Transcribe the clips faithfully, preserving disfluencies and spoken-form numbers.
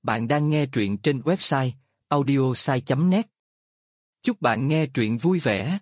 Bạn đang nghe truyện trên website audiosai chấm net. Chúc bạn nghe truyện vui vẻ.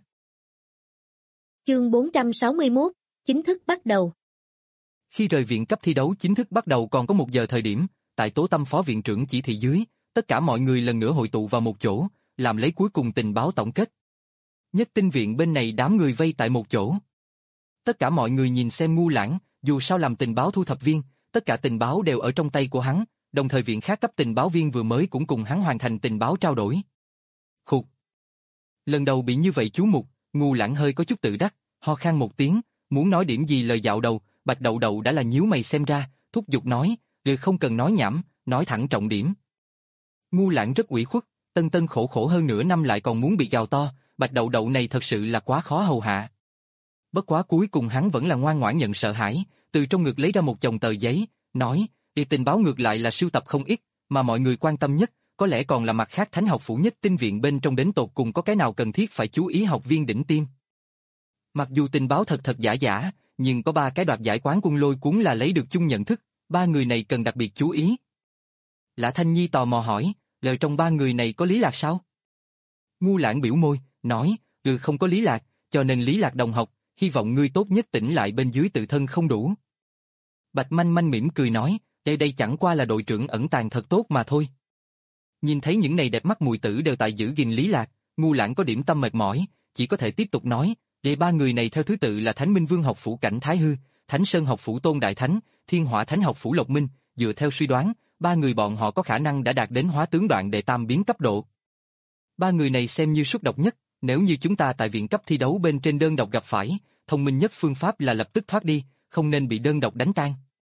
Chương bốn trăm sáu mươi mốt, chính thức bắt đầu. Khi rời viện cấp thi đấu chính thức bắt đầu còn có một giờ thời điểm, tại Tố Tâm phó viện trưởng chỉ thị dưới, tất cả mọi người lần nữa hội tụ vào một chỗ, làm lấy cuối cùng tình báo tổng kết. Nhất Tinh viện bên này đám người vây tại một chỗ. Tất cả mọi người nhìn xem Ngu Lãng, dù sao làm tình báo thu thập viên, tất cả tình báo đều ở trong tay của hắn, đồng thời viện khác cấp tình báo viên vừa mới cũng cùng hắn hoàn thành tình báo trao đổi. Khục. Lần đầu bị như vậy chú mục, Ngu Lãng hơi có chút tự đắc, ho khan một tiếng, muốn nói điểm gì lời dạo đầu, Bạch Đậu Đậu đã là nhíu mày xem ra, thúc giục nói, được không cần nói nhảm, nói thẳng trọng điểm. Ngu Lãng rất ủy khuất, tân tân khổ khổ hơn nửa năm lại còn muốn bị gào to, Bạch Đậu Đậu này thật sự là quá khó hầu hạ. Bất quá cuối cùng hắn vẫn là ngoan ngoãn nhận sợ hãi, từ trong ngực lấy ra một chồng tờ giấy, nói, đi tình báo ngược lại là sưu tập không ít, mà mọi người quan tâm nhất, có lẽ còn là mặt khác Thánh học phủ Nhất Tinh viện bên trong đến tột cùng có cái nào cần thiết phải chú ý học viên đỉnh tiêm. Mặc dù tình báo thật thật giả giả, nhưng có ba cái đoạt giải quán quân lôi cuốn là lấy được chung nhận thức, ba người này cần đặc biệt chú ý. Lã Thanh Nhi tò mò hỏi, lời trong ba người này có Lý Lạc sao? Ngu Lãng biểu môi, nói, ừ không có Lý Lạc, cho nên Lý Lạc đồng học, hy vọng ngươi tốt nhất tỉnh lại bên dưới tự thân không đủ. Bạch Manh Manh mỉm cười nói, đây đây chẳng qua là đội trưởng ẩn tàng thật tốt mà thôi. Nhìn thấy những này đẹp mắt mùi tử đều tại giữ gìn Lý Lạc, Ngu Lãng có điểm tâm mệt mỏi, chỉ có thể tiếp tục nói, để ba người này theo thứ tự là Thánh Minh Vương học phủ Cảnh Thái Hư, Thánh Sơn học phủ Tôn Đại Thánh, Thiên Hỏa Thánh học phủ Lộc Minh, dựa theo suy đoán, ba người bọn họ có khả năng đã đạt đến hóa tướng đoạn đệ tam biến cấp độ. Ba người này xem như xuất độc nhất, nếu như chúng ta tại viện cấp thi đấu bên trên đơn độc gặp phải, thông minh nhất phương pháp là lập tức thoát đi, không nên bị đơn độc đánh tan.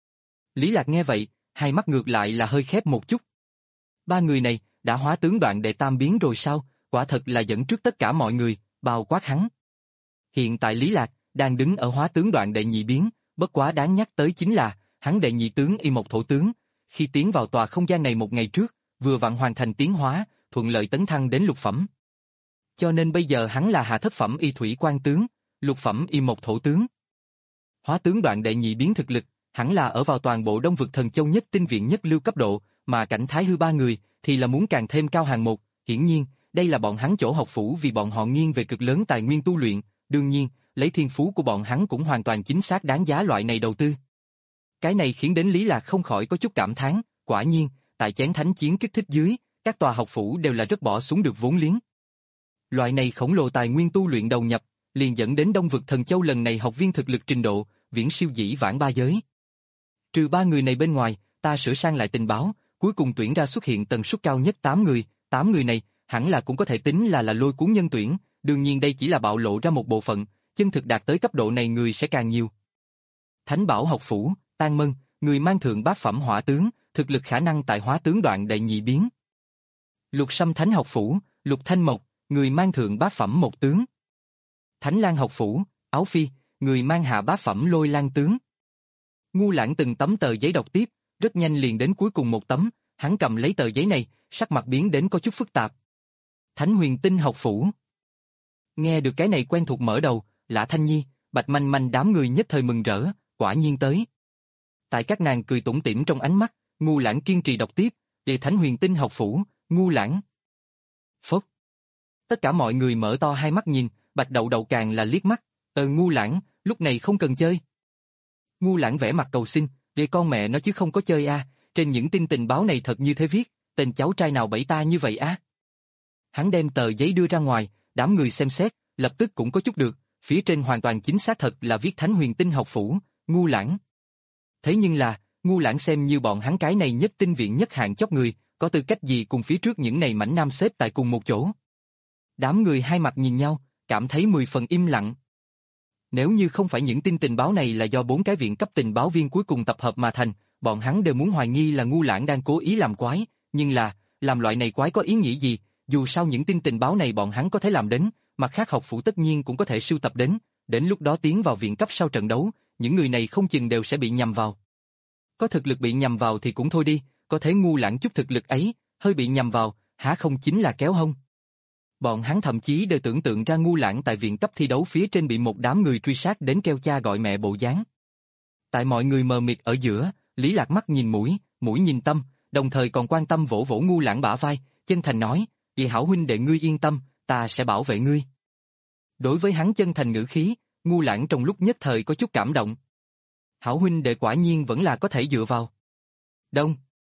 Lý Lạc nghe vậy, hai mắt ngược lại là hơi khép một chút. Ba người này, đã hóa tướng đoạn đệ tam biến rồi sao, quả thật là dẫn trước tất cả mọi người, bao quát hắn. Hiện tại Lý Lạc, đang đứng ở hóa tướng đoạn đệ nhị biến, bất quá đáng nhắc tới chính là, hắn đệ nhị tướng y một thổ tướng, khi tiến vào tòa không gian này một ngày trước, vừa vặn hoàn thành tiến hóa, thuận lợi tấn thăng đến lục phẩm. Cho nên bây giờ hắn là hạ thất phẩm y thủy quan tướng, lục phẩm y một thổ tướng. Hóa tướng đoạn đệ nhị biến thực lực, hẳn là ở vào toàn bộ Đông vực Thần Châu Nhất Tinh viện nhất lưu cấp độ, mà Cảnh Thái Hư ba người thì là muốn càng thêm cao hàng một, hiển nhiên, đây là bọn hắn chỗ học phủ vì bọn họ nghiêng về cực lớn tài nguyên tu luyện, đương nhiên, lấy thiên phú của bọn hắn cũng hoàn toàn chính xác đáng giá loại này đầu tư. Cái này khiến đến Lý Lạc không khỏi có chút cảm thán, quả nhiên, tại chén thánh chiến kích thích dưới, các tòa học phủ đều là rất bỏ xuống được vốn liếng. Loại này khổng lồ tài nguyên tu luyện đầu nhập, liền dẫn đến Đông vực Thần Châu lần này học viên thực lực trình độ, viễn siêu dĩ vãng ba giới. Trừ ba người này bên ngoài, ta sửa sang lại tình báo, cuối cùng tuyển ra xuất hiện tần suất cao nhất tám người, tám người này, hẳn là cũng có thể tính là là lôi cuốn nhân tuyển, đương nhiên đây chỉ là bạo lộ ra một bộ phận, chân thực đạt tới cấp độ này người sẽ càng nhiều. Thánh Bảo học phủ, Tang Mân, người mang thượng bát phẩm hỏa tướng, thực lực khả năng tại hóa tướng đoạn đệ nhị biến. Lục Sâm Thánh học phủ, Lục Thanh Mộc, người mang thượng bát phẩm một tướng. Thánh Lan học phủ, Áo Phi, người mang hạ bát phẩm lôi lan tướng. Ngu Lãng từng tấm tờ giấy đọc tiếp, rất nhanh liền đến cuối cùng một tấm, hắn cầm lấy tờ giấy này, sắc mặt biến đến có chút phức tạp. Thánh Huyền Tinh học phủ. Nghe được cái này quen thuộc mở đầu, Lã Thanh Nhi, Bạch Manh Manh đám người nhất thời mừng rỡ, quả nhiên tới. Tại các nàng cười tủm tỉm trong ánh mắt, Ngu Lãng kiên trì đọc tiếp, về Thánh Huyền Tinh học phủ, Ngu Lãng. Phốc. Tất cả mọi người mở to hai mắt nhìn, Bạch Đậu Đậu càng là liếc mắt, ờ Ngu Lãng, lúc này không cần chơi. Ngu Lãng vẻ mặt cầu xin, để con mẹ nó chứ không có chơi a, trên những tin tình báo này thật như thế viết, tên cháu trai nào bẫy ta như vậy á. Hắn đem tờ giấy đưa ra ngoài, đám người xem xét, lập tức cũng có chút được, phía trên hoàn toàn chính xác thật là viết Thánh Huyền Tinh học phủ, Ngu Lãng. Thế nhưng là, Ngu Lãng xem như bọn hắn cái này nhất tinh viện nhất hạng chót người, có tư cách gì cùng phía trước những này mảnh nam xếp tại cùng một chỗ. Đám người hai mặt nhìn nhau, cảm thấy mười phần im lặng. Nếu như không phải những tin tình báo này là do bốn cái viện cấp tình báo viên cuối cùng tập hợp mà thành, bọn hắn đều muốn hoài nghi là Ngu Lãng đang cố ý làm quái, nhưng là, làm loại này quái có ý nghĩa gì, dù sao những tin tình báo này bọn hắn có thể làm đến, mặt khác học phủ tất nhiên cũng có thể sưu tập đến, đến lúc đó tiến vào viện cấp sau trận đấu, những người này không chừng đều sẽ bị nhầm vào. Có thực lực bị nhầm vào thì cũng thôi đi, có thể Ngu Lãng chút thực lực ấy, hơi bị nhầm vào, há không chính là kéo hông. Bọn hắn thậm chí đều tưởng tượng ra Ngu Lãng tại viện cấp thi đấu phía trên bị một đám người truy sát đến kêu cha gọi mẹ bộ dáng. Tại mọi người mờ mịt ở giữa, Lý Lạc mắt nhìn mũi, mũi nhìn tâm, đồng thời còn quan tâm vỗ vỗ Ngu Lãng bả vai, chân thành nói, "Vậy hảo huynh đệ ngươi yên tâm, ta sẽ bảo vệ ngươi." Đối với hắn chân thành ngữ khí, Ngu Lãng trong lúc nhất thời có chút cảm động. Hảo huynh đệ quả nhiên vẫn là có thể dựa vào. Đông.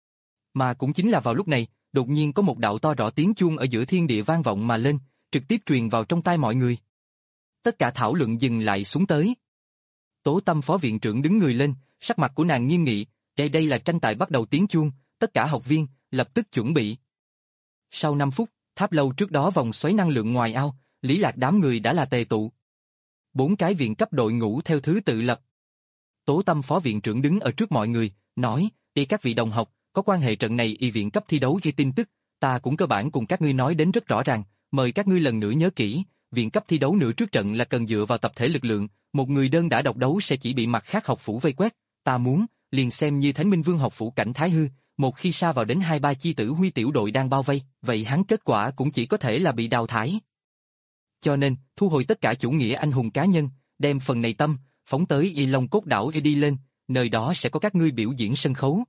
Mà cũng chính là vào lúc này, đột nhiên có một đạo to rõ tiếng chuông ở giữa thiên địa vang vọng mà lên, trực tiếp truyền vào trong tai mọi người. Tất cả thảo luận dừng lại xuống tới. Tố Tâm phó viện trưởng đứng người lên, sắc mặt của nàng nghiêm nghị, đây đây là tranh tài bắt đầu tiếng chuông, tất cả học viên, lập tức chuẩn bị. Sau năm phút, tháp lâu trước đó vòng xoáy năng lượng ngoài ao, Lý Lạc đám người đã là tề tụ. Bốn cái viện cấp đội ngũ theo thứ tự lập. Tố Tâm phó viện trưởng đứng ở trước mọi người, nói, đi các vị đồng học, có quan hệ trận này y viện cấp thi đấu ghi tin tức, ta cũng cơ bản cùng các ngươi nói đến rất rõ ràng, mời các ngươi lần nữa nhớ kỹ, viện cấp thi đấu nửa trước trận là cần dựa vào tập thể lực lượng, một người đơn đã độc đấu sẽ chỉ bị mặt khác học phủ vây quét, ta muốn, liền xem như Thánh Minh Vương học phủ Cảnh Thái Hư, một khi sa vào đến hai ba chi tử Huy tiểu đội đang bao vây, vậy hắn kết quả cũng chỉ có thể là bị đào thải. Cho nên, thu hồi tất cả chủ nghĩa anh hùng cá nhân, đem phần này tâm, phóng tới Y Long Cốt đảo đi lên, nơi đó sẽ có các ngươi biểu diễn sân khấu.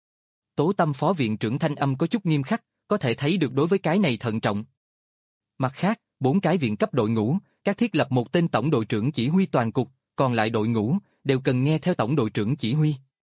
Tố Tâm phó viện trưởng thanh âm có chút nghiêm khắc, có thể thấy được đối với cái này thận trọng. Mặt khác, bốn cái viện cấp đội ngũ, các thiết lập một tên tổng đội trưởng chỉ huy toàn cục, còn lại đội ngũ đều cần nghe theo tổng đội trưởng chỉ huy.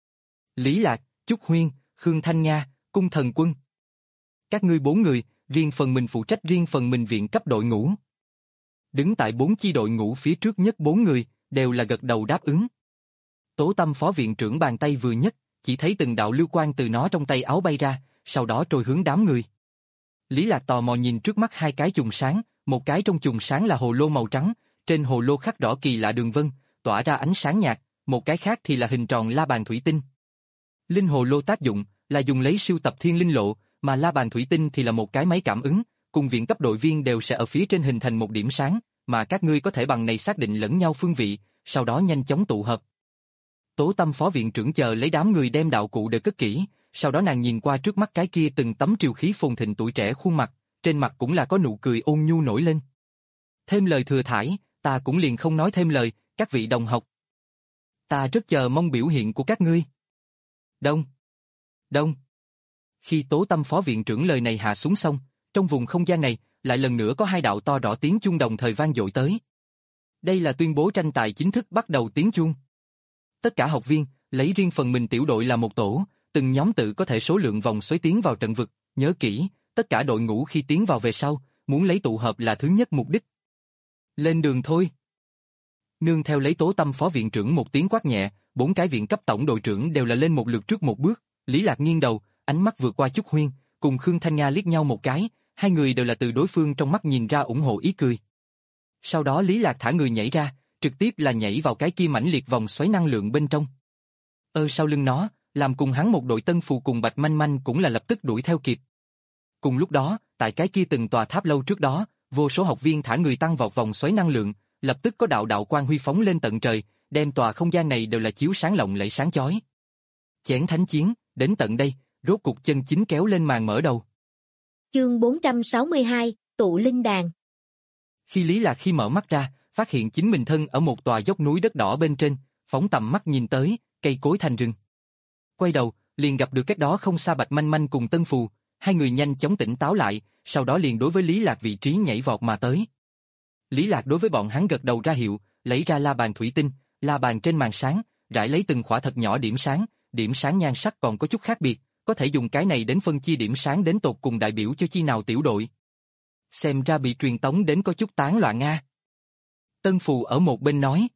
Lý Lạc, Trúc Huyên, Khương Thanh Nga, Cung Thần Quân. Các ngươi bốn người, riêng phần mình phụ trách riêng phần mình viện cấp đội ngũ. Đứng tại bốn chi đội ngũ phía trước nhất bốn người, đều là gật đầu đáp ứng. Tố Tâm phó viện trưởng bàn tay vừa nhất, chỉ thấy từng đạo lưu quang từ nó trong tay áo bay ra, sau đó trôi hướng đám người. Lý Lạc tò mò nhìn trước mắt hai cái chùm sáng, một cái trong chùm sáng là hồ lô màu trắng, trên hồ lô khắc rõ kỳ lạ đường vân, tỏa ra ánh sáng nhạt, một cái khác thì là hình tròn la bàn thủy tinh. Linh hồ lô tác dụng là dùng lấy siêu tập thiên linh lộ, mà la bàn thủy tinh thì là một cái máy cảm ứng, cùng viện cấp đội viên đều sẽ ở phía trên hình thành một điểm sáng, mà các ngươi có thể bằng này xác định lẫn nhau phương vị, sau đó nhanh chóng tụ hợp. Tố Tâm phó viện trưởng chờ lấy đám người đem đạo cụ để cất kỹ, sau đó nàng nhìn qua trước mắt cái kia từng tấm triều khí phồn thịnh tuổi trẻ khuôn mặt, trên mặt cũng là có nụ cười ôn nhu nổi lên. Thêm lời thừa thải, ta cũng liền không nói thêm lời, các vị đồng học. Ta rất chờ mong biểu hiện của các ngươi. Đông. Đông. Khi Tố Tâm phó viện trưởng lời này hạ xuống xong, trong vùng không gian này, lại lần nữa có hai đạo to rõ tiếng chuông đồng thời vang dội tới. Đây là tuyên bố tranh tài chính thức bắt đầu tiếng chuông. Tất cả học viên, lấy riêng phần mình tiểu đội là một tổ, từng nhóm tự có thể số lượng vòng xoáy tiến vào trận vực, nhớ kỹ, tất cả đội ngũ khi tiến vào về sau, muốn lấy tụ hợp là thứ nhất mục đích. Lên đường thôi. Nương theo lấy Tố Tâm phó viện trưởng một tiếng quát nhẹ, bốn cái viện cấp tổng đội trưởng đều là lên một lượt trước một bước, Lý Lạc nghiêng đầu, ánh mắt vượt qua Trúc Huyên, cùng Khương Thanh Nga liếc nhau một cái, hai người đều là từ đối phương trong mắt nhìn ra ủng hộ ý cười. Sau đó Lý Lạc thả người nhảy ra, trực tiếp là nhảy vào cái kia mãnh liệt vòng xoáy năng lượng bên trong. Ơ sau lưng nó, làm cùng hắn một đội tân phù cùng Bạch Manh Manh cũng là lập tức đuổi theo kịp. Cùng lúc đó, tại cái kia từng tòa tháp lâu trước đó, vô số học viên thả người tăng vào vòng xoáy năng lượng, lập tức có đạo đạo quang huy phóng lên tận trời, đem tòa không gian này đều là chiếu sáng lộng lẫy sáng chói. Chén thánh chiến, đến tận đây, rốt cục chân chính kéo lên màn mở đầu. Chương bốn trăm sáu mươi hai, tụ linh đàn. Khi Lý Lạc khi mở mắt ra, phát hiện chính mình thân ở một tòa dốc núi đất đỏ bên trên, phóng tầm mắt nhìn tới, cây cối thành rừng. Quay đầu, liền gặp được cách đó không xa Bạch Manh Manh cùng Tân Phù, hai người nhanh chóng tỉnh táo lại, sau đó liền đối với Lý Lạc vị trí nhảy vọt mà tới. Lý Lạc đối với bọn hắn gật đầu ra hiệu, lấy ra la bàn thủy tinh, la bàn trên màn sáng, rải lấy từng khỏa thật nhỏ điểm sáng, điểm sáng nhan sắc còn có chút khác biệt, có thể dùng cái này đến phân chia điểm sáng đến tột cùng đại biểu cho chi nào tiểu đội. Xem ra bị truyền tống đến có chút tán loạn nga. Tân Phù ở một bên nói.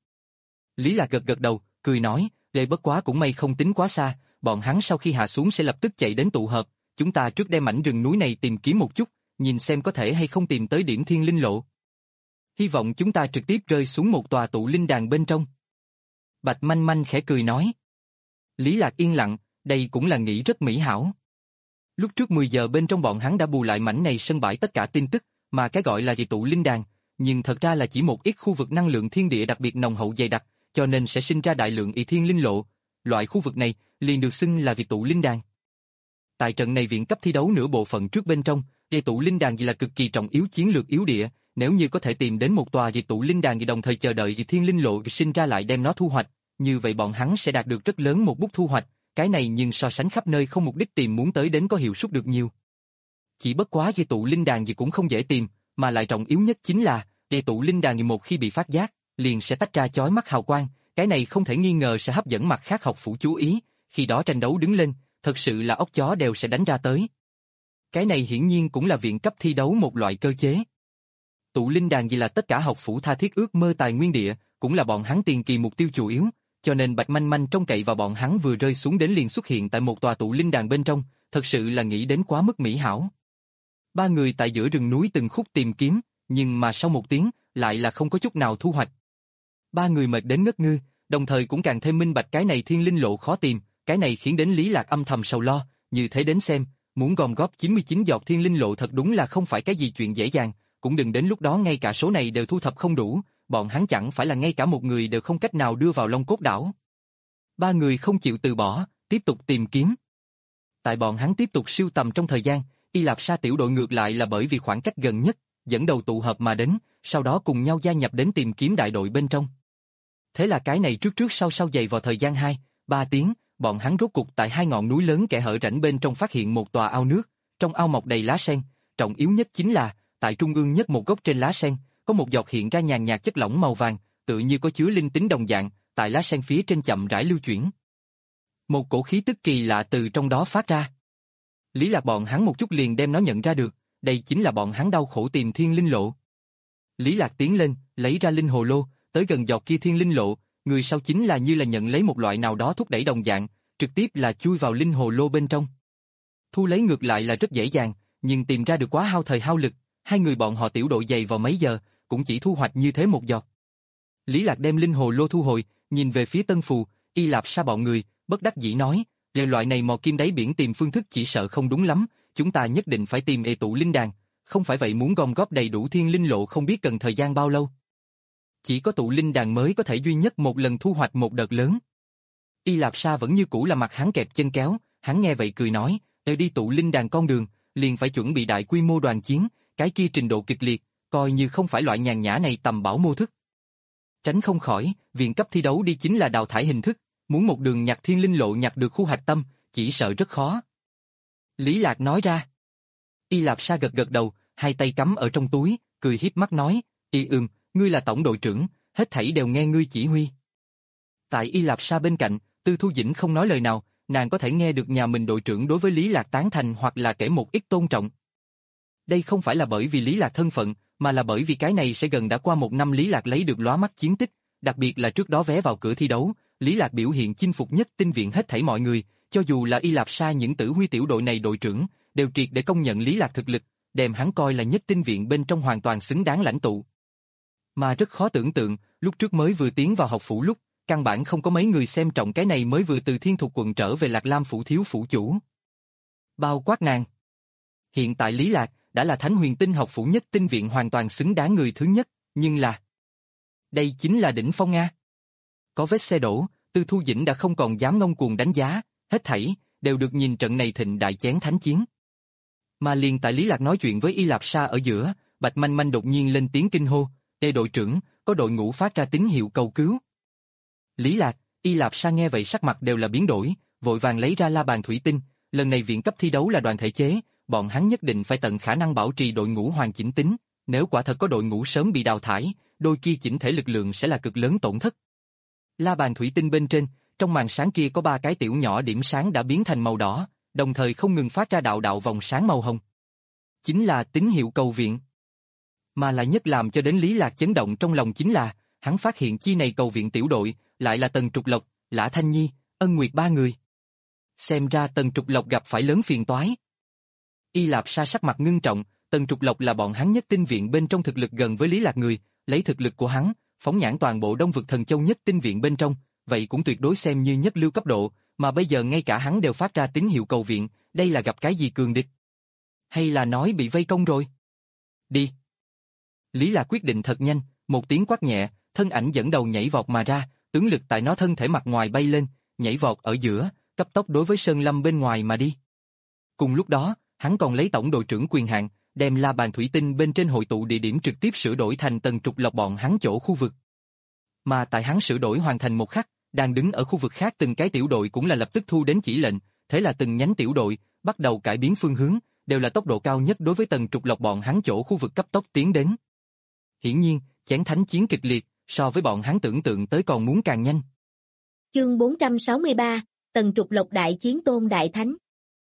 Lý Lạc gật gật đầu, cười nói, đây bất quá cũng may không tính quá xa, bọn hắn sau khi hạ xuống sẽ lập tức chạy đến tụ hợp, chúng ta trước đem mảnh rừng núi này tìm kiếm một chút, nhìn xem có thể hay không tìm tới điểm thiên linh lộ. Hy vọng chúng ta trực tiếp rơi xuống một tòa tụ linh đàn bên trong. Bạch Manh Manh khẽ cười nói. Lý Lạc yên lặng, đây cũng là nghĩ rất mỹ hảo. Lúc trước mười giờ bên trong bọn hắn đã bù lại mảnh này sân bãi tất cả tin tức, mà cái gọi là gì tụ linh đàn, nhưng thật ra là chỉ một ít khu vực năng lượng thiên địa đặc biệt nồng hậu dày đặc, cho nên sẽ sinh ra đại lượng y thiên linh lộ. Loại khu vực này liền được xưng là việc tụ linh đàn. Tại trận này viện cấp thi đấu nửa bộ phận trước bên trong, dây tụ linh đàn gì là cực kỳ trọng yếu chiến lược yếu địa, nếu như có thể tìm đến một tòa dây tụ linh đàn gì đồng thời chờ đợi thì thiên linh lộ sinh ra lại đem nó thu hoạch, như vậy bọn hắn sẽ đạt được rất lớn một bút thu hoạch, cái này nhưng so sánh khắp nơi không mục đích tìm muốn tới đến có hiệu suất được nhiều. Chỉ bất quá khi tụ linh đàn gì cũng không dễ tìm, mà lại trọng yếu nhất chính là, để tụ linh đàn gì một khi bị phát giác, liền sẽ tách ra chói mắt hào quang, cái này không thể nghi ngờ sẽ hấp dẫn mặt khác học phủ chú ý, khi đó tranh đấu đứng lên, thật sự là ốc chó đều sẽ đánh ra tới. Cái này hiển nhiên cũng là viện cấp thi đấu một loại cơ chế. Tụ linh đàn gì là tất cả học phủ tha thiết ước mơ tài nguyên địa, cũng là bọn hắn tiền kỳ mục tiêu chủ yếu, cho nên Bạch Manh Manh trông cậy vào bọn hắn vừa rơi xuống đến liền xuất hiện tại một tòa tụ linh đàn bên trong, thật sự là nghĩ đến quá mức mỹ hảo. Ba người tại giữa rừng núi từng khúc tìm kiếm, nhưng mà sau một tiếng, lại là không có chút nào thu hoạch. Ba người mệt đến ngất ngư, đồng thời cũng càng thêm minh bạch cái này thiên linh lộ khó tìm, cái này khiến đến Lý Lạc âm thầm sầu lo, như thế đến xem, muốn gom góp chín mươi chín giọt thiên linh lộ thật đúng là không phải cái gì chuyện dễ dàng, cũng đừng đến lúc đó ngay cả số này đều thu thập không đủ, bọn hắn chẳng phải là ngay cả một người đều không cách nào đưa vào Long Cốt đảo. Ba người không chịu từ bỏ, tiếp tục tìm kiếm. Tại bọn hắn tiếp tục sưu tầm trong thời gian, Y Lạp Sa tiểu đội ngược lại là bởi vì khoảng cách gần nhất, dẫn đầu tụ hợp mà đến, sau đó cùng nhau gia nhập đến tìm kiếm đại đội bên trong. Thế là cái này trước trước sau sau dày vào thời gian hai, ba tiếng, bọn hắn rốt cục tại hai ngọn núi lớn kẽ hở rãnh bên trong phát hiện một tòa ao nước, trong ao mọc đầy lá sen, trọng yếu nhất chính là, tại trung ương nhất một gốc trên lá sen, có một giọt hiện ra nhàn nhạt chất lỏng màu vàng, tự như có chứa linh tính đồng dạng, tại lá sen phía trên chậm rãi lưu chuyển. Một cổ khí tức kỳ lạ từ trong đó phát ra. Lý Lạc bọn hắn một chút liền đem nó nhận ra được, đây chính là bọn hắn đau khổ tìm thiên linh lộ. Lý Lạc tiến lên, lấy ra linh hồ lô, tới gần giọt kia thiên linh lộ, người sau chính là như là nhận lấy một loại nào đó thúc đẩy đồng dạng, trực tiếp là chui vào linh hồ lô bên trong. Thu lấy ngược lại là rất dễ dàng, nhưng tìm ra được quá hao thời hao lực, hai người bọn họ tiểu đội dày vào mấy giờ, cũng chỉ thu hoạch như thế một giọt. Lý Lạc đem linh hồ lô thu hồi, nhìn về phía Tân Phù, Y Lạp Sa bọn người, bất đắc dĩ nói, về loại này mò kim đáy biển tìm phương thức chỉ sợ không đúng lắm, chúng ta nhất định phải tìm ê tụ linh đàn, không phải vậy muốn gom góp đầy đủ thiên linh lộ không biết cần thời gian bao lâu. Chỉ có tụ linh đàn mới có thể duy nhất một lần thu hoạch một đợt lớn. Y Lạp Sa vẫn như cũ là mặt hắn kẹp chân kéo, hắn nghe vậy cười nói, "Để đi tụ linh đàn con đường, liền phải chuẩn bị đại quy mô đoàn chiến, cái kia trình độ kịch liệt, coi như không phải loại nhàn nhã này tầm bảo mô thức. Tránh không khỏi, viện cấp thi đấu đi chính là đào thải hình thức, muốn một đường nhặt thiên linh lộ nhặt được khu hạch tâm, chỉ sợ rất khó." Lý Lạc nói ra. Y Lạp Sa gật gật đầu, hai tay cắm ở trong túi, cười hiếp mắt nói, "Y ừm, ngươi là tổng đội trưởng, hết thảy đều nghe ngươi chỉ huy." Tại Y Lạp Sa bên cạnh, Tư Thu Dĩnh không nói lời nào, nàng có thể nghe được nhà mình đội trưởng đối với Lý Lạc tán thành hoặc là kể một ít tôn trọng. Đây không phải là bởi vì Lý Lạc thân phận, mà là bởi vì cái này sẽ gần đã qua một năm Lý Lạc lấy được lóa mắt chiến tích, đặc biệt là trước đó vé vào cửa thi đấu, Lý Lạc biểu hiện chinh phục nhất tinh viện hết thảy mọi người, cho dù là Y Lạp Sa những tử huy tiểu đội này đội trưởng, đều triệt để công nhận Lý Lạc thực lực, đem hắn coi là nhất tinh viện bên trong hoàn toàn xứng đáng lãnh tụ. Mà rất khó tưởng tượng, lúc trước mới vừa tiến vào học phủ lúc, căn bản không có mấy người xem trọng cái này mới vừa từ Thiên Thục quận trở về Lạc Lam phủ thiếu phủ chủ. Bao quát nàng. Hiện tại Lý Lạc đã là Thánh Huyền Tinh học phủ nhất tinh viện hoàn toàn xứng đáng người thứ nhất, nhưng là đây chính là đỉnh phong Nga. Có vết xe đổ, Tư Thu Dĩnh đã không còn dám ngông cuồng đánh giá, hết thảy đều được nhìn trận này thịnh đại chén thánh chiến. Mà liền tại Lý Lạc nói chuyện với Y Lạp Sa ở giữa, Bạch Manh Manh đột nhiên lên tiếng kinh hô, "Ê đội trưởng, có đội ngũ phát ra tín hiệu cầu cứu." Lý Lạc, Y Lạp Sa nghe vậy sắc mặt đều là biến đổi, vội vàng lấy ra la bàn thủy tinh, lần này viện cấp thi đấu là đoàn thể chế, bọn hắn nhất định phải tận khả năng bảo trì đội ngũ hoàn chỉnh tính, nếu quả thật có đội ngũ sớm bị đào thải, đôi khi chỉnh thể lực lượng sẽ là cực lớn tổn thất. La bàn thủy tinh bên trên, trong màn sáng kia có ba cái tiểu nhỏ điểm sáng đã biến thành màu đỏ, đồng thời không ngừng phát ra đạo đạo vòng sáng màu hồng. Chính là tín hiệu cầu viện. Mà là nhất làm cho đến Lý Lạc chấn động trong lòng chính là, hắn phát hiện chi này cầu viện tiểu đội, lại là Tần Trục Lộc, Lã Thanh Nhi, Ân Nguyệt ba người. Xem ra Tần Trục Lộc gặp phải lớn phiền toái. Y Lạp Sa sắc mặt ngưng trọng, Tần Trục Lộc là bọn hắn nhất tinh viện bên trong thực lực gần với Lý Lạc người, lấy thực lực của hắn, phóng nhãn toàn bộ Đông vực Thần Châu nhất tinh viện bên trong, vậy cũng tuyệt đối xem như nhất lưu cấp độ, mà bây giờ ngay cả hắn đều phát ra tín hiệu cầu viện, đây là gặp cái gì cường địch? Hay là nói bị vây công rồi? Đi! Lý Lạc quyết định thật nhanh, một tiếng quát nhẹ, thân ảnh dẫn đầu nhảy vọt mà ra, tướng lực tại nó thân thể mặt ngoài bay lên, nhảy vọt ở giữa, cấp tốc đối với Sơn Lâm bên ngoài mà đi. Cùng lúc đó, hắn còn lấy tổng đội trưởng quyền hạn, đem la bàn thủy tinh bên trên hội tụ địa điểm trực tiếp sửa đổi thành Tần Trục Lộc bọn hắn chỗ khu vực. Mà tại hắn sửa đổi hoàn thành một khắc, Đang đứng ở khu vực khác từng cái tiểu đội cũng là lập tức thu đến chỉ lệnh, thế là từng nhánh tiểu đội bắt đầu cải biến phương hướng, đều là tốc độ cao nhất đối với Tần Trục Lộc bọn hắn chỗ khu vực cấp tốc tiến đến. Hiển nhiên, chén thánh chiến kịch liệt, so với bọn hắn tưởng tượng tới còn muốn càng nhanh. Chương bốn trăm sáu mươi ba, Tần Trục Lộc đại chiến Tôn Đại Thánh.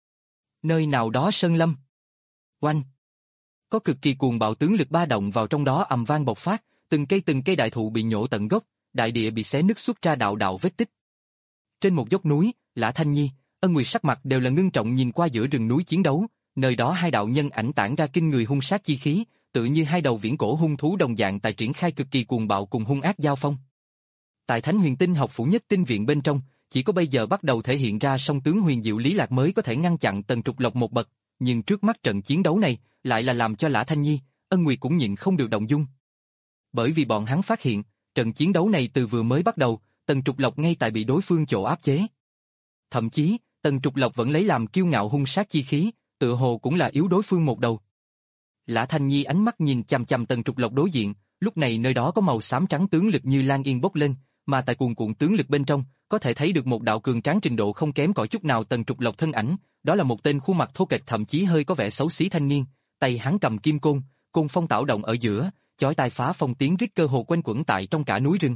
Nơi nào đó sơn lâm. Oanh! Có cực kỳ cuồng bạo tướng lực ba động vào trong đó ầm vang bộc phát, từng cây từng cây đại thụ bị nhổ tận gốc, đại địa bị xé nứt xuất ra đạo đạo vết tích. Trên một dốc núi, Lã Thanh Nhi, Ân Nguyệt sắc mặt đều là ngưng trọng nhìn qua giữa rừng núi chiến đấu, nơi đó hai đạo nhân ảnh tản ra kinh người hung sát chi khí, tự như hai đầu viễn cổ hung thú đồng dạng tại triển khai cực kỳ cuồng bạo cùng hung ác giao phong. Tại Thánh Huyền Tinh học phủ nhất tinh viện bên trong, chỉ có bây giờ bắt đầu thể hiện ra song tướng huyền diệu Lý Lạc mới có thể ngăn chặn Tần Trục Lộc một bậc, nhưng trước mắt trận chiến đấu này lại là làm cho Lã Thanh Nhi, Ân Nguyệt cũng nhịn không được động dung. Bởi vì bọn hắn phát hiện, trận chiến đấu này từ vừa mới bắt đầu, Tần Trục Lộc ngay tại bị đối phương chỗ áp chế. Thậm chí, Tần Trục Lộc vẫn lấy làm kiêu ngạo hung sát chi khí, tựa hồ cũng là yếu đối phương một đầu. Lã Thanh Nhi ánh mắt nhìn chằm chằm Tần Trục Lộc đối diện, lúc này nơi đó có màu xám trắng tướng lực như lan yên bốc lên, mà tại cuồn cuộn tướng lực bên trong, có thể thấy được một đạo cường tráng trình độ không kém cỏi chút nào Tần Trục Lộc thân ảnh, đó là một tên khuôn mặt thô kệch thậm chí hơi có vẻ xấu xí thanh niên, tay hắn cầm kim côn, côn phong tạo động ở giữa, chói tai phá phong tiếng rít cơ hồ quanh quẩn tại trong cả núi rừng.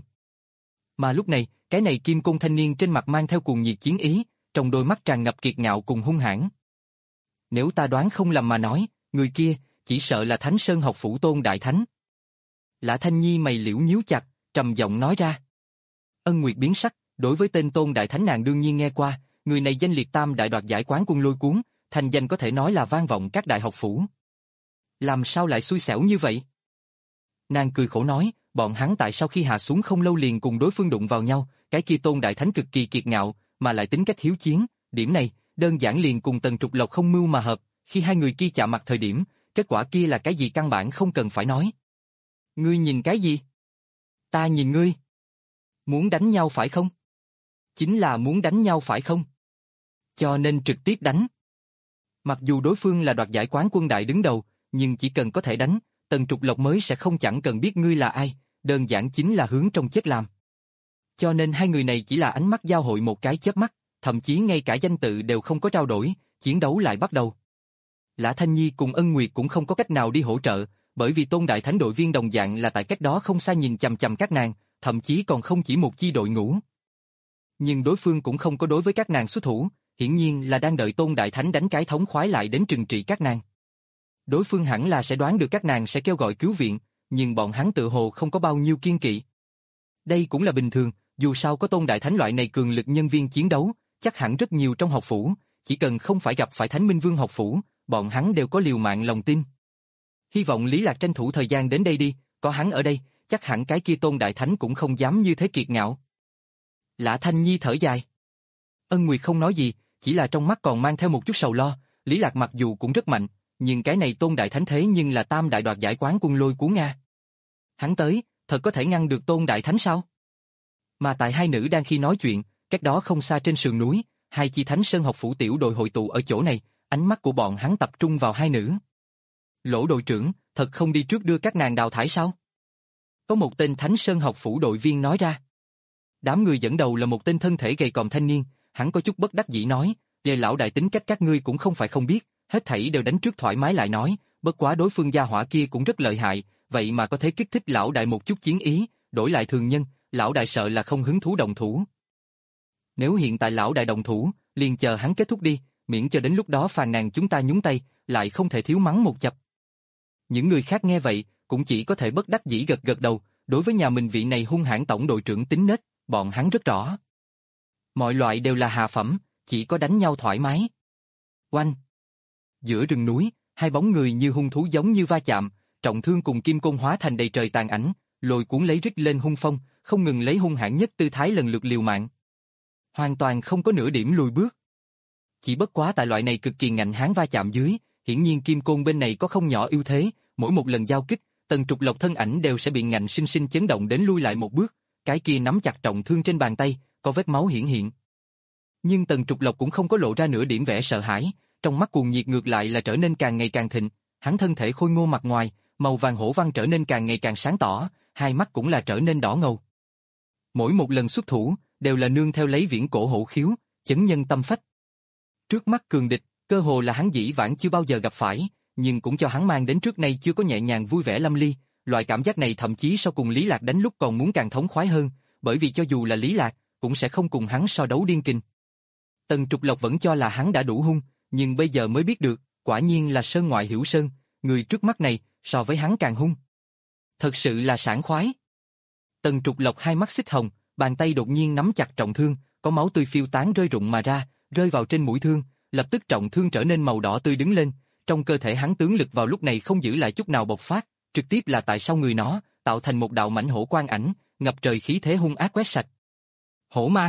Mà lúc này, cái này kim côn thanh niên trên mặt mang theo cuồng nhiệt chiến ý, trong đôi mắt tràn ngập kiệt ngạo cùng hung hãn. Nếu ta đoán không lầm mà nói, người kia chỉ sợ là Thánh Sơn học phủ Tôn Đại Thánh. Lã Thanh Nhi mày liễu nhíu chặt, trầm giọng nói ra. Ân Nguyệt biến sắc, đối với tên Tôn Đại Thánh nàng đương nhiên nghe qua, người này danh liệt tam đại đoạt giải quán quân lôi cuốn, thành danh có thể nói là vang vọng các đại học phủ. Làm sao lại xui xẻo như vậy? Nàng cười khổ nói, bọn hắn tại sau khi hạ xuống không lâu liền cùng đối phương đụng vào nhau, cái kia Tôn Đại Thánh cực kỳ kiệt ngạo, mà lại tính cách hiếu chiến, điểm này, đơn giản liền cùng Tần Trục Lộc không mưu mà hợp, khi hai người kia chạm mặt thời điểm, kết quả kia là cái gì căn bản không cần phải nói. Ngươi nhìn cái gì? Ta nhìn ngươi. Muốn đánh nhau phải không? Chính là muốn đánh nhau phải không? Cho nên trực tiếp đánh. Mặc dù đối phương là đoạt giải quán quân đại đứng đầu, nhưng chỉ cần có thể đánh, Tần Trục Lộc mới sẽ không chẳng cần biết ngươi là ai, đơn giản chính là hướng trong chết làm. Cho nên hai người này chỉ là ánh mắt giao hội một cái chớp mắt, thậm chí ngay cả danh tự đều không có trao đổi, chiến đấu lại bắt đầu. Lã Thanh Nhi cùng Ân Nguyệt cũng không có cách nào đi hỗ trợ, bởi vì Tôn Đại Thánh đội viên đồng dạng là tại cách đó không xa nhìn chằm chằm các nàng, thậm chí còn không chỉ một chi đội ngũ. Nhưng đối phương cũng không có đối với các nàng xuất thủ, hiển nhiên là đang đợi Tôn Đại Thánh đánh cái thống khoái lại đến trừng trị các nàng. Đối phương hẳn là sẽ đoán được các nàng sẽ kêu gọi cứu viện, nhưng bọn hắn tự hồ không có bao nhiêu kiên kỵ. Đây cũng là bình thường, dù sao có Tôn Đại Thánh loại này cường lực nhân viên chiến đấu, chắc hẳn rất nhiều trong học phủ, chỉ cần không phải gặp phải Thánh Minh Vương học phủ, bọn hắn đều có liều mạng lòng tin. Hy vọng Lý Lạc tranh thủ thời gian đến đây đi, có hắn ở đây, chắc hẳn cái kia Tôn Đại Thánh cũng không dám như thế kiệt ngạo. Lã Thanh Nhi thở dài. Ân Nguyệt không nói gì, chỉ là trong mắt còn mang theo một chút sầu lo, Lý Lạc mặc dù cũng rất mạnh, nhưng cái này Tôn Đại Thánh thế nhưng là tam đại đoạt giải quán quân lôi cuốn Nga. Hắn tới, thật có thể ngăn được Tôn Đại Thánh sao? Mà tại hai nữ đang khi nói chuyện, cách đó không xa trên sườn núi, hai chi Thánh Sơn học phủ tiểu đội hội tụ ở chỗ này, ánh mắt của bọn hắn tập trung vào hai nữ. Lỗ đội trưởng, thật không đi trước đưa các nàng đào thải sao? Có một tên Thánh Sơn học phủ đội viên nói ra. Đám người dẫn đầu là một tên thân thể gầy còm thanh niên, hắn có chút bất đắc dĩ nói, về lão đại tính cách các ngươi cũng không phải không biết, hết thảy đều đánh trước thoải mái lại nói, bất quá đối phương gia hỏa kia cũng rất lợi hại, vậy mà có thể kích thích lão đại một chút chiến ý, đổi lại thường nhân, lão đại sợ là không hứng thú động thủ. Nếu hiện tại lão đại động thủ, liền chờ hắn kết thúc đi, miễn cho đến lúc đó phàn nàn chúng ta nhúng tay, lại không thể thiếu mắng một chập. Những người khác nghe vậy, cũng chỉ có thể bất đắc dĩ gật gật đầu, đối với nhà mình vị này hung hãn tổng đội trưởng tính nết, bọn hắn rất rõ. Mọi loại đều là hạ phẩm, chỉ có đánh nhau thoải mái. Oanh! Giữa rừng núi, hai bóng người như hung thú giống như va chạm, trọng thương cùng kim côn hóa thành đầy trời tàn ảnh, lôi cuốn lấy rít lên hung phong, không ngừng lấy hung hãn nhất tư thái lần lượt liều mạng. Hoàn toàn không có nửa điểm lùi bước. Chỉ bất quá tại loại này cực kỳ ngạnh hán va chạm dưới, hiển nhiên kim côn bên này có không nhỏ ưu thế, mỗi một lần giao kích, Tần Trục Lộc thân ảnh đều sẽ bị ngạnh sinh sinh chấn động đến lui lại một bước, cái kia nắm chặt trọng thương trên bàn tay, có vết máu hiển hiện. Nhưng Tần Trục Lộc cũng không có lộ ra nửa điểm vẻ sợ hãi, trong mắt cuồng nhiệt ngược lại là trở nên càng ngày càng thịnh, hắn thân thể khôi ngô mặt ngoài, màu vàng hổ văn trở nên càng ngày càng sáng tỏ, hai mắt cũng là trở nên đỏ ngầu. Mỗi một lần xuất thủ, đều là nương theo lấy viễn cổ hổ khiếu, chấn nhân tâm phách. Trước mắt cường địch, cơ hồ là hắn dĩ vãng chưa bao giờ gặp phải, nhưng cũng cho hắn mang đến trước nay chưa có nhẹ nhàng vui vẻ lâm ly, loại cảm giác này thậm chí sau cùng Lý Lạc đánh lúc còn muốn càng thống khoái hơn, bởi vì cho dù là Lý Lạc, cũng sẽ không cùng hắn so đấu điên kinh. Tần Trục Lộc vẫn cho là hắn đã đủ hung, nhưng bây giờ mới biết được, quả nhiên là sơn ngoại hiểu sơn, người trước mắt này, so với hắn càng hung. Thật sự là sảng khoái. Tần Trục Lộc hai mắt xích hồng, bàn tay đột nhiên nắm chặt trọng thương, có máu tươi phiêu tán rơi rụng mà ra, rơi vào trên mũi thương, lập tức trọng thương trở nên màu đỏ tươi đứng lên, trong cơ thể hắn tướng lực vào lúc này không giữ lại chút nào bộc phát, trực tiếp là tại sau người nó, tạo thành một đạo mảnh hổ quang ảnh, ngập trời khí thế hung ác quét sạch. Hổ ma.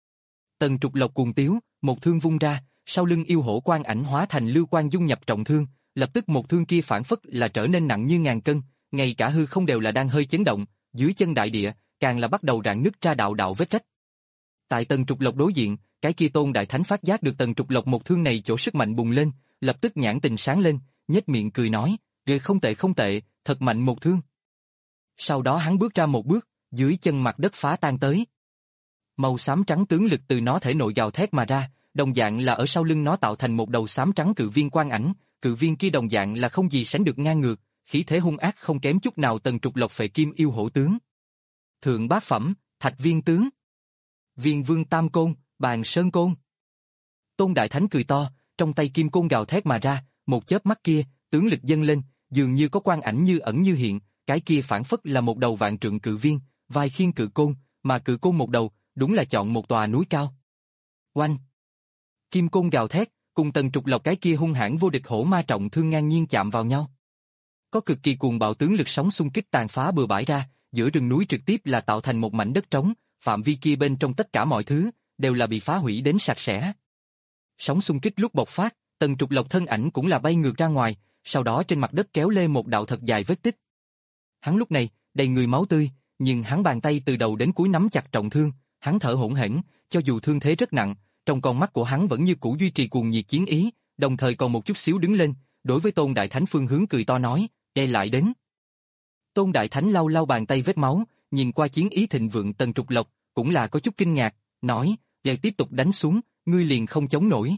Tần Trục Lộc cuồng tiếu, một thương vung ra, sau lưng yêu hổ quang ảnh hóa thành lưu quang dung nhập trọng thương, lập tức một thương kia phản phất là trở nên nặng như ngàn cân, ngay cả hư không đều là đang hơi chấn động, dưới chân đại địa, càng là bắt đầu rạn nứt ra đạo đạo vết rách. Tại Tần Trục Lộc đối diện, cái kia Tôn Đại Thánh phát giác được Tần Trục Lộc một thương này chỗ sức mạnh bùng lên, lập tức nhãn tình sáng lên, nhếch miệng cười nói, "Ghê không tệ không tệ, thật mạnh một thương." Sau đó hắn bước ra một bước, dưới chân mặt đất phá tan tới. Màu xám trắng tướng lực từ nó thể nội gào thét mà ra, đồng dạng là ở sau lưng nó tạo thành một đầu xám trắng cự viên quang ảnh, cự viên kia đồng dạng là không gì sánh được ngang ngược, khí thế hung ác không kém chút nào Tần Trục Lộc phệ kim yêu hổ tướng. Thượng bát phẩm, Thạch Viên tướng. Viên Vương Tam Côn, Bàn Sơn Côn. Tôn Đại Thánh cười to, trong tay kim côn gào thét mà ra, một chớp mắt kia, tướng lực dâng lên, dường như có quang ảnh như ẩn như hiện, cái kia phản phất là một đầu vạn trượng cự viên, vai khiêng cự côn, mà cự côn một đầu, đúng là chọn một tòa núi cao. Oanh! Kim côn gào thét, cùng Tần Trục Lộc cái kia hung hãn vô địch hổ ma trọng thương ngang nhiên chạm vào nhau. Có cực kỳ cuồng bạo tướng lực sóng xung kích tàn phá bừa bãi ra, giữa rừng núi trực tiếp là tạo thành một mảnh đất trống, phạm vi kia bên trong tất cả mọi thứ đều là bị phá hủy đến sạch sẽ. Sóng xung kích lúc bộc phát, Tần Trục Lộc thân ảnh cũng là bay ngược ra ngoài, sau đó trên mặt đất kéo lê một đạo thật dài vết tích. Hắn lúc này đầy người máu tươi, nhưng hắn bàn tay từ đầu đến cuối nắm chặt trọng thương, hắn thở hổn hển, cho dù thương thế rất nặng, trong con mắt của hắn vẫn như cũ duy trì cuồng nhiệt chiến ý, đồng thời còn một chút xíu đứng lên, đối với Tôn Đại Thánh phương hướng cười to nói, "Ê lại đến." Tôn Đại Thánh lau lau bàn tay vết máu, nhìn qua chiến ý thịnh vượng Tần Trục Lộc, cũng là có chút kinh ngạc, nói, "Giờ tiếp tục đánh xuống, ngươi liền không chống nổi."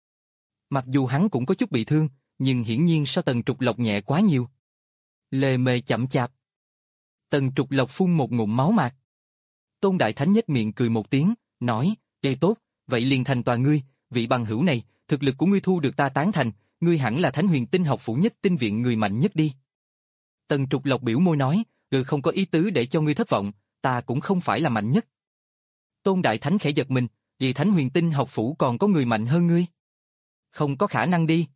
Mặc dù hắn cũng có chút bị thương, nhưng hiển nhiên so Tần Trục Lộc nhẹ quá nhiều. Lề mề chậm chạp. Tần Trục Lộc phun một ngụm máu mạc. Tôn Đại Thánh nhếch miệng cười một tiếng, nói, "Ê tốt, vậy liền thành toàn ngươi, vị bằng hữu này, thực lực của ngươi thu được ta tán thành, ngươi hẳn là Thánh Huyền Tinh học phủ nhất tinh viện người mạnh nhất đi." Tần Trục Lộc biểu môi nói, "Ừ, không có ý tứ để cho ngươi thất vọng, ta cũng không phải là mạnh nhất." Tôn Đại Thánh khẽ giật mình, "Vì Thánh Huyền Tinh học phủ còn có người mạnh hơn ngươi?" "Không có khả năng đi."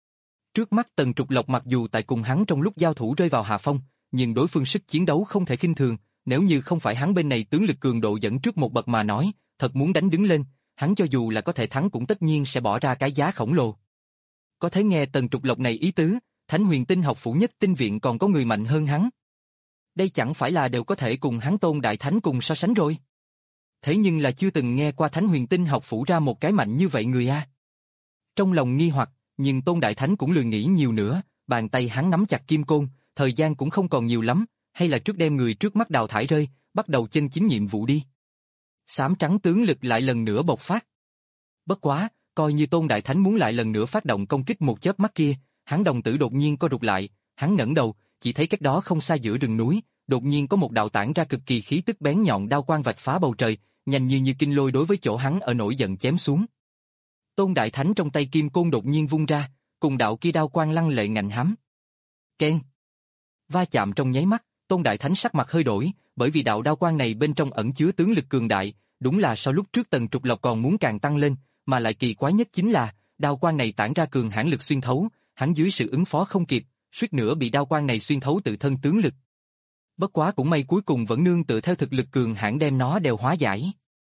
Trước mắt Tần Trục Lộc mặc dù tại cùng hắn trong lúc giao thủ rơi vào hạ phong, nhưng đối phương sức chiến đấu không thể khinh thường, nếu như không phải hắn bên này tướng lực cường độ dẫn trước một bậc mà nói, thật muốn đánh đứng lên, hắn cho dù là có thể thắng cũng tất nhiên sẽ bỏ ra cái giá khổng lồ. Có thể nghe Tần Trục Lộc này ý tứ, Thánh Huyền Tinh học phủ nhất tinh viện còn có người mạnh hơn hắn. Đây chẳng phải là đều có thể cùng hắn Tôn Đại Thánh cùng so sánh rồi. Thế nhưng là chưa từng nghe qua Thánh Huyền Tinh học phủ ra một cái mạnh như vậy người a. Trong lòng nghi hoặc, nhưng Tôn Đại Thánh cũng lười nghĩ nhiều nữa, bàn tay hắn nắm chặt kim côn, thời gian cũng không còn nhiều lắm, hay là trước đem người trước mắt đào thải rơi, bắt đầu chân chính nhiệm vụ đi. Xám trắng tướng lực lại lần nữa bộc phát. Bất quá, coi như Tôn Đại Thánh muốn lại lần nữa phát động công kích một chớp mắt kia, hắn đồng tử đột nhiên co rụt lại, hắn ngẩng đầu, chỉ thấy cách đó không xa giữa rừng núi, đột nhiên có một đạo tản ra cực kỳ khí tức bén nhọn đao quang vạch phá bầu trời, nhanh như như kinh lôi đối với chỗ hắn ở nổi giận chém xuống. Tôn Đại Thánh trong tay kim côn đột nhiên vung ra, cùng đạo kia đao quang lăng lệ ngạnh hám. Keng! Va chạm trong nháy mắt, Tôn Đại Thánh sắc mặt hơi đổi, bởi vì đạo đao quang này bên trong ẩn chứa tướng lực cường đại, đúng là sau lúc trước Tần Trục Lộc còn muốn càng tăng lên, mà lại kỳ quái nhất chính là, đao quang này tản ra cường hãn lực xuyên thấu, hắn dưới sự ứng phó không kịp, suýt nữa bị đao quang này xuyên thấu tự thân tướng lực. Bất quá cũng may cuối cùng vẫn nương tựa theo thực lực cường hãn đem nó đều hóa giải.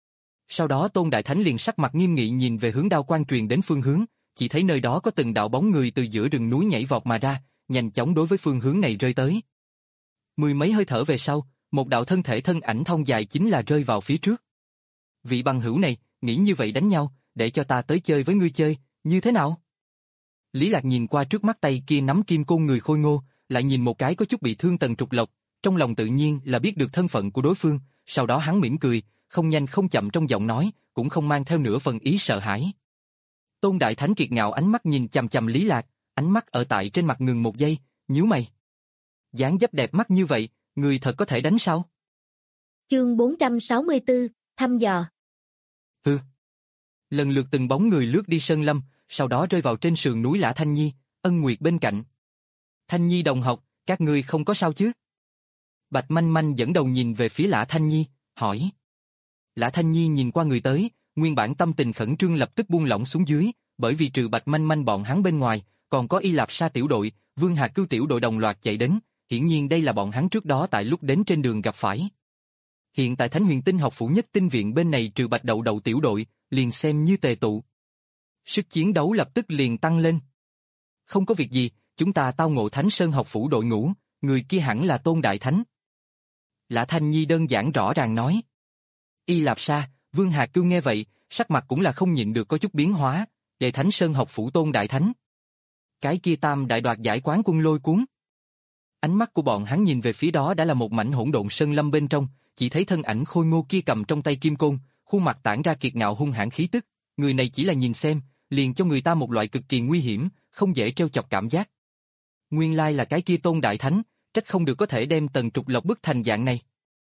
Sau đó Tôn Đại Thánh liền sắc mặt nghiêm nghị nhìn về hướng đao quang truyền đến phương hướng, chỉ thấy nơi đó có từng đạo bóng người từ giữa rừng núi nhảy vọt mà ra, nhanh chóng đối với phương hướng này rơi tới. Mười mấy hơi thở về sau, một đạo thân thể thân ảnh thon dài chính là rơi vào phía trước. Vị bằng hữu này, nghĩ như vậy đánh nhau, để cho ta tới chơi với ngươi chơi, như thế nào? Lý Lạc nhìn qua trước mắt tay kia nắm kim côn người khôi ngô, lại nhìn một cái có chút bị thương Tần Trục Lộc, trong lòng tự nhiên là biết được thân phận của đối phương, sau đó hắn mỉm cười, không nhanh không chậm trong giọng nói, cũng không mang theo nửa phần ý sợ hãi. Tôn Đại Thánh kiệt ngạo ánh mắt nhìn chằm chằm Lý Lạc, ánh mắt ở tại trên mặt ngừng một giây, nhíu mày. Dáng dấp đẹp mắt như vậy, người thật có thể đánh sao? Chương bốn trăm sáu mươi tư, thăm dò. Hừ. Lần lượt từng bóng người lướt đi sơn lâm, sau đó rơi vào trên sườn núi Lã Thanh Nhi, Ân Nguyệt bên cạnh. Thanh Nhi đồng học, các ngươi không có sao chứ? Bạch Manh Manh dẫn đầu nhìn về phía Lã Thanh Nhi, hỏi. Lã Thanh Nhi nhìn qua người tới, nguyên bản tâm tình khẩn trương lập tức buông lỏng xuống dưới, bởi vì trừ Bạch Manh Manh bọn hắn bên ngoài, còn có Y Lạp Sa tiểu đội, Vương Hà Cưu tiểu đội đồng loạt chạy đến, hiển nhiên đây là bọn hắn trước đó tại lúc đến trên đường gặp phải. Hiện tại Thánh Huyền Tinh học phủ nhất tinh viện bên này trừ Bạch Đậu Đậu tiểu đội, liền xem như tề tụ. Sức chiến đấu lập tức liền tăng lên. Không có việc gì, chúng ta tao ngộ Thánh Sơn học phủ đội ngũ, người kia hẳn là Tôn Đại Thánh. Lã Thanh Nhi đơn giản rõ ràng nói. Y Lạp Sa, Vương Hà Cưu nghe vậy, sắc mặt cũng là không nhịn được có chút biến hóa, để Thánh Sơn học phủ Tôn Đại Thánh. Cái kia tam đại đoạt giải quán quân Lôi Cuốn. Ánh mắt của bọn hắn nhìn về phía đó đã là một mảnh hỗn độn sơn lâm bên trong, chỉ thấy thân ảnh khôi ngô kia cầm trong tay kim côn, khuôn mặt tản ra kiệt ngạo hung hãn khí tức, người này chỉ là nhìn xem, liền cho người ta một loại cực kỳ nguy hiểm, không dễ trêu chọc cảm giác. Nguyên lai là cái kia Tôn Đại Thánh, trách không được có thể đem Tần Trục Lộc bức thành dạng này.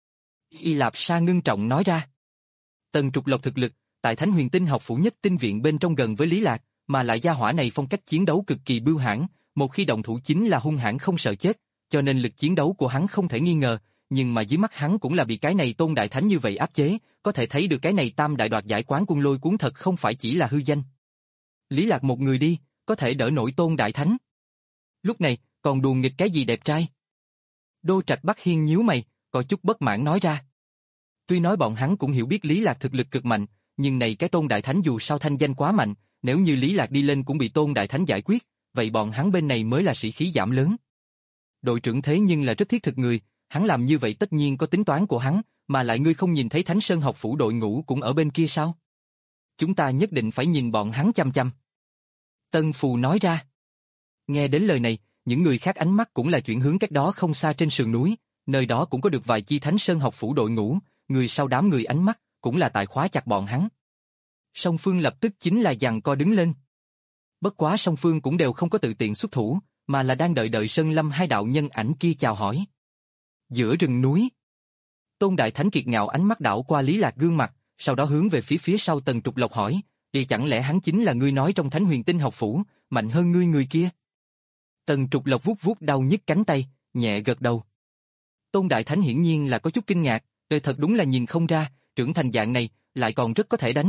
Y Lạp Sa ngưng trọng nói ra. Tần Trục Lộc thực lực, tại Thánh Huyền Tinh học phủ nhất tinh viện bên trong gần với Lý Lạc, mà lại gia hỏa này phong cách chiến đấu cực kỳ bưu hãn, một khi động thủ chính là hung hãn không sợ chết, cho nên lực chiến đấu của hắn không thể nghi ngờ, nhưng mà dưới mắt hắn cũng là bị cái này Tôn Đại Thánh như vậy áp chế, có thể thấy được cái này tam đại đoạt giải quán quân Lôi Cuốn thật không phải chỉ là hư danh. Lý Lạc một người đi, có thể đỡ nổi Tôn Đại Thánh. Lúc này, còn đùa nghịch cái gì đẹp trai? Đô Trạch Bắc Hiên nhíu mày, có chút bất mãn nói ra. Tuy nói bọn hắn cũng hiểu biết Lý Lạc thực lực cực mạnh, nhưng này cái Tôn Đại Thánh dù sao thanh danh quá mạnh, nếu như Lý Lạc đi lên cũng bị Tôn Đại Thánh giải quyết, vậy bọn hắn bên này mới là sĩ khí giảm lớn. Đội trưởng thế nhưng là rất thiết thực người, hắn làm như vậy tất nhiên có tính toán của hắn, mà lại ngươi không nhìn thấy Thánh Sơn học phủ đội ngũ cũng ở bên kia sao? Chúng ta nhất định phải nhìn bọn hắn chăm chăm. Tân Phù nói ra. Nghe đến lời này, những người khác ánh mắt cũng là chuyển hướng cách đó không xa trên sườn núi, nơi đó cũng có được vài chi Thánh Sơn học phủ đội ngũ, người sau đám người ánh mắt, cũng là tại khóa chặt bọn hắn. Song phương lập tức chính là giằng co đứng lên. Bất quá song phương cũng đều không có tự tiện xuất thủ, mà là đang đợi đợi Sơn Lâm hai đạo nhân ảnh kia chào hỏi. Giữa rừng núi, Tôn Đại Thánh kiệt ngạo ánh mắt đảo qua Lý Lạc gương mặt, sau đó hướng về phía phía sau Tần Trục Lộc hỏi, thì chẳng lẽ hắn chính là ngươi nói trong Thánh Huyền Tinh học phủ, mạnh hơn ngươi người kia? Tần Trục Lộc vuốt vuốt đau nhức cánh tay, nhẹ gật đầu. Tôn Đại Thánh hiển nhiên là có chút kinh ngạc, đời thật đúng là nhìn không ra, trưởng thành dạng này, lại còn rất có thể đánh.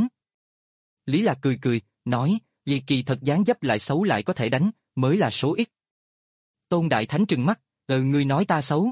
Lý Lạc cười cười, nói, vì kỳ thật dáng dấp lại xấu lại có thể đánh, mới là số ít. Tôn Đại Thánh trừng mắt, ừ ngươi nói ta xấu.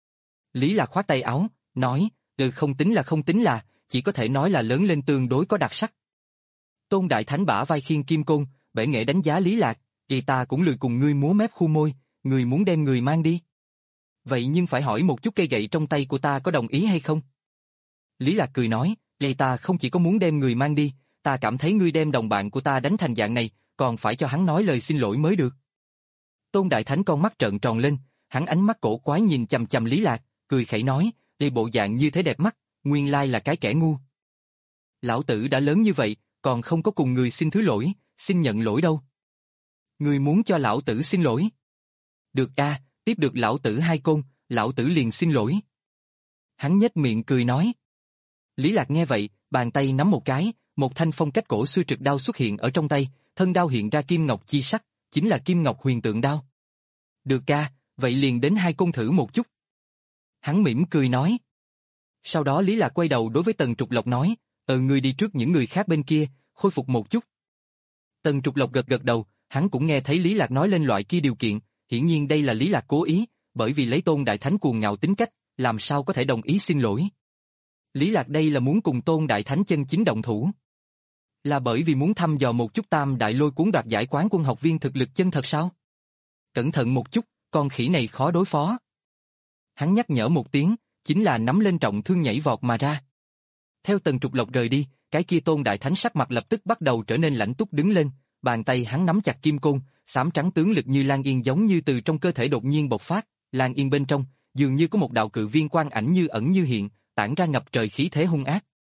Lý Lạc khoát tay áo, nói, ừ không tính là không tính là, chỉ có thể nói là lớn lên tương đối có đặc sắc. Tôn Đại Thánh bả vai khiêng kim côn, bể nghệ đánh giá Lý Lạc, vì ta cũng lười cùng ngươi múa mép khu môi, ngươi muốn đem người mang đi. Vậy nhưng phải hỏi một chút cây gậy trong tay của ta có đồng ý hay không? Lý Lạc cười nói, vậy ta không chỉ có muốn đem người mang đi, ta cảm thấy ngươi đem đồng bạn của ta đánh thành dạng này, còn phải cho hắn nói lời xin lỗi mới được. Tôn Đại Thánh con mắt trợn tròn lên, hắn ánh mắt cổ quái nhìn chằm chằm Lý Lạc, cười khẩy nói, đi bộ dạng như thế đẹp mắt, nguyên lai là cái kẻ ngu. Lão tử đã lớn như vậy, còn không có cùng người xin thứ lỗi, xin nhận lỗi đâu. Người muốn cho lão tử xin lỗi? Được a, tiếp được lão tử hai côn, lão tử liền xin lỗi. Hắn nhếch miệng cười nói. Lý Lạc nghe vậy, bàn tay nắm một cái, một thanh phong cách cổ xưa trực đao xuất hiện ở trong tay, thân đao hiện ra kim ngọc chi sắc, chính là kim ngọc huyền tượng đao. Được ca, vậy liền đến hai côn thử một chút. Hắn mỉm cười nói. Sau đó Lý Lạc quay đầu đối với Tần Trục Lộc nói, ờ ngươi đi trước những người khác bên kia, khôi phục một chút. Tần Trục Lộc gật gật đầu, hắn cũng nghe thấy Lý Lạc nói lên loại kia điều kiện, hiển nhiên đây là Lý Lạc cố ý, bởi vì lấy Tôn Đại Thánh cuồng ngạo tính cách, làm sao có thể đồng ý xin lỗi. Lý Lạc đây là muốn cùng Tôn Đại Thánh chân chính động thủ. Là bởi vì muốn thăm dò một chút tam đại lôi cuốn đoạt giải quán quân học viên thực lực chân thật sao? Cẩn thận một chút, con khỉ này khó đối phó. Hắn nhắc nhở một tiếng, chính là nắm lên trọng thương nhảy vọt mà ra. Theo Tần Trục Lộc rời đi, cái kia Tôn Đại Thánh sắc mặt lập tức bắt đầu trở nên lạnh túc đứng lên, bàn tay hắn nắm chặt kim côn, xám trắng tướng lực như lan yên giống như từ trong cơ thể đột nhiên bộc phát, lan yên bên trong, dường như có một đạo cự viên quang ảnh như ẩn như hiện, tản ra ngập trời khí thế hung ác.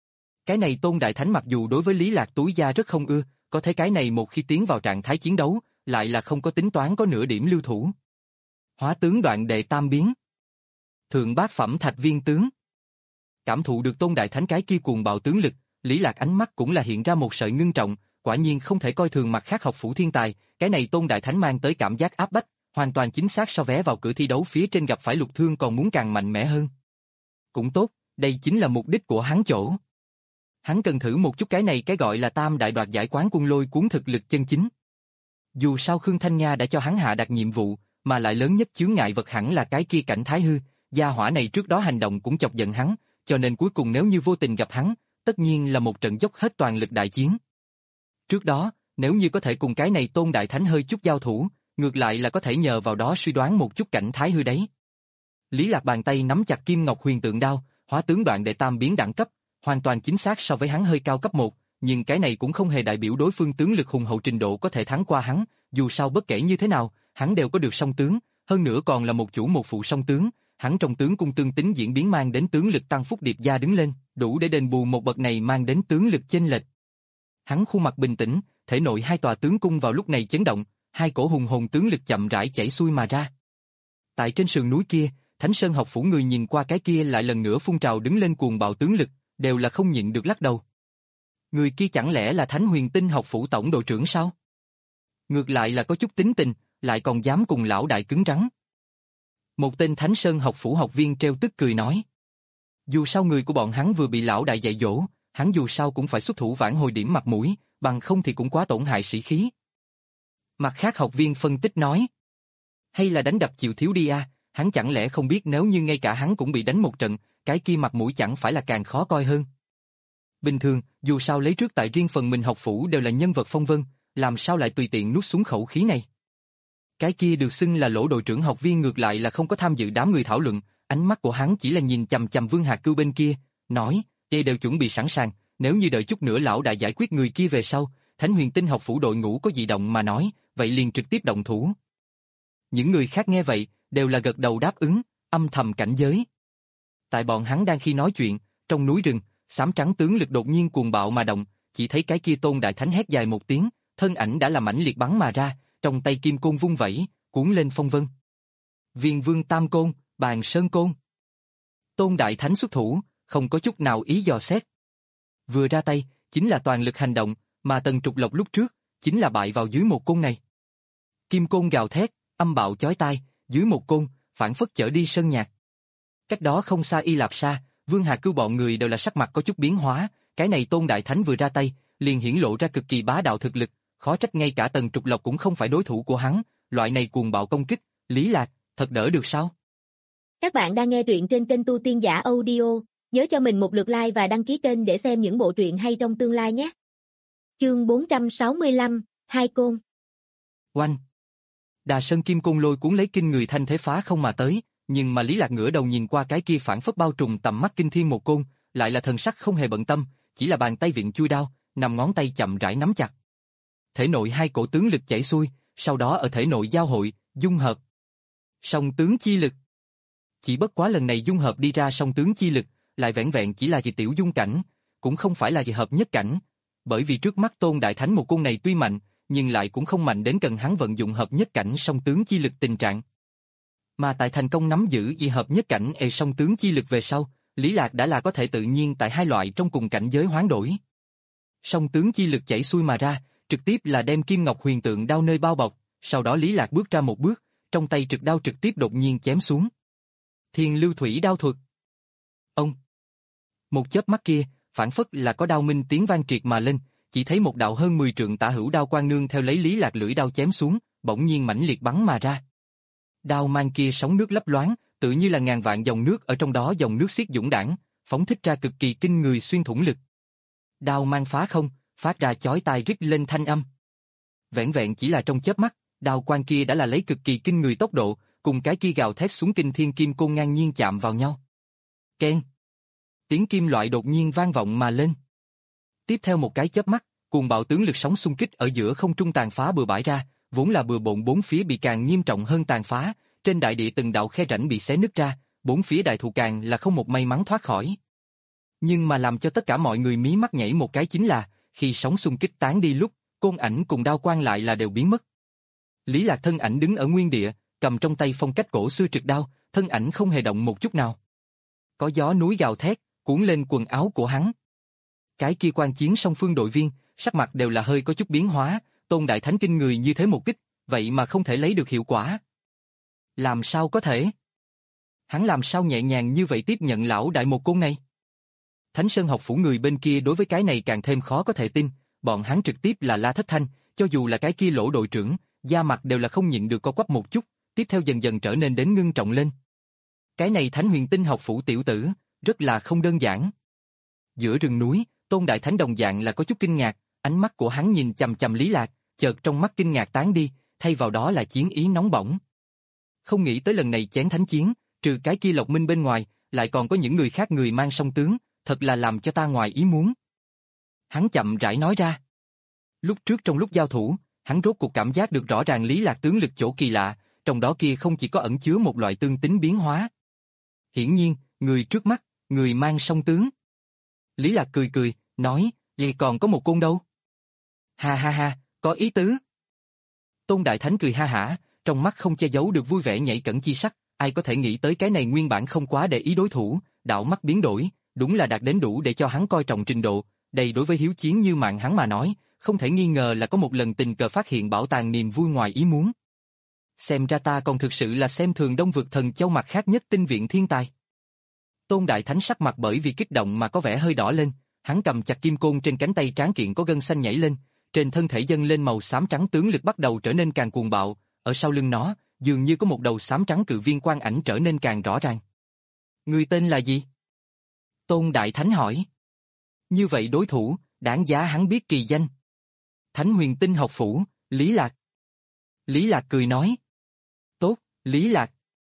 Cái này Tôn Đại Thánh mặc dù đối với Lý Lạc túi da rất không ưa, có thể cái này một khi tiến vào trạng thái chiến đấu, lại là không có tính toán có nửa điểm lưu thủ. Hóa tướng đoạn đệ tam biến. Thượng bát phẩm thạch viên tướng. Cảm thụ được Tôn Đại Thánh cái kia cuồng bạo tướng lực, Lý Lạc ánh mắt cũng là hiện ra một sợi ngưng trọng, quả nhiên không thể coi thường mặt khác học phủ thiên tài, cái này Tôn Đại Thánh mang tới cảm giác áp bách, hoàn toàn chính xác so vé vào cửa thi đấu phía trên gặp phải Lục Thương còn muốn càng mạnh mẽ hơn. Cũng tốt, đây chính là mục đích của hắn chỗ. Hắn cần thử một chút cái này cái gọi là tam đại đoạt giải quán quân lôi cuốn thực lực chân chính. Dù sao Khương Thanh Nha đã cho hắn hạ đặt nhiệm vụ, mà lại lớn nhất chướng ngại vật hẳn là cái kia Cảnh Thái Hư, gia hỏa này trước đó hành động cũng chọc giận hắn, cho nên cuối cùng nếu như vô tình gặp hắn, tất nhiên là một trận dốc hết toàn lực đại chiến. Trước đó, nếu như có thể cùng cái này Tôn Đại Thánh hơi chút giao thủ, ngược lại là có thể nhờ vào đó suy đoán một chút Cảnh Thái Hư đấy. Lý Lạc bàn tay nắm chặt Kim Ngọc Huyền Tượng Đao, hóa tướng đoạn đệ tam biến đẳng cấp, hoàn toàn chính xác so với hắn hơi cao cấp một, nhưng cái này cũng không hề đại biểu đối phương tướng lực hùng hậu trình độ có thể thắng qua hắn, dù sao bất kể như thế nào, hắn đều có được song tướng, hơn nữa còn là một chủ một phụ song tướng, hắn trong tướng cung tương tính diễn biến mang đến tướng lực tăng phúc điệp gia đứng lên, đủ để đền bù một bậc này mang đến tướng lực chênh lệch. Hắn khuôn mặt bình tĩnh, thể nội hai tòa tướng cung vào lúc này chấn động, hai cổ hùng hồn tướng lực chậm rãi chảy xuôi mà ra. Tại trên sườn núi kia, Thánh Sơn học phủ người nhìn qua cái kia lại lần nữa phun trào đứng lên cuồng bạo tướng lực, đều là không nhịn được lắc đầu. Người kia chẳng lẽ là Thánh Huyền Tinh học phủ tổng đội trưởng sao? Ngược lại là có chút tính tình, lại còn dám cùng lão đại cứng rắn. Một tên Thánh Sơn học phủ học viên treo tức cười nói. Dù sao người của bọn hắn vừa bị lão đại dạy dỗ, hắn dù sao cũng phải xuất thủ vãn hồi điểm mặt mũi, bằng không thì cũng quá tổn hại sĩ khí. Mặt khác học viên phân tích nói. Hay là đánh đập chịu thiếu đi à, hắn chẳng lẽ không biết nếu như ngay cả hắn cũng bị đánh một trận, cái kia mặt mũi chẳng phải là càng khó coi hơn. Bình thường, dù sao lấy trước tại riêng phần mình học phủ đều là nhân vật phong vân, làm sao lại tùy tiện nuốt xuống khẩu khí này. Cái kia được xưng là Lỗ đội trưởng học viên ngược lại là không có tham dự đám người thảo luận, ánh mắt của hắn chỉ là nhìn chằm chằm Vương Hạc Cưu bên kia, nói, đây đều chuẩn bị sẵn sàng, nếu như đợi chút nữa lão đại giải quyết người kia về sau, Thánh Huyền Tinh học phủ đội ngũ có dị động mà nói, vậy liền trực tiếp động thủ. Những người khác nghe vậy, đều là gật đầu đáp ứng, âm thầm cảnh giới. Tại bọn hắn đang khi nói chuyện, trong núi rừng, xám trắng tướng lực đột nhiên cuồng bạo mà động, chỉ thấy cái kia Tôn Đại Thánh hét dài một tiếng, thân ảnh đã là mãnh liệt bắn mà ra, trong tay kim côn vung vẩy, cuốn lên phong vân. Viền Vương Tam Côn, Bàn Sơn Côn. Tôn Đại Thánh xuất thủ, không có chút nào ý dò xét. Vừa ra tay, chính là toàn lực hành động, mà Tần Trục Lộc lúc trước, chính là bại vào dưới một côn này. Kim côn gào thét, âm bạo chói tai, dưới một côn, phản phất chở đi sơn nhạc. Cách đó không xa Y Lạp Sa, Vương Hà Cưu bọn người đều là sắc mặt có chút biến hóa, cái này Tôn Đại Thánh vừa ra tay, liền hiển lộ ra cực kỳ bá đạo thực lực, khó trách ngay cả Tần Trục Lộc cũng không phải đối thủ của hắn, loại này cuồng bạo công kích, Lý Lạc, thật đỡ được sao? Các bạn đang nghe truyện trên kênh Tu Tiên Giả Audio, nhớ cho mình một lượt like và đăng ký kênh để xem những bộ truyện hay trong tương lai nhé. Chương bốn trăm sáu mươi lăm, Hai Côn. Oanh! Đà Sơn Kim Côn lôi cuốn lấy kinh người thanh thế phá không mà tới, nhưng mà Lý Lạc ngửa đầu nhìn qua cái kia phản phất bao trùm tầm mắt kinh thiên một côn, lại là thần sắc không hề bận tâm, chỉ là bàn tay viện chui đao, nằm ngón tay chậm rãi nắm chặt. Thể nội hai cổ tướng lực chảy xuôi, sau đó ở thể nội giao hội, dung hợp. Song tướng chi lực. Chỉ bất quá lần này dung hợp đi ra song tướng chi lực, lại vẻn vẹn chỉ là gì tiểu dung cảnh, cũng không phải là gì hợp nhất cảnh, bởi vì trước mắt Tôn Đại Thánh một côn này tuy mạnh, nhưng lại cũng không mạnh đến cần hắn vận dụng hợp nhất cảnh song tướng chi lực tình trạng. Mà tại thành công nắm giữ gì hợp nhất cảnh e song tướng chi lực về sau, Lý Lạc đã là có thể tự nhiên tại hai loại trong cùng cảnh giới hoán đổi. Song tướng chi lực chảy xuôi mà ra, trực tiếp là đem Kim Ngọc Huyền Tượng đao nơi bao bọc, sau đó Lý Lạc bước ra một bước, trong tay trực đao trực tiếp đột nhiên chém xuống. Thiên Lưu Thủy đao thuật. Ông. Một chớp mắt kia, phản phất là có đao minh tiếng vang triệt mà lên, chỉ thấy một đạo hơn mười trượng tả hữu đao quang nương theo lấy Lý Lạc lưỡi đao chém xuống, bỗng nhiên mãnh liệt bắn mà ra. Đao mang kia sóng nước lấp loáng, tự như là ngàn vạn dòng nước ở trong đó dòng nước xiết dũng đãng, phóng thích ra cực kỳ kinh người xuyên thủng lực. Đao mang phá không, phát ra chói tai rít lên thanh âm. Vẻn vẹn chỉ là trong chớp mắt, đao quang kia đã là lấy cực kỳ kinh người tốc độ, cùng cái kia gào thét xuống kinh thiên kim côn ngang nhiên chạm vào nhau. Keng! Tiếng kim loại đột nhiên vang vọng mà lên. Tiếp theo một cái chớp mắt, cuồng bạo tướng lực sóng xung kích ở giữa không trung tàn phá bừa bãi ra, vốn là bừa bộn bốn phía bị càng nghiêm trọng hơn tàn phá, trên đại địa từng đạo khe rãnh bị xé nứt ra, bốn phía đại thụ càng là không một may mắn thoát khỏi. Nhưng mà làm cho tất cả mọi người mí mắt nhảy một cái chính là, khi sóng xung kích tán đi lúc, côn ảnh cùng đao quang lại là đều biến mất. Lý Lạc thân ảnh đứng ở nguyên địa, cầm trong tay phong cách cổ xưa trực đao, thân ảnh không hề động một chút nào. Có gió núi gào thét, cuốn lên quần áo của hắn. Cái kia quan chiến song phương đội viên, sắc mặt đều là hơi có chút biến hóa, Tôn Đại Thánh kinh người như thế một kích, vậy mà không thể lấy được hiệu quả. Làm sao có thể? Hắn làm sao nhẹ nhàng như vậy tiếp nhận lão đại một côn này? Thánh Sơn học phủ người bên kia đối với cái này càng thêm khó có thể tin, bọn hắn trực tiếp là La Thất Thanh, cho dù là cái kia Lỗ đội trưởng, da mặt đều là không nhịn được co quắp một chút, tiếp theo dần dần trở nên đến ngưng trọng lên. Cái này Thánh Huyền Tinh học phủ tiểu tử, rất là không đơn giản. Giữa rừng núi, Tôn Đại Thánh đồng dạng là có chút kinh ngạc, ánh mắt của hắn nhìn chằm chằm Lý Lạc, chợt trong mắt kinh ngạc tán đi, thay vào đó là chiến ý nóng bỏng. Không nghĩ tới lần này chén thánh chiến, trừ cái kia Lộc Minh bên ngoài, lại còn có những người khác người mang song tướng, thật là làm cho ta ngoài ý muốn. Hắn chậm rãi nói ra. Lúc trước trong lúc giao thủ, hắn rốt cuộc cảm giác được rõ ràng Lý Lạc tướng lực chỗ kỳ lạ, trong đó kia không chỉ có ẩn chứa một loại tương tính biến hóa. Hiển nhiên, người trước mắt, người mang song tướng. Lý Lạc cười cười, nói, vậy còn có một côn đâu? Ha ha ha, có ý tứ. Tôn Đại Thánh cười ha hả, trong mắt không che giấu được vui vẻ nhảy cẫng chi sắc, ai có thể nghĩ tới cái này nguyên bản không quá để ý đối thủ, đạo mắt biến đổi, đúng là đạt đến đủ để cho hắn coi trọng trình độ, đây đối với hiếu chiến như mạng hắn mà nói, không thể nghi ngờ là có một lần tình cờ phát hiện bảo tàng niềm vui ngoài ý muốn. Xem ra ta còn thực sự là xem thường Đông Vực Thần Châu mặt khác nhất tinh viện thiên tài. Tôn Đại Thánh sắc mặt bởi vì kích động mà có vẻ hơi đỏ lên, hắn cầm chặt kim côn trên cánh tay tráng kiện có gân xanh nhảy lên, trên thân thể dâng lên màu xám trắng tướng lực bắt đầu trở nên càng cuồng bạo, ở sau lưng nó, dường như có một đầu xám trắng cự viên quang ảnh trở nên càng rõ ràng. Người tên là gì? Tôn Đại Thánh hỏi. Như vậy đối thủ, đáng giá hắn biết kỳ danh. Thánh Huyền Tinh học phủ, Lý Lạc. Lý Lạc cười nói. Tốt, Lý Lạc.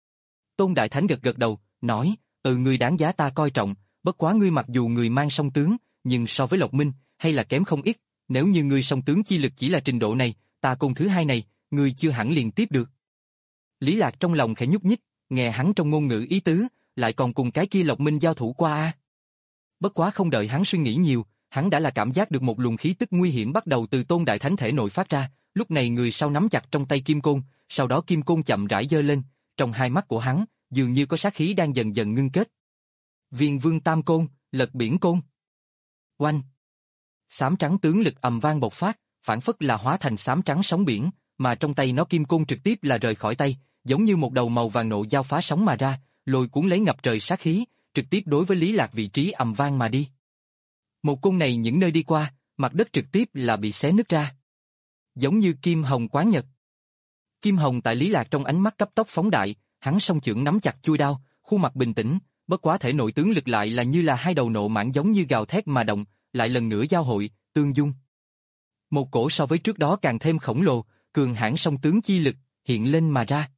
Tôn Đại Thánh gật gật đầu, nói, ừ người đáng giá ta coi trọng, bất quá ngươi mặc dù người mang song tướng, nhưng so với Lộc Minh, hay là kém không ít, nếu như ngươi song tướng chi lực chỉ là trình độ này, ta cùng thứ hai này, ngươi chưa hẳn liền tiếp được. Lý Lạc trong lòng khẽ nhúc nhích, nghe hắn trong ngôn ngữ ý tứ, lại còn cùng cái kia Lộc Minh giao thủ qua a. Bất quá không đợi hắn suy nghĩ nhiều, hắn đã là cảm giác được một luồng khí tức nguy hiểm bắt đầu từ Tôn Đại Thánh thể nội phát ra, lúc này người sau nắm chặt trong tay kim côn, sau đó kim côn chậm rãi giơ lên, trong hai mắt của hắn, dường như có sát khí đang dần dần ngưng kết. Viên Vương Tam Côn, Lật Biển Côn. Oanh! Xám trắng tướng lực ầm vang bộc phát, phản phất là hóa thành xám trắng sóng biển, mà trong tay nó kim côn trực tiếp là rời khỏi tay, giống như một đầu màu vàng nộ dao phá sóng mà ra, lôi cuốn lấy ngập trời sát khí, trực tiếp đối với Lý Lạc vị trí ầm vang mà đi. Một côn này những nơi đi qua, mặt đất trực tiếp là bị xé nứt ra. Giống như kim hồng quán nhật. Kim hồng tại Lý Lạc trong ánh mắt cấp tốc phóng đại, hắn song chưởng nắm chặt chuôi đao, khuôn mặt bình tĩnh, bất quá thể nội tướng lực lại là như là hai đầu nộ mãng giống như gào thét mà động, lại lần nữa giao hội, tương dung. Một cổ so với trước đó càng thêm khổng lồ, cường hãn song tướng chi lực hiện lên mà ra.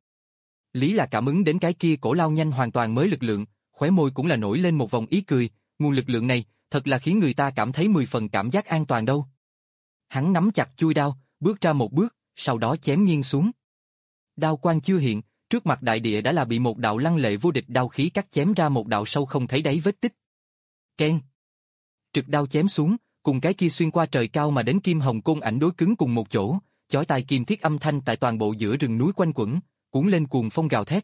Lý Lạc cảm ứng đến cái kia cổ lao nhanh hoàn toàn mới lực lượng, khóe môi cũng là nổi lên một vòng ý cười, nguồn lực lượng này thật là khiến người ta cảm thấy mười phần cảm giác an toàn đâu. Hắn nắm chặt chuôi đao, bước ra một bước, sau đó chém nghiêng xuống. Đao quang chưa hiện, trước mặt đại địa đã là bị một đạo lăng lệ vô địch đao khí cắt chém ra một đạo sâu không thấy đáy vết tích. Keng! Trực đao chém xuống, cùng cái kia xuyên qua trời cao mà đến kim hồng côn ảnh đối cứng cùng một chỗ, chói tai kim thiết âm thanh tại toàn bộ giữa rừng núi quanh quẩn, cuốn lên cuồng phong gào thét.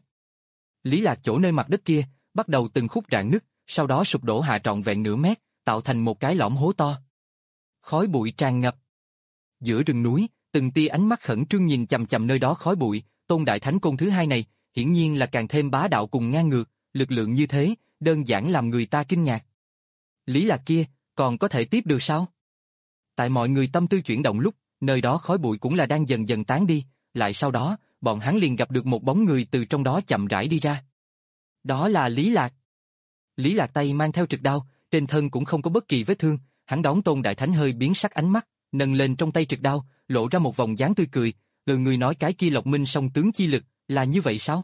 Lý Lạc chỗ nơi mặt đất kia, bắt đầu từng khúc rạn nứt, sau đó sụp đổ hạ trọn vẹn nửa mét, tạo thành một cái lõm hố to. Khói bụi tràn ngập. Giữa rừng núi, từng tia ánh mắt khẩn trương nhìn chằm chằm nơi đó khói bụi, Tôn Đại Thánh Côn thứ hai này, hiển nhiên là càng thêm bá đạo cùng ngang ngược, lực lượng như thế, đơn giản làm người ta kinh ngạc. Lý Lạc kia, còn có thể tiếp được sao? Tại mọi người tâm tư chuyển động lúc, nơi đó khói bụi cũng là đang dần dần tán đi, lại sau đó, bọn hắn liền gặp được một bóng người từ trong đó chậm rãi đi ra. Đó là Lý Lạc. Lý Lạc tay mang theo trực đao, trên thân cũng không có bất kỳ vết thương, hắn đón Tôn Đại Thánh hơi biến sắc ánh mắt, nâng lên trong tay trực đao, lộ ra một vòng dáng tươi cười, từ người nói cái kia Lộc Minh song tướng chi lực, là như vậy sao?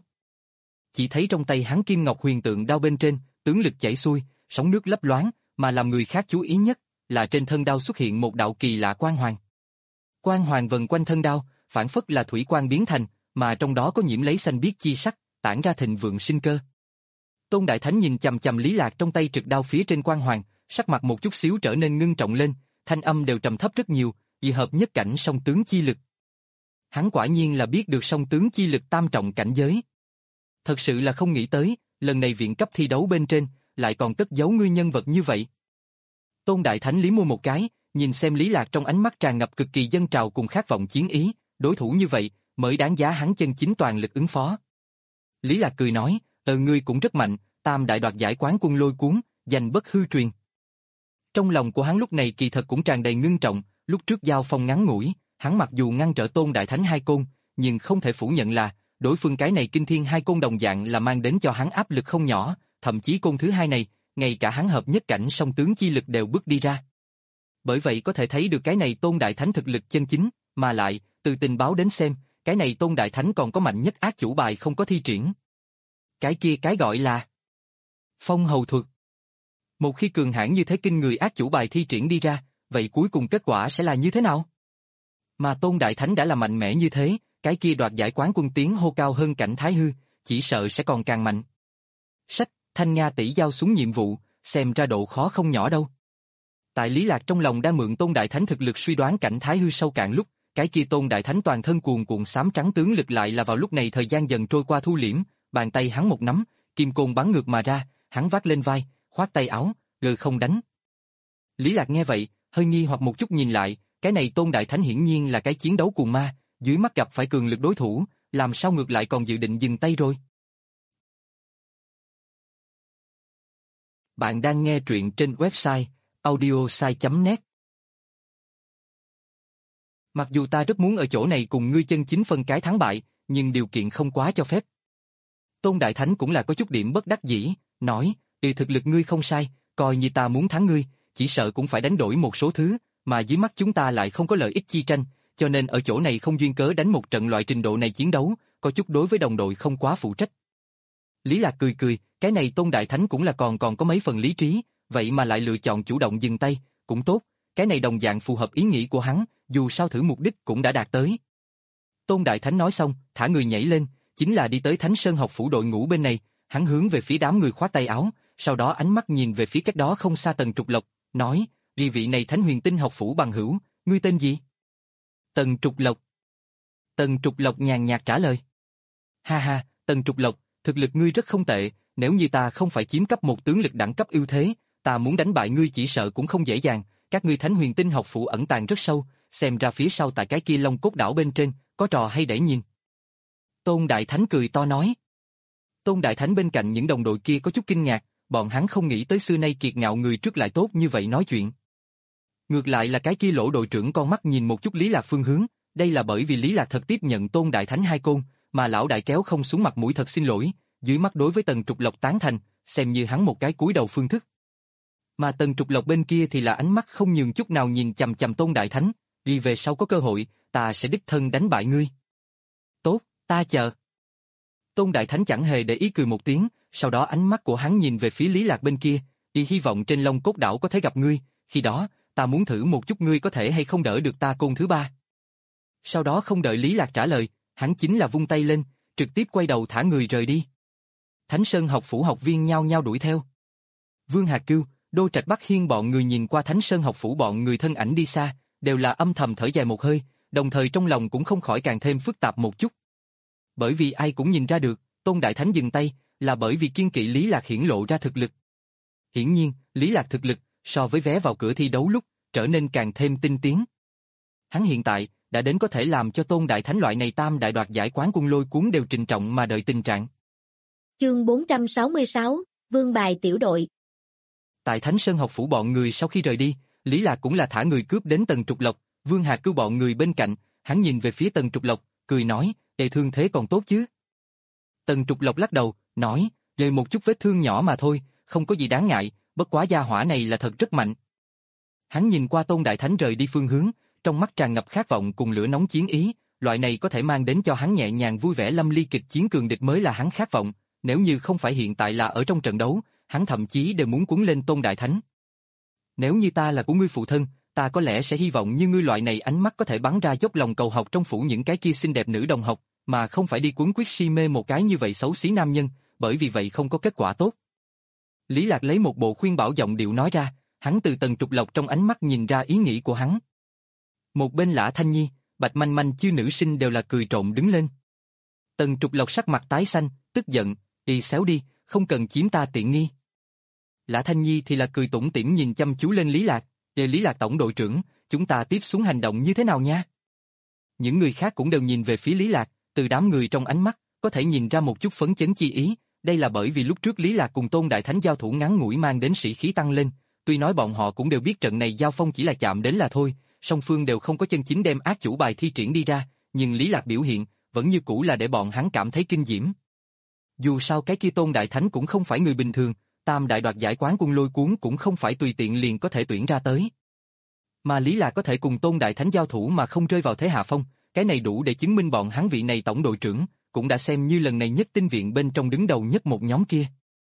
Chỉ thấy trong tay hắn kim ngọc huyền tượng đao bên trên, tướng lực chảy xuôi, sóng nước lấp loáng, mà làm người khác chú ý nhất, là trên thân đao xuất hiện một đạo kỳ lạ quang hoàng. Quang hoàng vần quanh thân đao, phản phất là thủy quang biến thành, mà trong đó có nhiễm lấy xanh biếc chi sắc, tản ra thịnh vượng sinh cơ. Tôn Đại Thánh nhìn chằm chằm Lý Lạc trong tay trực đao phía trên quang hoàng, sắc mặt một chút xíu trở nên ngưng trọng lên, thanh âm đều trầm thấp rất nhiều, dị hợp nhất cảnh song tướng chi lực. Hắn quả nhiên là biết được song tướng chi lực tam trọng cảnh giới. Thật sự là không nghĩ tới, lần này viện cấp thi đấu bên trên, lại còn cất giấu ngươi nhân vật như vậy. Tôn Đại Thánh liếm môi một cái, nhìn xem Lý Lạc trong ánh mắt tràn ngập cực kỳ dâng trào cùng khát vọng chiến ý, đối thủ như vậy, mới đáng giá hắn chân chính toàn lực ứng phó. Lý Lạc cười nói, ờ ngươi cũng rất mạnh, tam đại đoạt giải quán quân lôi cuốn, danh bất hư truyền. Trong lòng của hắn lúc này kỳ thật cũng tràn đầy ngưng trọng, lúc trước giao phong ngắn ngủi, hắn mặc dù ngăn trở Tôn Đại Thánh hai côn, nhưng không thể phủ nhận là, đối phương cái này kinh thiên hai côn đồng dạng là mang đến cho hắn áp lực không nhỏ, thậm chí côn thứ hai này, ngay cả hắn hợp nhất cảnh song tướng chi lực đều bước đi ra. Bởi vậy có thể thấy được cái này Tôn Đại Thánh thực lực chân chính, mà lại, từ tình báo đến xem, cái này Tôn Đại Thánh còn có mạnh nhất ác chủ bài không có thi triển. Cái kia cái gọi là phong hầu thuật. Một khi cường hãn như thế kinh người ác chủ bài thi triển đi ra, vậy cuối cùng kết quả sẽ là như thế nào? Mà Tôn Đại Thánh đã là mạnh mẽ như thế, cái kia đoạt giải quán quân tiến hô cao hơn cảnh Thái Hư, chỉ sợ sẽ còn càng mạnh. Sách, Thanh Nga tỷ giao xuống nhiệm vụ, xem ra độ khó không nhỏ đâu. Tại Lý Lạc trong lòng đang mượn Tôn Đại Thánh thực lực suy đoán cảnh Thái Hư sâu cạn lúc, cái kia Tôn Đại Thánh toàn thân cuồn cuộn xám trắng tướng lực lại là vào lúc này thời gian dần trôi qua thu liễm, bàn tay hắn một nắm, kim côn bắn ngược mà ra, hắn vác lên vai, khoát tay áo, gờ không đánh. Lý Lạc nghe vậy, hơi nghi hoặc một chút nhìn lại, cái này Tôn Đại Thánh hiển nhiên là cái chiến đấu cuồng ma, dưới mắt gặp phải cường lực đối thủ, làm sao ngược lại còn dự định dừng tay rồi. Bạn đang nghe truyện trên website audiosai chấm net. Mặc dù ta rất muốn ở chỗ này cùng ngươi chân chính phân cái thắng bại, nhưng điều kiện không quá cho phép. Tôn Đại Thánh cũng là có chút điểm bất đắc dĩ, nói, ừ thực lực ngươi không sai, coi như ta muốn thắng ngươi, chỉ sợ cũng phải đánh đổi một số thứ, mà dưới mắt chúng ta lại không có lợi ích chi tranh, cho nên ở chỗ này không duyên cớ đánh một trận loại trình độ này chiến đấu, có chút đối với đồng đội không quá phụ trách. Lý Lạc cười cười, cái này Tôn Đại Thánh cũng là còn còn có mấy phần lý trí, vậy mà lại lựa chọn chủ động dừng tay, cũng tốt, cái này đồng dạng phù hợp ý nghĩ của hắn, dù sao thử mục đích cũng đã đạt tới. Tôn Đại Thánh nói xong, thả người nhảy lên, chính là đi tới Thánh Sơn học phủ đội ngũ bên này, hắn hướng về phía đám người khoát tay áo, sau đó ánh mắt nhìn về phía cách đó không xa Tần Trục Lộc, nói, đi vị này Thánh Huyền Tinh học phủ bằng hữu, ngươi tên gì? Tần Trục Lộc. Tần Trục Lộc nhàn nhạt trả lời. Ha ha, Tần Trục Lộc, thực lực ngươi rất không tệ, nếu như ta không phải chiếm cấp một tướng lực đẳng cấp ưu thế, ta muốn đánh bại ngươi chỉ sợ cũng không dễ dàng, các ngươi Thánh Huyền Tinh học phủ ẩn tàng rất sâu, xem ra phía sau tại cái kia Long Cốt đảo bên trên, có trò hay để nhìn. Tôn Đại Thánh cười to nói. Tôn Đại Thánh bên cạnh những đồng đội kia có chút kinh ngạc, bọn hắn không nghĩ tới xưa nay kiệt ngạo người trước lại tốt như vậy nói chuyện. Ngược lại là cái kia Lỗ đội trưởng con mắt nhìn một chút Lý Lạc phương hướng, đây là bởi vì Lý Lạc thật tiếp nhận Tôn Đại Thánh hai côn, mà lão đại kéo không xuống mặt mũi thật xin lỗi, dưới mắt đối với Tần Trục Lộc tán thành, xem như hắn một cái cúi đầu phương thức. Mà Tần Trục Lộc bên kia thì là ánh mắt không nhường chút nào nhìn chằm chằm Tôn Đại Thánh, đi về sau có cơ hội, ta sẽ đích thân đánh bại ngươi. Tốt, ta chờ. Tôn Đại Thánh chẳng hề để ý cười một tiếng, sau đó ánh mắt của hắn nhìn về phía Lý Lạc bên kia, đi hy vọng trên Long Cốt đảo có thể gặp ngươi, khi đó, ta muốn thử một chút ngươi có thể hay không đỡ được ta côn thứ ba. Sau đó không đợi Lý Lạc trả lời, hắn chính là vung tay lên, trực tiếp quay đầu thả người rời đi. Thánh Sơn học phủ học viên nhao nhao đuổi theo. Vương Hạc Cưu, Đô Trạch Bắc Hiên bọn người nhìn qua Thánh Sơn học phủ bọn người thân ảnh đi xa, đều là âm thầm thở dài một hơi, đồng thời trong lòng cũng không khỏi càng thêm phức tạp một chút. Bởi vì ai cũng nhìn ra được, Tôn Đại Thánh dừng tay, là bởi vì kiên kỵ Lý Lạc hiển lộ ra thực lực. Hiển nhiên, Lý Lạc thực lực, so với vé vào cửa thi đấu lúc, trở nên càng thêm tinh tiến. Hắn hiện tại, đã đến có thể làm cho Tôn Đại Thánh loại này tam đại đoạt giải quán quân lôi cuốn đều trịnh trọng mà đợi tình trạng. Chương bốn trăm sáu mươi sáu, Vương bài tiểu đội. Tại Thánh Sơn học phủ bọn người sau khi rời đi, Lý Lạc cũng là thả người cướp đến Tần Trục Lộc, Vương Hạc Cưu bọn người bên cạnh, hắn nhìn về phía Tần Trục Lộc, cười nói, "Đệ thương thế còn tốt chứ?" Tần Trục Lộc lắc đầu, nói, "Lời một chút vết thương nhỏ mà thôi, không có gì đáng ngại, bất quá gia hỏa này là thật rất mạnh." Hắn nhìn qua Tôn Đại Thánh rời đi phương hướng, trong mắt tràn ngập khát vọng cùng lửa nóng chiến ý, loại này có thể mang đến cho hắn nhẹ nhàng vui vẻ lâm ly kịch chiến cường địch mới là hắn khát vọng, nếu như không phải hiện tại là ở trong trận đấu, hắn thậm chí đều muốn cuốn lên Tôn Đại Thánh. Nếu như ta là của ngươi phụ thân, ta có lẽ sẽ hy vọng như ngươi loại này ánh mắt có thể bắn ra dốc lòng cầu học trong phủ những cái kia xinh đẹp nữ đồng học, mà không phải đi cuốn quyết si mê một cái như vậy xấu xí nam nhân, bởi vì vậy không có kết quả tốt. Lý Lạc lấy một bộ khuyên bảo giọng điệu nói ra, Hắn từ Tần Trục Lộc trong ánh mắt nhìn ra ý nghĩ của hắn. Một bên Lã Thanh Nhi, Bạch Manh Manh chư nữ sinh đều là cười trộm đứng lên. Tần Trục Lộc sắc mặt tái xanh, tức giận, đi xéo đi, không cần chiếm ta tiện nghi. Lã Thanh Nhi thì là cười tủm tỉm nhìn chăm chú lên Lý Lạc, "Ê Lý Lạc tổng đội trưởng, chúng ta tiếp xuống hành động như thế nào nha?" Những người khác cũng đều nhìn về phía Lý Lạc, từ đám người trong ánh mắt, có thể nhìn ra một chút phấn chấn chi ý, đây là bởi vì lúc trước Lý Lạc cùng Tôn Đại Thánh giao thủ ngắn ngủi mang đến sĩ khí tăng lên, tuy nói bọn họ cũng đều biết trận này giao phong chỉ là chạm đến là thôi, song phương đều không có chân chính đem ác chủ bài thi triển đi ra, nhưng Lý Lạc biểu hiện, vẫn như cũ là để bọn hắn cảm thấy kinh diễm. Dù sao cái kia Tôn Đại Thánh cũng không phải người bình thường, tam đại đoạt giải quán quân Lôi Cuốn cũng không phải tùy tiện liền có thể tuyển ra tới. Mà Lý Lạc có thể cùng Tôn Đại Thánh giao thủ mà không rơi vào thế hạ phong, cái này đủ để chứng minh bọn hắn vị này tổng đội trưởng, cũng đã xem như lần này nhất tinh viện bên trong đứng đầu nhất một nhóm kia.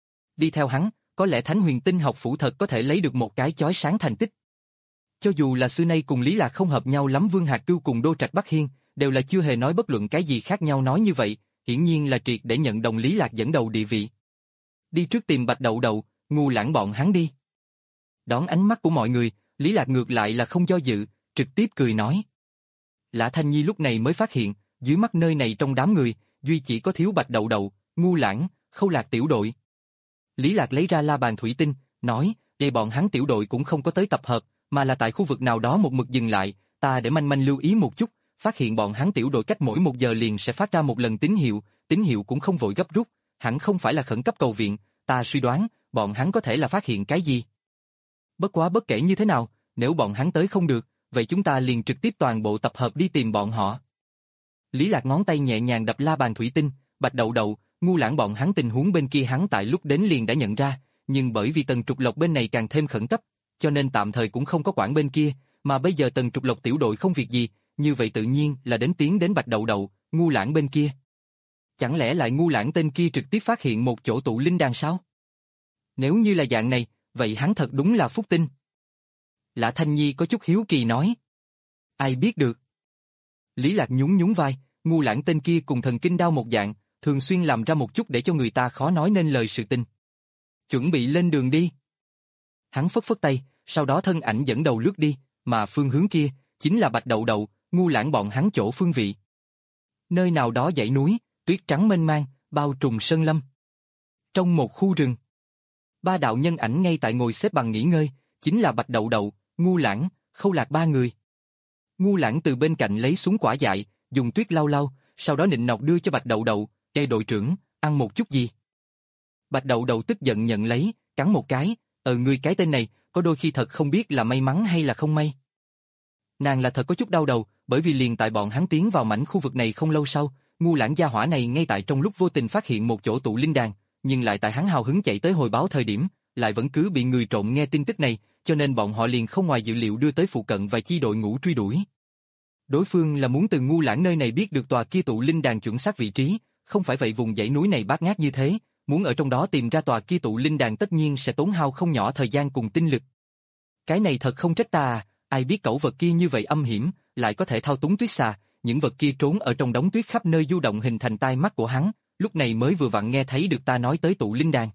Đi theo hắn, có lẽ Thánh Huyền Tinh học phủ thật có thể lấy được một cái chói sáng thành tích. Cho dù là xưa nay cùng Lý Lạc không hợp nhau lắm Vương Hạc Cưu cùng Đô Trạch Bắc Hiên, đều là chưa hề nói bất luận cái gì khác nhau nói như vậy, hiển nhiên là triệt để nhận đồng Lý Lạc dẫn đầu địa vị. Đi trước tìm Bạch Đậu Đậu, ngu lãng bọn hắn đi. Đón ánh mắt của mọi người, Lý Lạc ngược lại là không do dự, trực tiếp cười nói. Lã Thanh Nhi lúc này mới phát hiện, dưới mắt nơi này trong đám người, duy chỉ có thiếu Bạch Đậu Đậu, ngu lãng, Khâu Lạc tiểu đội. Lý Lạc lấy ra la bàn thủy tinh, nói, để bọn hắn tiểu đội cũng không có tới tập hợp, mà là tại khu vực nào đó một mực dừng lại, ta để manh manh lưu ý một chút, phát hiện bọn hắn tiểu đội cách mỗi một giờ liền sẽ phát ra một lần tín hiệu, tín hiệu cũng không vội gấp rút, hẳn không phải là khẩn cấp cầu viện, ta suy đoán, bọn hắn có thể là phát hiện cái gì. Bất quá bất kể như thế nào, nếu bọn hắn tới không được, vậy chúng ta liền trực tiếp toàn bộ tập hợp đi tìm bọn họ. Lý Lạc ngón tay nhẹ nhàng đập la bàn thủy tinh, Bạch Đậu Đậu, ngu lãng bọn hắn tình huống bên kia hắn tại lúc đến liền đã nhận ra, nhưng bởi vì Tần Trục Lộc bên này càng thêm khẩn cấp, cho nên tạm thời cũng không có quản bên kia, mà bây giờ Tần Trục Lộc tiểu đội không việc gì, như vậy tự nhiên là đến tiến đến Bạch Đậu Đậu, ngu lãng bên kia. Chẳng lẽ lại ngu lãng tên kia trực tiếp phát hiện một chỗ tụ linh đàn sao? Nếu như là dạng này, vậy hắn thật đúng là phúc tinh. Lã Thanh Nhi có chút hiếu kỳ nói. Ai biết được? Lý Lạc nhún nhún vai, ngu lãng tên kia cùng thần kinh đao một dạng, thường xuyên làm ra một chút để cho người ta khó nói nên lời sự tình. Chuẩn bị lên đường đi. Hắn phất phất tay, sau đó thân ảnh dẫn đầu lướt đi, mà phương hướng kia, chính là Bạch Đậu Đậu, ngu lãng bọn hắn chỗ phương vị. Nơi nào đó dãy núi, tuyết trắng mênh mang, bao trùm sơn lâm. Trong một khu rừng, ba đạo nhân ảnh ngay tại ngồi xếp bằng nghỉ ngơi, chính là Bạch Đậu Đậu, ngu lãng, Khâu Lạc ba người. Ngu lãng từ bên cạnh lấy xuống quả dại, dùng tuyết lau lau, sau đó nịnh nọt đưa cho Bạch Đậu Đậu, "Ê đội trưởng, ăn một chút gì?" Bạch Đậu Đậu tức giận nhận lấy, cắn một cái, "Ờ ngươi cái tên này, có đôi khi thật không biết là may mắn hay là không may." Nàng là thật có chút đau đầu, bởi vì liền tại bọn hắn tiến vào mảnh khu vực này không lâu sau, ngu lãng gia hỏa này ngay tại trong lúc vô tình phát hiện một chỗ tụ linh đàn, nhưng lại tại hắn hào hứng chạy tới hồi báo thời điểm, lại vẫn cứ bị người trộm nghe tin tức này, cho nên bọn họ liền không ngoài dự liệu đưa tới phụ cận vài chi đội ngũ truy đuổi. Đối phương là muốn từ ngu lãng nơi này biết được tòa kia tụ linh đàn chuẩn xác vị trí, không phải vậy vùng dãy núi này bát ngát như thế, muốn ở trong đó tìm ra tòa kia tụ linh đàn tất nhiên sẽ tốn hao không nhỏ thời gian cùng tinh lực. Cái này thật không trách ta à, ai biết cẩu vật kia như vậy âm hiểm, lại có thể thao túng tuyết xà, những vật kia trốn ở trong đống tuyết khắp nơi du động hình thành tai mắt của hắn, lúc này mới vừa vặn nghe thấy được ta nói tới tụ linh đàn.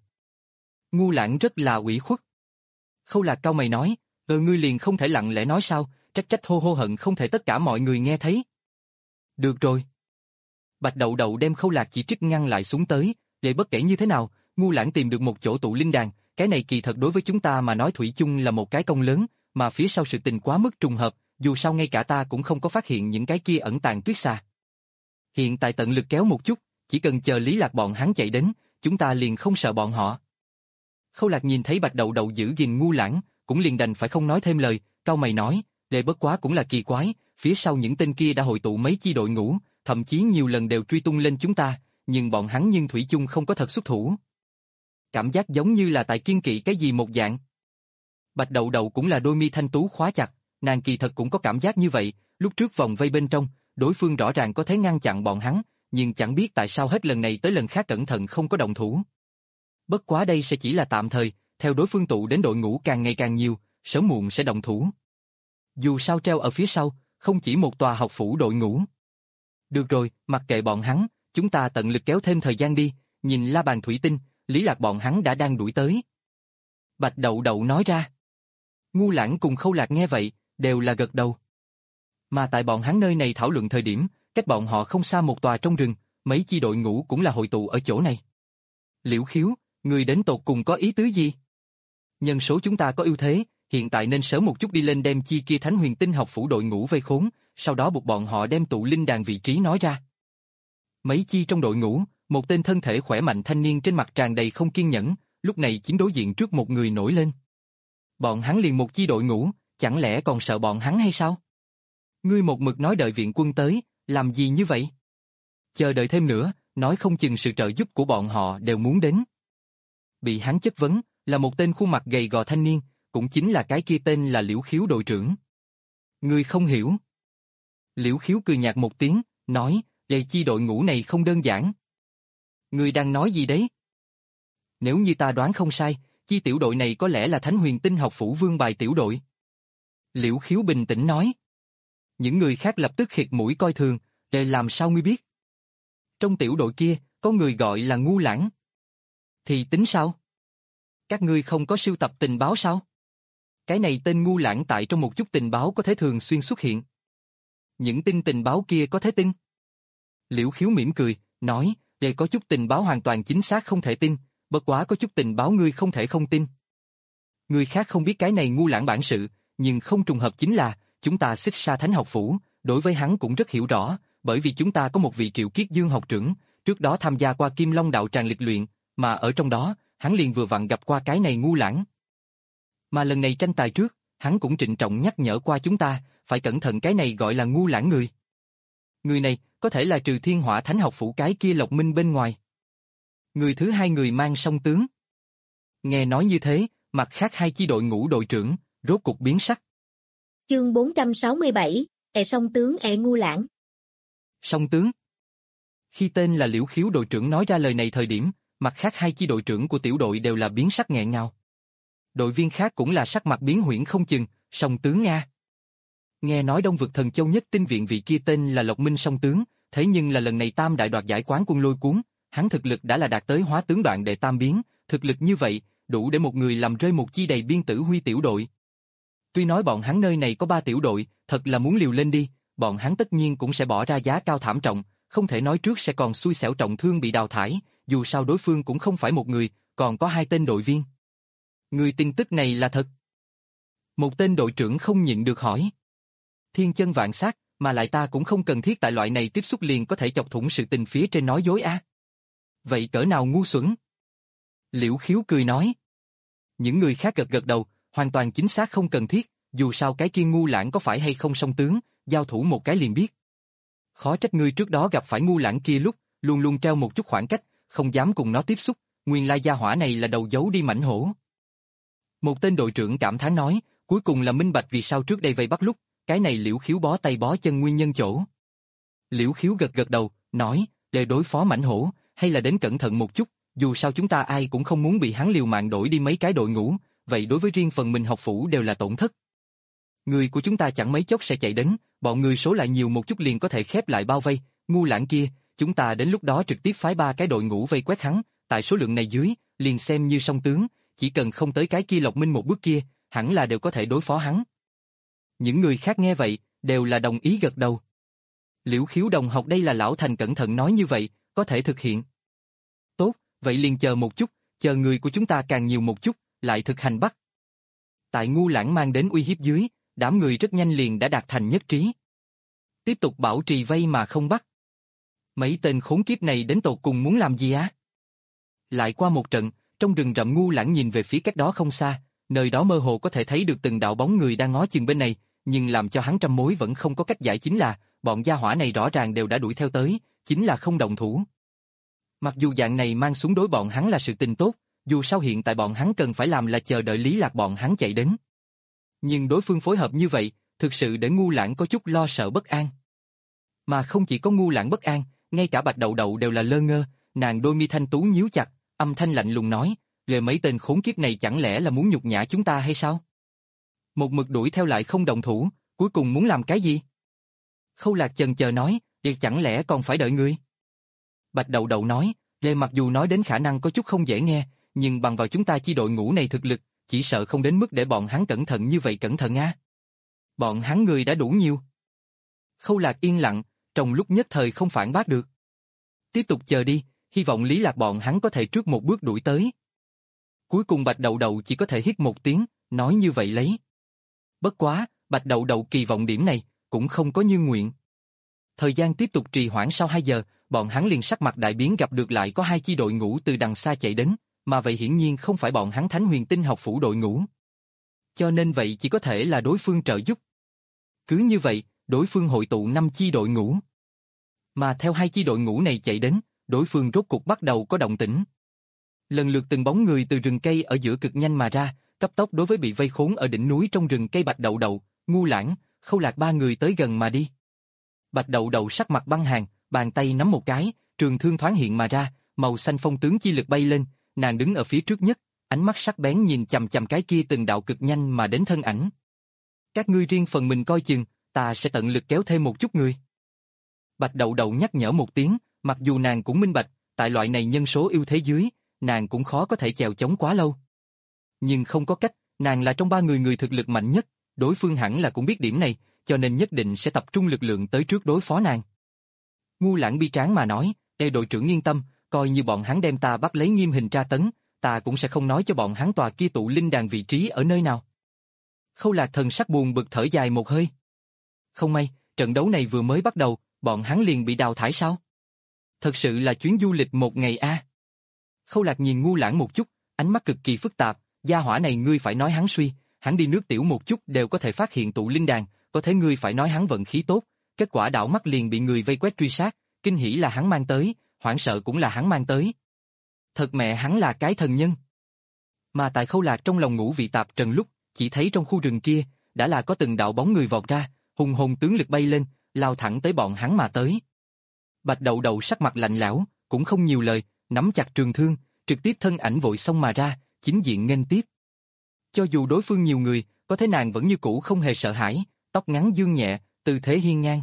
Ngu lãng rất là ủy khuất. Khâu Lạc cau mày nói, ờ ngươi liền không thể lặng lẽ nói sao, trách trách hô hô hận không thể tất cả mọi người nghe thấy. Được rồi. Bạch Đậu Đậu đem Khâu Lạc chỉ trích ngăn lại xuống tới, để bất kể như thế nào, ngu lãng tìm được một chỗ tụ linh đàn, cái này kỳ thật đối với chúng ta mà nói thủy chung là một cái công lớn, mà phía sau sự tình quá mức trùng hợp, dù sao ngay cả ta cũng không có phát hiện những cái kia ẩn tàng tuyết xà. Hiện tại tận lực kéo một chút, chỉ cần chờ Lý Lạc bọn hắn chạy đến, chúng ta liền không sợ bọn họ. Khâu Lạc nhìn thấy Bạch Đậu Đậu giữ gìn ngu lãng, cũng liền đành phải không nói thêm lời, cau mày nói, để bất quá cũng là kỳ quái, phía sau những tên kia đã hội tụ mấy chi đội ngũ, thậm chí nhiều lần đều truy tung lên chúng ta, nhưng bọn hắn nhưng thủy chung không có thật xuất thủ. Cảm giác giống như là tại kiên kỵ cái gì một dạng. Bạch Đậu Đậu cũng là đôi mi thanh tú khóa chặt, nàng kỳ thật cũng có cảm giác như vậy, lúc trước vòng vây bên trong, đối phương rõ ràng có thể ngăn chặn bọn hắn, nhưng chẳng biết tại sao hết lần này tới lần khác cẩn thận không có động thủ. Bất quá đây sẽ chỉ là tạm thời, theo đối phương tụ đến đội ngũ càng ngày càng nhiều, sớm muộn sẽ động thủ. Dù sao treo ở phía sau, không chỉ một tòa học phủ đội ngũ. Được rồi, mặc kệ bọn hắn, chúng ta tận lực kéo thêm thời gian đi, nhìn la bàn thủy tinh, Lý Lạc bọn hắn đã đang đuổi tới. Bạch Đậu Đậu nói ra. Ngu Lãng cùng Khâu Lạc nghe vậy, đều là gật đầu. Mà tại bọn hắn nơi này thảo luận thời điểm, cách bọn họ không xa một tòa trong rừng, mấy chi đội ngũ cũng là hội tụ ở chỗ này. Liễu Khiếu, người đến tột cùng có ý tứ gì? Nhân số chúng ta có ưu thế, hiện tại nên sớm một chút đi lên đem chi kia Thánh Huyền Tinh học phủ đội ngũ vây khốn, sau đó buộc bọn họ đem tụ linh đàn vị trí nói ra. Mấy chi trong đội ngũ, một tên thân thể khỏe mạnh thanh niên trên mặt tràn đầy không kiên nhẫn, lúc này chính đối diện trước một người nổi lên. Bọn hắn liền một chi đội ngũ, chẳng lẽ còn sợ bọn hắn hay sao? Ngươi một mực nói đợi viện quân tới, làm gì như vậy? Chờ đợi thêm nữa, nói không chừng sự trợ giúp của bọn họ đều muốn đến. Bị hắn chất vấn, là một tên khuôn mặt gầy gò thanh niên, cũng chính là cái kia tên là Liễu Khiếu đội trưởng. Ngươi không hiểu. Liễu Khiếu cười nhạt một tiếng, nói, đề chi đội ngũ này không đơn giản. Ngươi đang nói gì đấy? Nếu như ta đoán không sai, chi tiểu đội này có lẽ là Thánh Huyền Tinh học phủ vương bài tiểu đội. Liễu Khiếu bình tĩnh nói. Những người khác lập tức khịt mũi coi thường, để làm sao ngươi biết? Trong tiểu đội kia, có người gọi là Ngu Lãng. Thì tính sao? Các ngươi không có sưu tập tình báo sao? Cái này tên Ngu Lãng tại trong một chút tình báo có thể thường xuyên xuất hiện. Những tin tình báo kia có thể tin. Liễu Khiếu mỉm cười, nói, để có chút tình báo hoàn toàn chính xác không thể tin, bất quá có chút tình báo ngươi không thể không tin. Người khác không biết cái này Ngu Lãng bản sự, nhưng không trùng hợp chính là, chúng ta Xích Sa Thánh học phủ, đối với hắn cũng rất hiểu rõ, bởi vì chúng ta có một vị Triệu Kiết Dương học trưởng, trước đó tham gia qua Kim Long đạo tràng lịch luyện, mà ở trong đó, hắn liền vừa vặn gặp qua cái này Ngu Lãng. Mà lần này tranh tài trước, hắn cũng trịnh trọng nhắc nhở qua chúng ta, phải cẩn thận cái này gọi là Ngu Lãng người. Người này, có thể là trừ Thiên Hỏa Thánh học phủ cái kia Lộc Minh bên ngoài. Người thứ hai người mang song tướng. Nghe nói như thế, mặt khác hai chi đội ngũ đội trưởng, rốt cục biến sắc. Chương bốn trăm sáu mươi bảy, ẹ song tướng ẹ Ngu Lãng. Song tướng. Khi tên là Liễu Khiếu đội trưởng nói ra lời này thời điểm, mặt khác hai chi đội trưởng của tiểu đội đều là biến sắc nghẹn ngào. Đội viên khác cũng là sắc mặt biến huyễn không chừng, song tướng Nga. Nghe nói Đông vực Thần Châu nhất tinh viện vị kia tên là Lộc Minh song tướng, thế nhưng là lần này tam đại đoạt giải quán quân lôi cuốn, hắn thực lực đã là đạt tới hóa tướng đoạn đệ tam biến, thực lực như vậy, đủ để một người làm rơi một chi đầy biên tử huy tiểu đội. Tuy nói bọn hắn nơi này có ba tiểu đội, thật là muốn liều lên đi, bọn hắn tất nhiên cũng sẽ bỏ ra giá cao thảm trọng, không thể nói trước sẽ còn xui xẻo trọng thương bị đào thải, dù sao đối phương cũng không phải một người, còn có hai tên đội viên. Người tin tức này là thật. Một tên đội trưởng không nhịn được hỏi. Thiên chân vạn sát, mà lại ta cũng không cần thiết tại loại này tiếp xúc liền có thể chọc thủng sự tình phía trên nói dối a. Vậy cỡ nào ngu xuẩn? Liễu Khiếu cười nói. Những người khác gật gật đầu, hoàn toàn chính xác không cần thiết, dù sao cái kia Ngu Lãng có phải hay không song tướng, giao thủ một cái liền biết. Khó trách ngươi trước đó gặp phải Ngu Lãng kia lúc, luôn luôn treo một chút khoảng cách, không dám cùng nó tiếp xúc, nguyên lai gia hỏa này là đầu giấu đi mảnh hổ. Một tên đội trưởng cảm thán nói, cuối cùng là minh bạch vì sao trước đây vây bắt lúc, cái này Liễu Khiếu bó tay bó chân nguyên nhân chỗ. Liễu Khiếu gật gật đầu, nói, để đối phó mảnh hổ, hay là đến cẩn thận một chút, dù sao chúng ta ai cũng không muốn bị hắn liều mạng đổi đi mấy cái đội ngũ, vậy đối với riêng phần mình học phủ đều là tổn thất. Người của chúng ta chẳng mấy chốc sẽ chạy đến, bọn người số lại nhiều một chút liền có thể khép lại bao vây, Ngu Lãng kia, chúng ta đến lúc đó trực tiếp phái ba cái đội ngũ vây quét hắn, tại số lượng này dưới, liền xem như song tướng, chỉ cần không tới cái kia Lộc Minh một bước kia, hẳn là đều có thể đối phó hắn. Những người khác nghe vậy, đều là đồng ý gật đầu. Liễu Khiếu đồng học đây là lão thành cẩn thận nói như vậy, có thể thực hiện. Tốt, vậy liền chờ một chút, chờ người của chúng ta càng nhiều một chút, lại thực hành bắt. Tại Ngu Lãng mang đến uy hiếp dưới, đám người rất nhanh liền đã đạt thành nhất trí. Tiếp tục bảo trì vây mà không bắt. Mấy tên khốn kiếp này đến tột cùng muốn làm gì á? Lại qua một trận, trong rừng rậm Ngu Lãng nhìn về phía cách đó không xa, nơi đó mơ hồ có thể thấy được từng đạo bóng người đang ngó chừng bên này, nhưng làm cho hắn trăm mối vẫn không có cách giải chính là, bọn gia hỏa này rõ ràng đều đã đuổi theo tới, chính là không động thủ. Mặc dù dạng này mang súng đối bọn hắn là sự tình tốt, dù sao hiện tại bọn hắn cần phải làm là chờ đợi Lý Lạc bọn hắn chạy đến. Nhưng đối phương phối hợp như vậy, thực sự để Ngu Lãng có chút lo sợ bất an. Mà không chỉ có Ngu Lãng bất an, ngay cả Bạch Đậu Đậu đều là lơ ngơ, nàng đôi mi thanh tú nhíu chặt, âm thanh lạnh lùng nói, lời mấy tên khốn kiếp này chẳng lẽ là muốn nhục nhã chúng ta hay sao? Một mực đuổi theo lại không động thủ, cuối cùng muốn làm cái gì? Khâu Lạc chần chờ nói, vậy chẳng lẽ còn phải đợi ngươi? Bạch Đậu Đậu nói, Lê mặc dù nói đến khả năng có chút không dễ nghe, nhưng bằng vào chúng ta chi đội ngũ này thực lực, chỉ sợ không đến mức để bọn hắn cẩn thận như vậy cẩn thận a. Bọn hắn người đã đủ nhiều. Khâu Lạc yên lặng, trong lúc nhất thời không phản bác được. Tiếp tục chờ đi, hy vọng Lý Lạc bọn hắn có thể trước một bước đuổi tới. Cuối cùng Bạch Đậu Đậu chỉ có thể hít một tiếng, nói như vậy lấy. Bất quá, Bạch Đậu Đậu kỳ vọng điểm này, cũng không có như nguyện. Thời gian tiếp tục trì hoãn sau hai giờ, bọn hắn liền sắc mặt đại biến gặp được lại có hai chi đội ngũ từ đằng xa chạy đến, mà vậy hiển nhiên không phải bọn hắn Thánh Huyền Tinh học phủ đội ngũ. Cho nên vậy chỉ có thể là đối phương trợ giúp. Cứ như vậy, đối phương hội tụ năm chi đội ngũ. Mà theo hai chi đội ngũ này chạy đến, đối phương rốt cục bắt đầu có động tĩnh. Lần lượt từng bóng người từ rừng cây ở giữa cực nhanh mà ra, cấp tốc đối với bị vây khốn ở đỉnh núi trong rừng cây Bạch Đậu Đậu, Ngu Lãng, Khâu Lạc ba người tới gần mà đi. Bạch Đậu Đậu sắc mặt băng hàn, bàn tay nắm một cái, trường thương thoáng hiện mà ra, màu xanh phong tướng chi lực bay lên, nàng đứng ở phía trước nhất, ánh mắt sắc bén nhìn chằm chằm cái kia từng đạo cực nhanh mà đến thân ảnh. Các ngươi riêng phần mình coi chừng, ta sẽ tận lực kéo thêm một chút người. Bạch Đậu Đậu nhắc nhở một tiếng, mặc dù nàng cũng minh bạch, tại loại này nhân số ưu thế dưới, nàng cũng khó có thể chèo chống quá lâu. Nhưng không có cách, nàng là trong ba người người thực lực mạnh nhất, đối phương hẳn là cũng biết điểm này, cho nên nhất định sẽ tập trung lực lượng tới trước đối phó nàng. Ngu Lãng bi tráng mà nói, "Ê đội trưởng yên tâm, coi như bọn hắn đem ta bắt lấy nghiêm hình tra tấn, ta cũng sẽ không nói cho bọn hắn tòa kia tụ linh đàn vị trí ở nơi nào." Khâu Lạc thần sắc buồn bực thở dài một hơi. Không may, trận đấu này vừa mới bắt đầu, bọn hắn liền bị đào thải sao? Thật sự là chuyến du lịch một ngày a. À. Khâu Lạc nhìn Ngu Lãng một chút, ánh mắt cực kỳ phức tạp, gia hỏa này ngươi phải nói hắn suy, hắn đi nước tiểu một chút đều có thể phát hiện tụ linh đàn, có thể ngươi phải nói hắn vận khí tốt, kết quả đảo mắt liền bị người vây quét truy sát, kinh hỉ là hắn mang tới, hoảng sợ cũng là hắn mang tới. Thật mẹ hắn là cái thần nhân. Mà tại Khâu Lạc trong lòng ngũ vị tạp trần lúc, chỉ thấy trong khu rừng kia, đã là có từng đạo bóng người vọt ra, hùng hồn tướng lực bay lên, lao thẳng tới bọn hắn mà tới. Bạch Đậu Đậu sắc mặt lạnh lẽo, cũng không nhiều lời, nắm chặt trường thương, trực tiếp thân ảnh vội xông mà ra, chính diện nghênh tiếp. Cho dù đối phương nhiều người, có thế nàng vẫn như cũ không hề sợ hãi, tóc ngắn dương nhẹ, tư thế hiên ngang.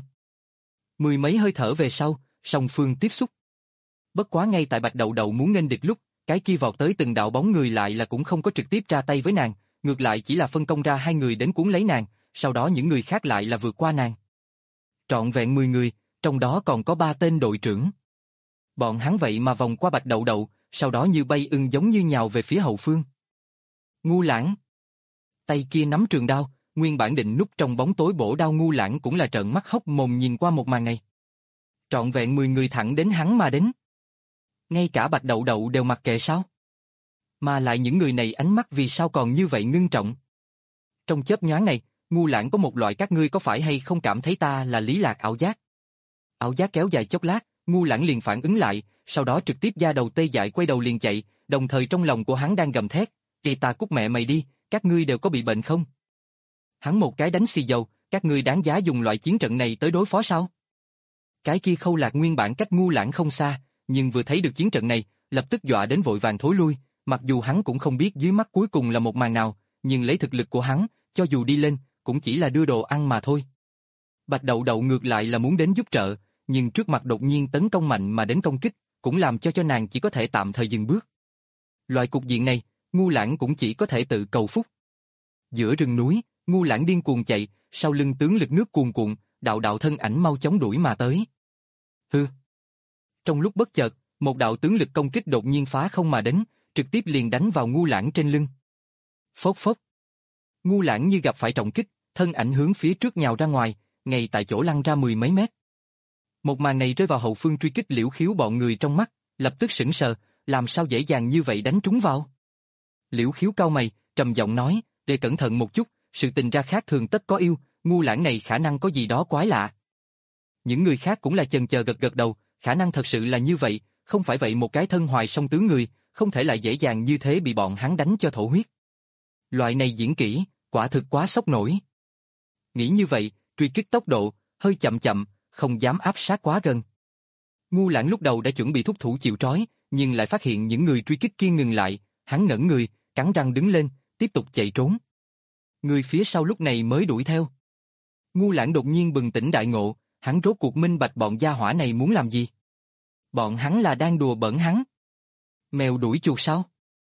Mười mấy hơi thở về sau, song phương tiếp xúc. Bất quá ngay tại Bạch Đậu Đậu muốn nghênh địch lúc, cái kia vọt tới từng đạo bóng người lại là cũng không có trực tiếp ra tay với nàng, ngược lại chỉ là phân công ra hai người đến cuốn lấy nàng, sau đó những người khác lại là vượt qua nàng. Trọn vẹn mười người, trong đó còn có ba tên đội trưởng. Bọn hắn vậy mà vòng qua Bạch Đậu Đậu, sau đó như bay ưng giống như nhào về phía hậu phương. Ngu Lãng. Tay kia nắm trường đao, nguyên bản định núp trong bóng tối bổ đao Ngu Lãng cũng là trợn mắt hốc mồm nhìn qua một màn này. Trọn vẹn mười người thẳng đến hắn mà đến. Ngay cả Bạch Đậu Đậu đều mặc kệ sao? Mà lại những người này ánh mắt vì sao còn như vậy ngưng trọng? Trong chớp nhoáng này, Ngu Lãng có một loại các ngươi có phải hay không cảm thấy ta là Lý Lạc ảo giác? Ảo giác kéo dài chốc lát, Ngu Lãng liền phản ứng lại, sau đó trực tiếp da đầu tê dại quay đầu liền chạy, đồng thời trong lòng của hắn đang gầm thét, "Ê ta cút mẹ mày đi, các ngươi đều có bị bệnh không?" Hắn một cái đánh xì dầu, các ngươi đáng giá dùng loại chiến trận này tới đối phó sao? Cái kia Khâu Lạc nguyên bản cách Ngu Lãng không xa, nhưng vừa thấy được chiến trận này, lập tức dọa đến vội vàng thối lui, mặc dù hắn cũng không biết dưới mắt cuối cùng là một màn nào, nhưng lấy thực lực của hắn, cho dù đi lên, cũng chỉ là đưa đồ ăn mà thôi. Bạch Đậu Đậu ngược lại là muốn đến giúp trợ, nhưng trước mặt đột nhiên tấn công mạnh mà đến công kích, cũng làm cho cho nàng chỉ có thể tạm thời dừng bước. Loại cục diện này, Ngu Lãng cũng chỉ có thể tự cầu phúc. Giữa rừng núi, Ngu Lãng điên cuồng chạy, sau lưng tướng lực nước cuồn cuộn, đạo đạo thân ảnh mau chóng đuổi mà tới. Hư. Trong lúc bất chợt, một đạo tướng lực công kích đột nhiên phá không mà đến, trực tiếp liền đánh vào Ngu Lãng trên lưng. Phốc phốc. Ngu Lãng như gặp phải trọng kích, thân ảnh hướng phía trước nhào ra ngoài, ngay tại chỗ lăn ra mười mấy mét. Một màn này rơi vào hậu phương truy kích Liễu Khiếu bọn người trong mắt, lập tức sững sờ, làm sao dễ dàng như vậy đánh trúng vào. Liễu Khiếu cau mày, trầm giọng nói, để cẩn thận một chút, sự tình ra khác thường tất có yêu, Ngu Lãng này khả năng có gì đó quái lạ. Những người khác cũng là chần chờ gật gật đầu, khả năng thật sự là như vậy, không phải vậy một cái thân hoài song tướng người, không thể lại dễ dàng như thế bị bọn hắn đánh cho thổ huyết. Loại này diễn kỹ, quả thực quá sốc nổi. Nghĩ như vậy, truy kích tốc độ, hơi chậm chậm, không dám áp sát quá gần. Ngu Lãng lúc đầu đã chuẩn bị thúc thủ chịu trói, nhưng lại phát hiện những người truy kích kia ngừng lại, hắn ngẩn người, cắn răng đứng lên, tiếp tục chạy trốn. Người phía sau lúc này mới đuổi theo. Ngu Lãng đột nhiên bừng tỉnh đại ngộ, hắn rốt cuộc minh bạch bọn gia hỏa này muốn làm gì. Bọn hắn là đang đùa bỡn hắn. Mèo đuổi chuột sao?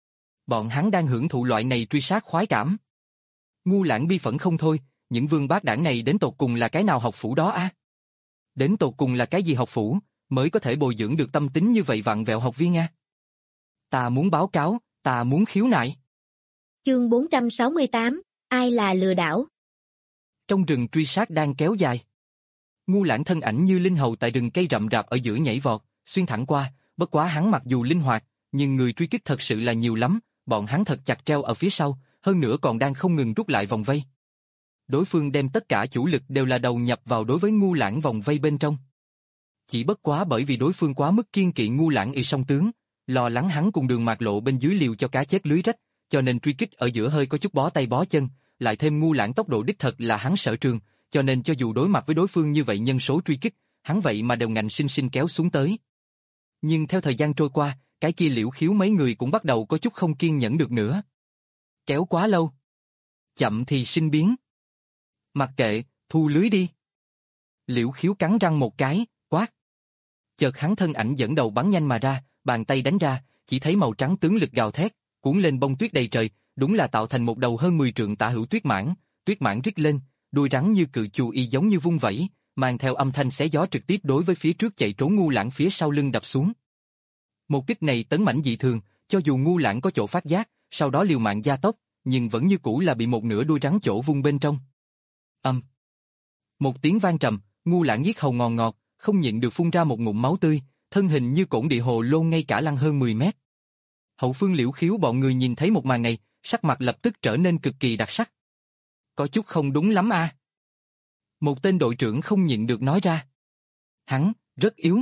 Bọn hắn đang hưởng thụ loại này truy sát khoái cảm. Ngu Lãng bi phẫn không thôi, những vương bát đảng này đến tột cùng là cái nào học phủ đó a? À? Đến tột cùng là cái gì học phủ, mới có thể bồi dưỡng được tâm tính như vậy vặn vẹo học viên a? À? Ta muốn báo cáo, ta muốn khiếu nại. Chương bốn trăm sáu mươi tám, ai là lừa đảo? Trong rừng truy sát đang kéo dài. Ngu Lãng thân ảnh như linh hầu tại rừng cây rậm rạp ở giữa nhảy vọt, xuyên thẳng qua, bất quá hắn mặc dù linh hoạt, nhưng người truy kích thật sự là nhiều lắm, bọn hắn thật chặt treo ở phía sau, hơn nữa còn đang không ngừng rút lại vòng vây. Đối phương đem tất cả chủ lực đều là đầu nhập vào đối với Ngu Lãng vòng vây bên trong. Chỉ bất quá bởi vì đối phương quá mức kiên kỵ Ngu Lãng y song tướng, lo lắng hắn cùng Đường Mạc Lộ bên dưới liều cho cá chết lưới rách, cho nên truy kích ở giữa hơi có chút bó tay bó chân, lại thêm Ngu Lãng tốc độ đích thật là hắn sở trường, cho nên cho dù đối mặt với đối phương như vậy nhân số truy kích, hắn vậy mà đều ngạnh sinh sinh kéo xuống tới. Nhưng theo thời gian trôi qua, cái kia Liễu Khiếu mấy người cũng bắt đầu có chút không kiên nhẫn được nữa. Kéo quá lâu. Chậm thì sinh biến. Mặc kệ, thu lưới đi. Liễu Khiếu cắn răng một cái, quát. Chợt hắn thân ảnh dẫn đầu bắn nhanh mà ra, bàn tay đánh ra, chỉ thấy màu trắng tướng lực gào thét, cuốn lên bông tuyết đầy trời, đúng là tạo thành một đầu hơn mười trượng tả hữu tuyết mãng, tuyết mãng rít lên, đuôi rắn như cự chù y giống như vung vẩy, mang theo âm thanh xé gió trực tiếp đối với phía trước chạy trốn Ngu Lãng phía sau lưng đập xuống. Một kích này tấn mãnh dị thường, cho dù Ngu Lãng có chỗ phát giác, sau đó liều mạng gia tốc, nhưng vẫn như cũ là bị một nửa đuôi rắn chỗ vung bên trong. Âm. Một tiếng vang trầm, Ngu Lãng giết hầu ngòn ngọt, không nhịn được phun ra một ngụm máu tươi, thân hình như cổn địa hồ lô ngay cả lăn hơn mười mét. Hậu phương Liễu Khiếu bọn người nhìn thấy một màn này, sắc mặt lập tức trở nên cực kỳ đặc sắc. Có chút không đúng lắm a. À? Một tên đội trưởng không nhịn được nói ra. Hắn, rất yếu.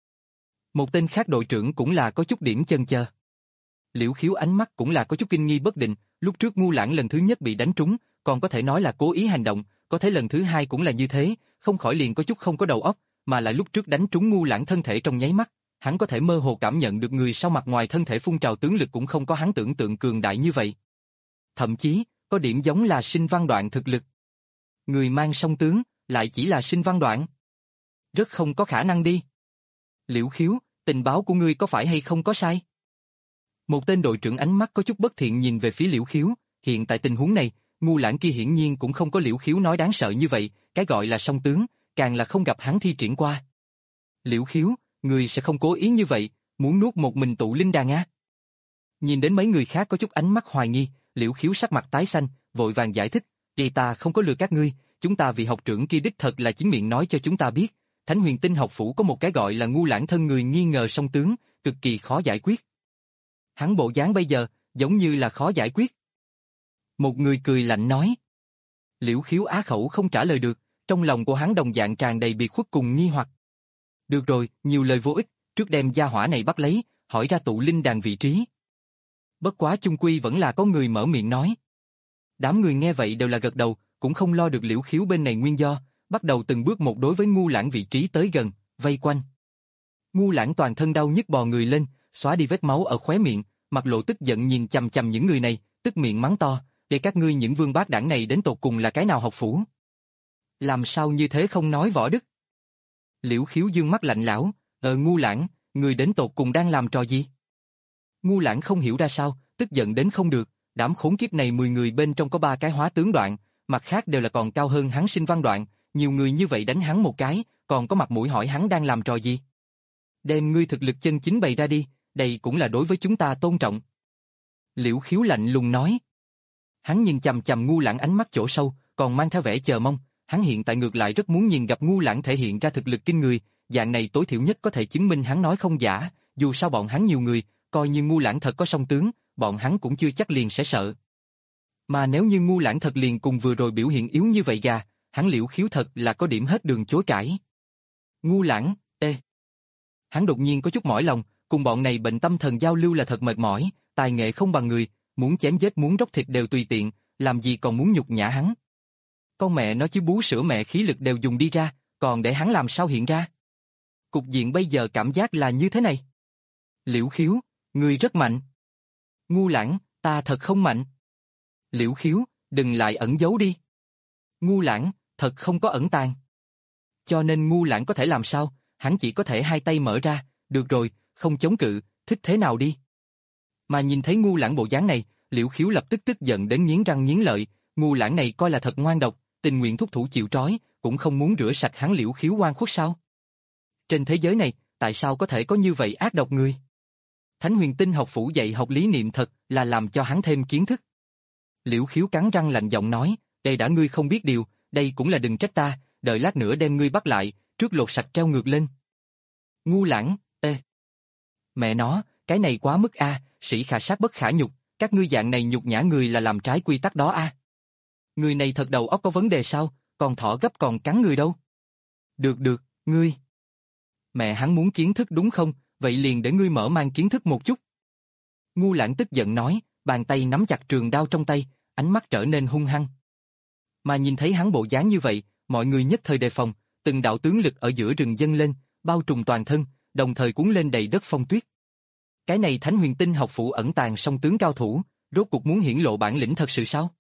Một tên khác đội trưởng cũng là có chút điểm chần chờ. Liễu Khiếu ánh mắt cũng là có chút kinh nghi bất định, lúc trước Ngu Lãng lần thứ nhất bị đánh trúng, còn có thể nói là cố ý hành động, có thể lần thứ hai cũng là như thế, không khỏi liền có chút không có đầu óc, mà lại lúc trước đánh trúng Ngu Lãng thân thể trong nháy mắt, hắn có thể mơ hồ cảm nhận được người sau mặt ngoài thân thể phun trào tướng lực cũng không có hắn tưởng tượng cường đại như vậy. Thậm chí, có điểm giống là Sinh Văn Đoạn thực lực. Người mang song tướng, lại chỉ là Sinh Văn Đoạn. Rất không có khả năng đi. Liễu Khiếu, tình báo của ngươi có phải hay không có sai? Một tên đội trưởng ánh mắt có chút bất thiện nhìn về phía Liễu Khiếu, hiện tại tình huống này, Ngu Lãng kia hiển nhiên cũng không có Liễu Khiếu nói đáng sợ như vậy, cái gọi là song tướng, càng là không gặp hắn thi triển qua. Liễu Khiếu, ngươi sẽ không cố ý như vậy, muốn nuốt một mình tụ linh đàn á? Nhìn đến mấy người khác có chút ánh mắt hoài nghi, Liễu Khiếu sắc mặt tái xanh, vội vàng giải thích, "Thì ta không có lừa các ngươi, chúng ta vị học trưởng kia đích thật là chính miệng nói cho chúng ta biết, Thánh Huyền Tinh học phủ có một cái gọi là Ngu Lãng thân người nghi ngờ song tướng, cực kỳ khó giải quyết." Hắn bộ dáng bây giờ, giống như là khó giải quyết. Một người cười lạnh nói. Liễu Khiếu á khẩu không trả lời được, trong lòng của hắn đồng dạng tràn đầy biệt khuất cùng nghi hoặc. Được rồi, nhiều lời vô ích, trước đem gia hỏa này bắt lấy, hỏi ra tụ linh đàn vị trí. Bất quá chung quy vẫn là có người mở miệng nói. Đám người nghe vậy đều là gật đầu, cũng không lo được Liễu Khiếu bên này nguyên do, bắt đầu từng bước một đối với Ngu Lãng vị trí tới gần, vây quanh. Ngu Lãng toàn thân đau nhức bò người lên, xóa đi vết máu ở khóe miệng, mặt lộ tức giận nhìn chằm chằm những người này, tức miệng mắng to, để các ngươi những vương bát đảng này đến tột cùng là cái nào học phủ? Làm sao như thế không nói võ đức? Liễu Khiếu dương mắt lạnh lẽo, ờ Ngu Lãng, người đến tột cùng đang làm trò gì? Ngu Lãng không hiểu ra sao, tức giận đến không được, đám khốn kiếp này mười người bên trong có ba cái hóa tướng đoạn, mặt khác đều là còn cao hơn hắn Sinh Văn Đoạn, nhiều người như vậy đánh hắn một cái, còn có mặt mũi hỏi hắn đang làm trò gì? Đem ngươi thực lực chân chính bày ra đi, đây cũng là đối với chúng ta tôn trọng. Liễu Khiếu lạnh lùng nói. Hắn nhìn chằm chằm Ngu Lãng ánh mắt chỗ sâu, còn mang theo vẻ chờ mong, hắn hiện tại ngược lại rất muốn nhìn gặp Ngu Lãng thể hiện ra thực lực kinh người, dạng này tối thiểu nhất có thể chứng minh hắn nói không giả, dù sao bọn hắn nhiều người, coi như Ngu Lãng thật có song tướng, bọn hắn cũng chưa chắc liền sẽ sợ. Mà nếu như Ngu Lãng thật liền cùng vừa rồi biểu hiện yếu như vậy gà, hắn Liễu Khiếu thật là có điểm hết đường chối cãi. Ngu Lãng, ê. Hắn đột nhiên có chút mỏi lòng, cùng bọn này bệnh tâm thần giao lưu là thật mệt mỏi, tài nghệ không bằng người, muốn chém giết muốn róc thịt đều tùy tiện, làm gì còn muốn nhục nhã hắn. Con mẹ nó chứ bú sữa mẹ khí lực đều dùng đi ra, còn để hắn làm sao hiện ra. Cục diện bây giờ cảm giác là như thế này. Liễu Khiếu, ngươi rất mạnh. Ngu Lãng, ta thật không mạnh. Liễu Khiếu, đừng lại ẩn giấu đi. Ngu Lãng, thật không có ẩn tàng. Cho nên Ngu Lãng có thể làm sao, hắn chỉ có thể hai tay mở ra, được rồi, không chống cự, thích thế nào đi. Mà nhìn thấy Ngu Lãng bộ dáng này, Liễu Khiếu lập tức tức giận đến nghiến răng nghiến lợi, Ngu Lãng này coi là thật ngoan độc, tình nguyện thúc thủ chịu trói, cũng không muốn rửa sạch hắn Liễu Khiếu oan khuất sao? Trên thế giới này, tại sao có thể có như vậy ác độc người? Thánh Huyền Tinh học phủ dạy học lý niệm thật là làm cho hắn thêm kiến thức. Liễu Khiếu cắn răng lạnh giọng nói, đây đã ngươi không biết điều, đây cũng là đừng trách ta, đợi lát nữa đem ngươi bắt lại, trước lột sạch treo ngược lên. Ngu Lãng, ê. Mẹ nó, cái này quá mức a, sĩ khả sát bất khả nhục, các ngươi dạng này nhục nhã người là làm trái quy tắc đó a. Người này thật đầu óc có vấn đề sao, còn thỏ gấp còn cắn người đâu. Được được, ngươi. Mẹ hắn muốn kiến thức đúng không, vậy liền để ngươi mở mang kiến thức một chút. Ngu Lãng tức giận nói, bàn tay nắm chặt trường đao trong tay, ánh mắt trở nên hung hăng. Mà nhìn thấy hắn bộ dáng như vậy, mọi người nhất thời đề phòng, từng đạo tướng lực ở giữa rừng dâng lên, bao trùm toàn thân, đồng thời cuốn lên đầy đất phong tuyết. Cái này Thánh Huyền Tinh học phủ ẩn tàng song tướng cao thủ, rốt cuộc muốn hiển lộ bản lĩnh thật sự sao?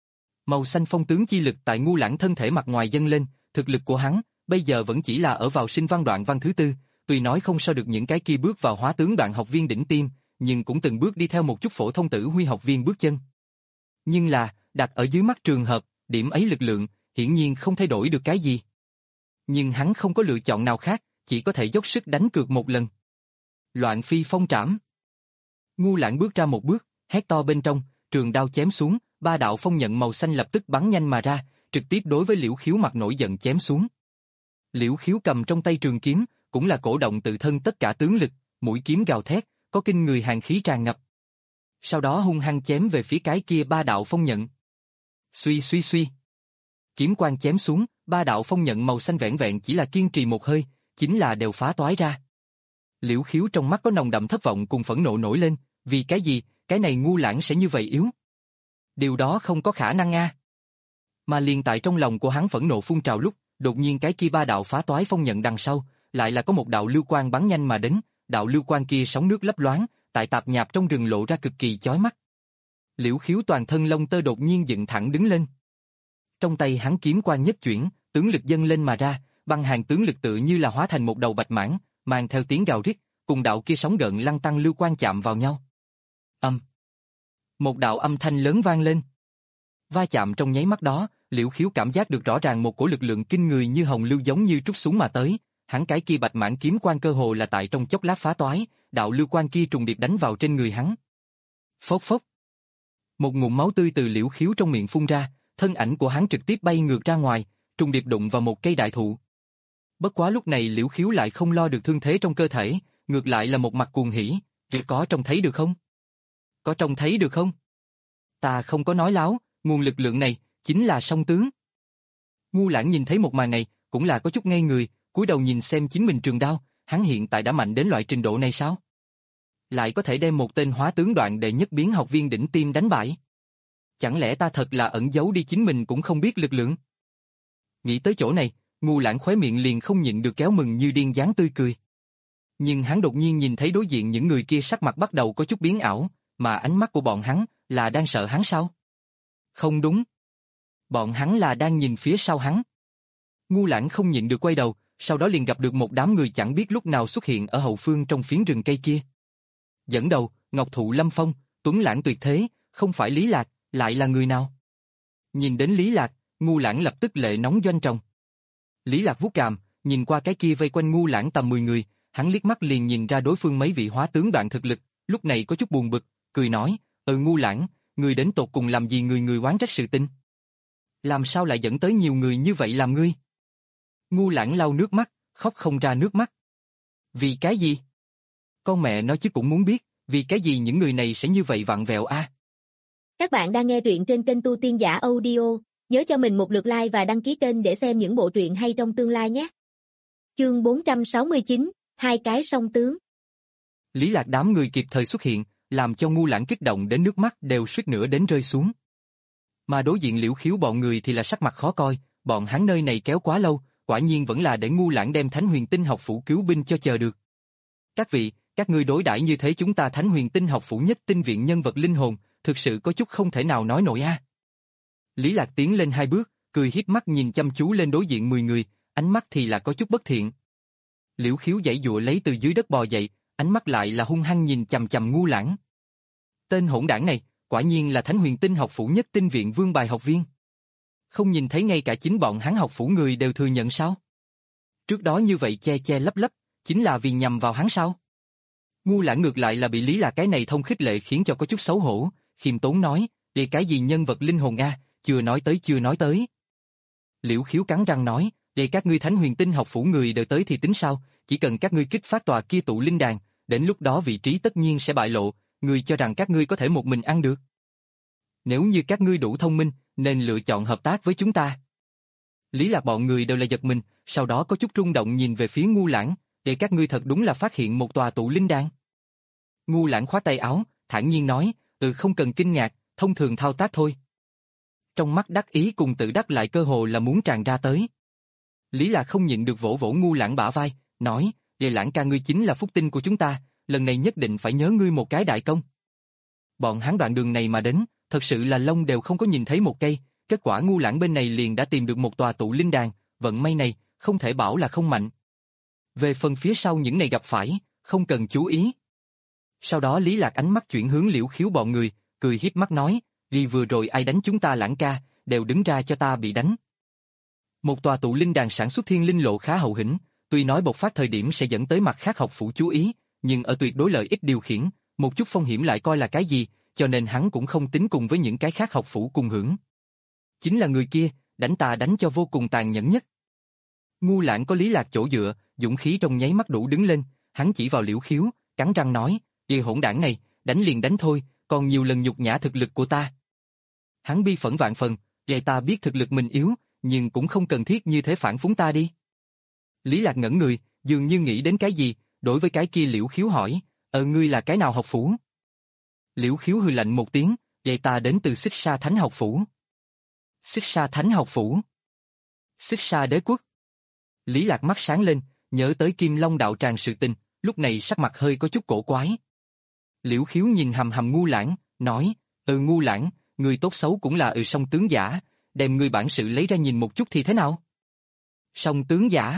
Màu xanh phong tướng chi lực tại Ngu Lãng thân thể mặt ngoài dâng lên, thực lực của hắn bây giờ vẫn chỉ là ở vào sinh văn đoạn văn thứ tư, tuy nói không so được những cái kia bước vào hóa tướng đoạn học viên đỉnh tiêm, nhưng cũng từng bước đi theo một chút phổ thông tử huy học viên bước chân. Nhưng là, đặt ở dưới mắt trường hợp, điểm ấy lực lượng, hiển nhiên không thay đổi được cái gì. Nhưng hắn không có lựa chọn nào khác, chỉ có thể dốc sức đánh cược một lần. Loạn phi phong trảm. Ngu Lãng bước ra một bước, hét to bên trong, trường đao chém xuống, ba đạo phong nhận màu xanh lập tức bắn nhanh mà ra, trực tiếp đối với Liễu Khiếu mặt nổi giận chém xuống. Liễu Khiếu cầm trong tay trường kiếm, cũng là cổ động tự thân tất cả tướng lực, mũi kiếm gào thét, có kinh người hàn khí tràn ngập. Sau đó hung hăng chém về phía cái kia ba đạo phong nhận. Suy suy suy. Kiếm quang chém xuống, ba đạo phong nhận màu xanh vẹn vẹn chỉ là kiên trì một hơi, chính là đều phá toái ra. Liễu Khiếu trong mắt có nồng đậm thất vọng cùng phẫn nộ nổi lên, vì cái gì, cái này Ngu Lãng sẽ như vậy yếu? Điều đó không có khả năng a. Mà liền tại trong lòng của hắn phẫn nộ phun trào lúc, đột nhiên cái kia ba đạo phá toái phong nhận đằng sau, lại là có một đạo lưu quang bắn nhanh mà đến, đạo lưu quang kia sóng nước lấp loáng, tại tạp nhạp trong rừng lộ ra cực kỳ chói mắt. Liễu Khiếu toàn thân lông tơ đột nhiên dựng thẳng đứng lên. Trong tay hắn kiếm quang nhất chuyển, tướng lực dâng lên mà ra, băng hàng tướng lực tự như là hóa thành một đầu bạch mãng, mang theo tiếng gào rít, cùng đạo kia sóng gợn lăn tăng lưu quang chạm vào nhau. Âm. Một đạo âm thanh lớn vang lên. Va chạm trong nháy mắt đó, Liễu Khiếu cảm giác được rõ ràng một cổ lực lượng kinh người như hồng lưu giống như trút xuống mà tới, hắn cái kia bạch mãng kiếm quang cơ hồ là tại trong chốc lát phá toái, đạo lưu quang kia trùng điệp đánh vào trên người hắn. Phốc phốc. Một ngụm máu tươi từ Liễu Khiếu trong miệng phun ra, thân ảnh của hắn trực tiếp bay ngược ra ngoài, trùng điệp đụng vào một cây đại thụ. Bất quá lúc này Liễu Khiếu lại không lo được thương thế trong cơ thể, ngược lại là một mặt cuồng hỉ, có trông thấy được không? Có trông thấy được không? Ta không có nói láo, nguồn lực lượng này chính là song tướng. Ngu Lãng nhìn thấy một màn này, cũng là có chút ngây người, cúi đầu nhìn xem chính mình trường đao, hắn hiện tại đã mạnh đến loại trình độ này sao? Lại có thể đem một tên hóa tướng đoạn đệ nhất biến học viên đỉnh tiêm đánh bại. Chẳng lẽ ta thật là ẩn giấu đi chính mình cũng không biết lực lượng? Nghĩ tới chỗ này, Ngu Lãng khóe miệng liền không nhịn được kéo mừng như điên dáng tươi cười. Nhưng hắn đột nhiên nhìn thấy đối diện những người kia sắc mặt bắt đầu có chút biến ảo, mà ánh mắt của bọn hắn là đang sợ hắn sao? Không đúng. Bọn hắn là đang nhìn phía sau hắn. Ngu Lãng không nhịn được quay đầu, sau đó liền gặp được một đám người chẳng biết lúc nào xuất hiện ở hậu phương trong phiến rừng cây kia. Dẫn đầu, Ngọc Thụ Lâm Phong, tuấn lãng tuyệt thế, không phải Lý Lạc, lại là người nào? Nhìn đến Lý Lạc, Ngu Lãng lập tức lệ nóng doanh tròng. Lý Lạc vuốt cằm, nhìn qua cái kia vây quanh Ngu Lãng tầm mười người, hắn liếc mắt liền nhìn ra đối phương mấy vị hóa tướng đoạn thực lực, lúc này có chút buồn bực, cười nói, "Ừ Ngu Lãng, người đến tột cùng làm gì người người oán trách sự tình? Làm sao lại dẫn tới nhiều người như vậy làm ngươi?" Ngu Lãng lau nước mắt, khóc không ra nước mắt. Vì cái gì? Con mẹ nó chứ cũng muốn biết, vì cái gì những người này sẽ như vậy vặn vẹo a? Các bạn đang nghe truyện trên kênh Tu Tiên Giả Audio, nhớ cho mình một lượt like và đăng ký kênh để xem những bộ truyện hay trong tương lai nhé. Chương bốn trăm sáu mươi chín, hai cái song tướng. Lý Lạc đám người kịp thời xuất hiện, làm cho Ngu Lãng kích động đến nước mắt đều suýt nữa đến rơi xuống. Mà đối diện Liễu Khiếu bọn người thì là sắc mặt khó coi, bọn hắn nơi này kéo quá lâu, quả nhiên vẫn là để Ngu Lãng đem Thánh Huyền Tinh học phủ cứu binh cho chờ được. Các vị, các ngươi đối đãi như thế chúng ta Thánh Huyền Tinh học phủ nhất tinh viện nhân vật linh hồn, thực sự có chút không thể nào nói nổi a. Lý Lạc tiến lên hai bước, cười hiếp mắt nhìn chăm chú lên đối diện mười người, ánh mắt thì là có chút bất thiện. Liễu Khiếu giãy giụa lấy từ dưới đất bò dậy, ánh mắt lại là hung hăng nhìn chằm chằm Ngu Lãng. Tên hỗn đảng này, quả nhiên là Thánh Huyền Tinh học phủ Nhất Tinh viện vương bài học viên. Không nhìn thấy ngay cả chính bọn hắn học phủ người đều thừa nhận sao? Trước đó như vậy che che lấp lấp, chính là vì nhằm vào hắn sao? Ngu Lãng ngược lại là bị Lý Lạc cái này thông khích lệ khiến cho có chút xấu hổ, khiêm tốn nói, để cái gì nhân vật linh hồn a, chưa nói tới chưa nói tới. Liễu Khiếu cắn răng nói, để các ngươi Thánh Huyền Tinh học phủ người đều tới thì tính sao, chỉ cần các ngươi kích phát tòa kia tụ linh đàn, đến lúc đó vị trí tất nhiên sẽ bại lộ, người cho rằng các ngươi có thể một mình ăn được. Nếu như các ngươi đủ thông minh, nên lựa chọn hợp tác với chúng ta. Lý Lạc bọn người đều là giật mình, sau đó có chút rung động nhìn về phía Ngu Lãng, để các ngươi thật đúng là phát hiện một tòa tụ linh đàn. Ngu Lãng khoát tay áo, thản nhiên nói, ừ không cần kinh ngạc, thông thường thao tác thôi. Trong mắt đắc ý cùng tự đắc lại cơ hồ là muốn tràn ra tới. Lý Lạc không nhịn được vỗ vỗ Ngu Lãng bả vai, nói, Đề Lãng ca ngươi chính là phúc tinh của chúng ta, lần này nhất định phải nhớ ngươi một cái đại công. Bọn hắn đoạn đường này mà đến, thật sự là lông đều không có nhìn thấy một cây, kết quả Ngu Lãng bên này liền đã tìm được một tòa tụ linh đàn, vận may này, không thể bảo là không mạnh. Về phần phía sau những này gặp phải, không cần chú ý. Sau đó Lý Lạc ánh mắt chuyển hướng Liễu Khiếu bọn người, cười hiếp mắt nói, vì vừa rồi ai đánh chúng ta Lãng ca, đều đứng ra cho ta bị đánh. Một tòa tụ linh đàn sản xuất thiên linh lộ khá hậu hĩnh, tuy nói bộc phát thời điểm sẽ dẫn tới mặt khác học phủ chú ý, nhưng ở tuyệt đối lợi ích điều khiển, một chút phong hiểm lại coi là cái gì, cho nên hắn cũng không tính cùng với những cái khác học phủ cùng hưởng. Chính là người kia, đánh ta đánh cho vô cùng tàn nhẫn nhất. Ngu Lãng có Lý Lạc chỗ dựa, dũng khí trong nháy mắt đủ đứng lên, hắn chỉ vào Liễu Khiếu, cắn răng nói, "Địa hỗn đảng này, đánh liền đánh thôi, còn nhiều lần nhục nhã thực lực của ta." Hắn bi phẫn vạn phần, "Vậy ta biết thực lực mình yếu, nhưng cũng không cần thiết như thế phản phúng ta đi." Lý Lạc ngẩn người, dường như nghĩ đến cái gì, đối với cái kia Liễu Khiếu hỏi, "Ờ ngươi là cái nào học phủ?" Liễu Khiếu hừ lạnh một tiếng, "Vậy ta đến từ Xích Sa Thánh học phủ." Xích Sa Thánh học phủ? Xích Sa đế quốc? Lý Lạc mắt sáng lên, nhớ tới Kim Long đạo tràng sự tình, lúc này sắc mặt hơi có chút cổ quái. Liễu Khiếu nhìn hầm hầm Ngu Lãng, nói, "Ừ Ngu Lãng, người tốt xấu cũng là ừ song tướng giả, đem người bản sự lấy ra nhìn một chút thì thế nào?" Song tướng giả?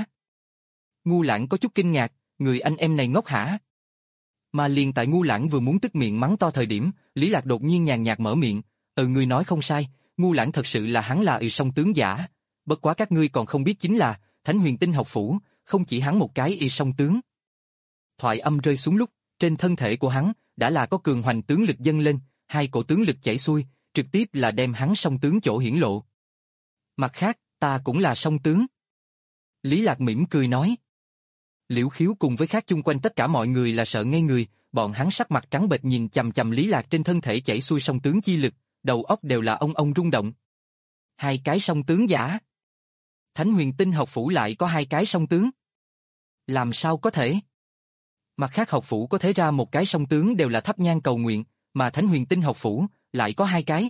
Ngu Lãng có chút kinh ngạc, người anh em này ngốc hả? Mà liền tại Ngu Lãng vừa muốn tức miệng mắng to thời điểm, Lý Lạc đột nhiên nhàn nhạt mở miệng, "Ừ người nói không sai, Ngu Lãng thật sự là hắn là ừ song tướng giả, bất quá các ngươi còn không biết chính là, Thánh Huyền Tinh học phủ, không chỉ hắn một cái y song tướng." Thoại âm rơi xuống lúc, trên thân thể của hắn, đã là có cường hoành tướng lực dâng lên, hai cổ tướng lực chảy xuôi, trực tiếp là đem hắn song tướng chỗ hiển lộ. "Mặt khác, ta cũng là song tướng." Lý Lạc mỉm cười nói. Liễu Khiếu cùng với khác chung quanh tất cả mọi người là sợ ngây người, bọn hắn sắc mặt trắng bệch nhìn chằm chằm Lý Lạc trên thân thể chảy xuôi song tướng chi lực, đầu óc đều là ông ông rung động. Hai cái song tướng giả? Thánh Huyền Tinh học phủ lại có hai cái song tướng? Làm sao có thể? Mặt khác học phủ có thể ra một cái song tướng đều là thắp nhang cầu nguyện, mà Thánh Huyền Tinh học phủ lại có hai cái.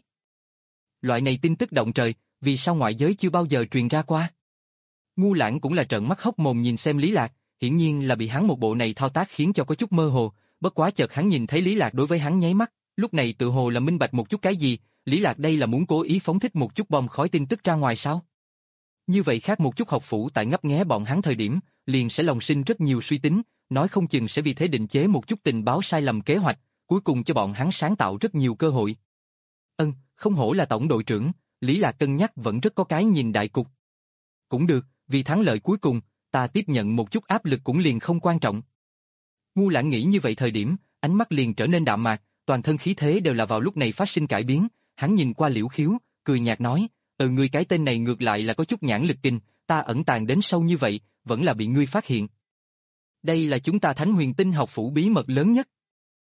Loại này tin tức động trời, vì sao ngoại giới chưa bao giờ truyền ra qua? Ngu Lãng cũng là trợn mắt hốc mồm nhìn xem Lý Lạc, hiển nhiên là bị hắn một bộ này thao tác khiến cho có chút mơ hồ, bất quá chợt hắn nhìn thấy Lý Lạc đối với hắn nháy mắt, lúc này tự hồ là minh bạch một chút cái gì, Lý Lạc đây là muốn cố ý phóng thích một chút bom khói tin tức ra ngoài sao? Như vậy khác một chút học phủ tại ngấp nghé bọn hắn thời điểm, liền sẽ lòng sinh rất nhiều suy tính, nói không chừng sẽ vì thế định chế một chút tình báo sai lầm kế hoạch, cuối cùng cho bọn hắn sáng tạo rất nhiều cơ hội. Ân, không hổ là tổng đội trưởng, Lý Lạc cân nhắc vẫn rất có cái nhìn đại cục. Cũng được, vì thắng lợi cuối cùng, ta tiếp nhận một chút áp lực cũng liền không quan trọng. Ngu Lãng nghĩ như vậy thời điểm, ánh mắt liền trở nên đạm mạc, toàn thân khí thế đều là vào lúc này phát sinh cải biến, hắn nhìn qua Liễu Khiếu, cười nhạt nói, "Ừ ngươi cái tên này ngược lại là có chút nhãn lực kinh, ta ẩn tàng đến sâu như vậy, vẫn là bị ngươi phát hiện. Đây là chúng ta Thánh Huyền Tinh học phủ bí mật lớn nhất."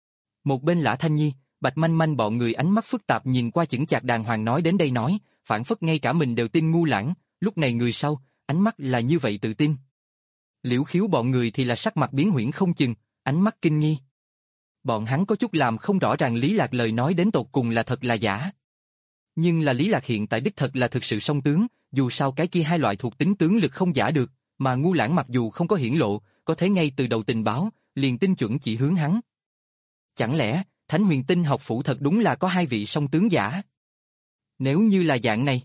Một bên Lã Thanh Nhi, Bạch Manh Manh bọn người ánh mắt phức tạp nhìn qua chững chạc đàng hoàng nói đến đây nói, phản phất ngay cả mình đều tin Ngu Lãng, lúc này người sau, ánh mắt là như vậy tự tin. Liễu Khiếu bọn người thì là sắc mặt biến huyễn không chừng, ánh mắt kinh nghi. Bọn hắn có chút làm không rõ ràng Lý Lạc lời nói đến tột cùng là thật là giả. Nhưng là Lý Lạc hiện tại đích thật là thực sự song tướng, dù sao cái kia hai loại thuộc tính tướng lực không giả được, mà Ngu Lãng mặc dù không có hiển lộ, có thể ngay từ đầu tình báo, liền tin chuẩn chỉ hướng hắn. Chẳng lẽ, Thánh Huyền Tinh học phủ thật đúng là có hai vị song tướng giả? Nếu như là dạng này,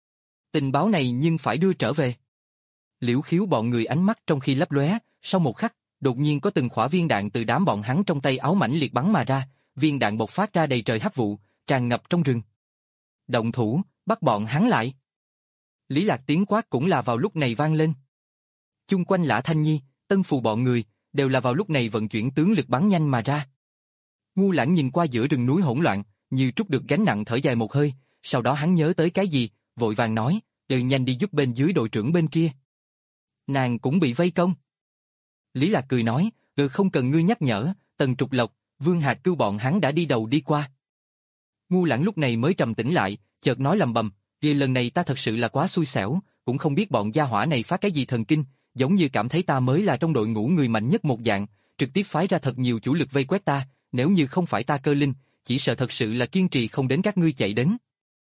tình báo này nhưng phải đưa trở về. Liễu Khiếu bọn người ánh mắt trong khi lấp lóe, sau một khắc, đột nhiên có từng khỏa viên đạn từ đám bọn hắn trong tay áo mãnh liệt bắn mà ra, viên đạn bộc phát ra đầy trời hắc vụ, tràn ngập trong rừng. Động thủ, bắt bọn hắn lại. Lý Lạc tiếng quát cũng là vào lúc này vang lên. Chung quanh Lã Thanh Nhi, Tân Phù bọn người, đều là vào lúc này vận chuyển tướng lực bắn nhanh mà ra. Ngu Lãng nhìn qua giữa rừng núi hỗn loạn, như trút được gánh nặng thở dài một hơi, sau đó hắn nhớ tới cái gì, vội vàng nói, "Ừ, nhanh đi giúp bên dưới đội trưởng bên kia. Nàng cũng bị vây công." Lý Lạc cười nói, "Ừ, không cần ngươi nhắc nhở, Tần Trục Lộc, Vương Hạc Cưu bọn hắn đã đi đầu đi qua." Ngu Lãng lúc này mới trầm tĩnh lại, chợt nói lầm bầm, "Vì lần này ta thật sự là quá xui xẻo, cũng không biết bọn gia hỏa này phát cái gì thần kinh, giống như cảm thấy ta mới là trong đội ngũ người mạnh nhất một dạng, trực tiếp phái ra thật nhiều chủ lực vây quét ta, nếu như không phải ta cơ linh, chỉ sợ thật sự là kiên trì không đến các ngươi chạy đến."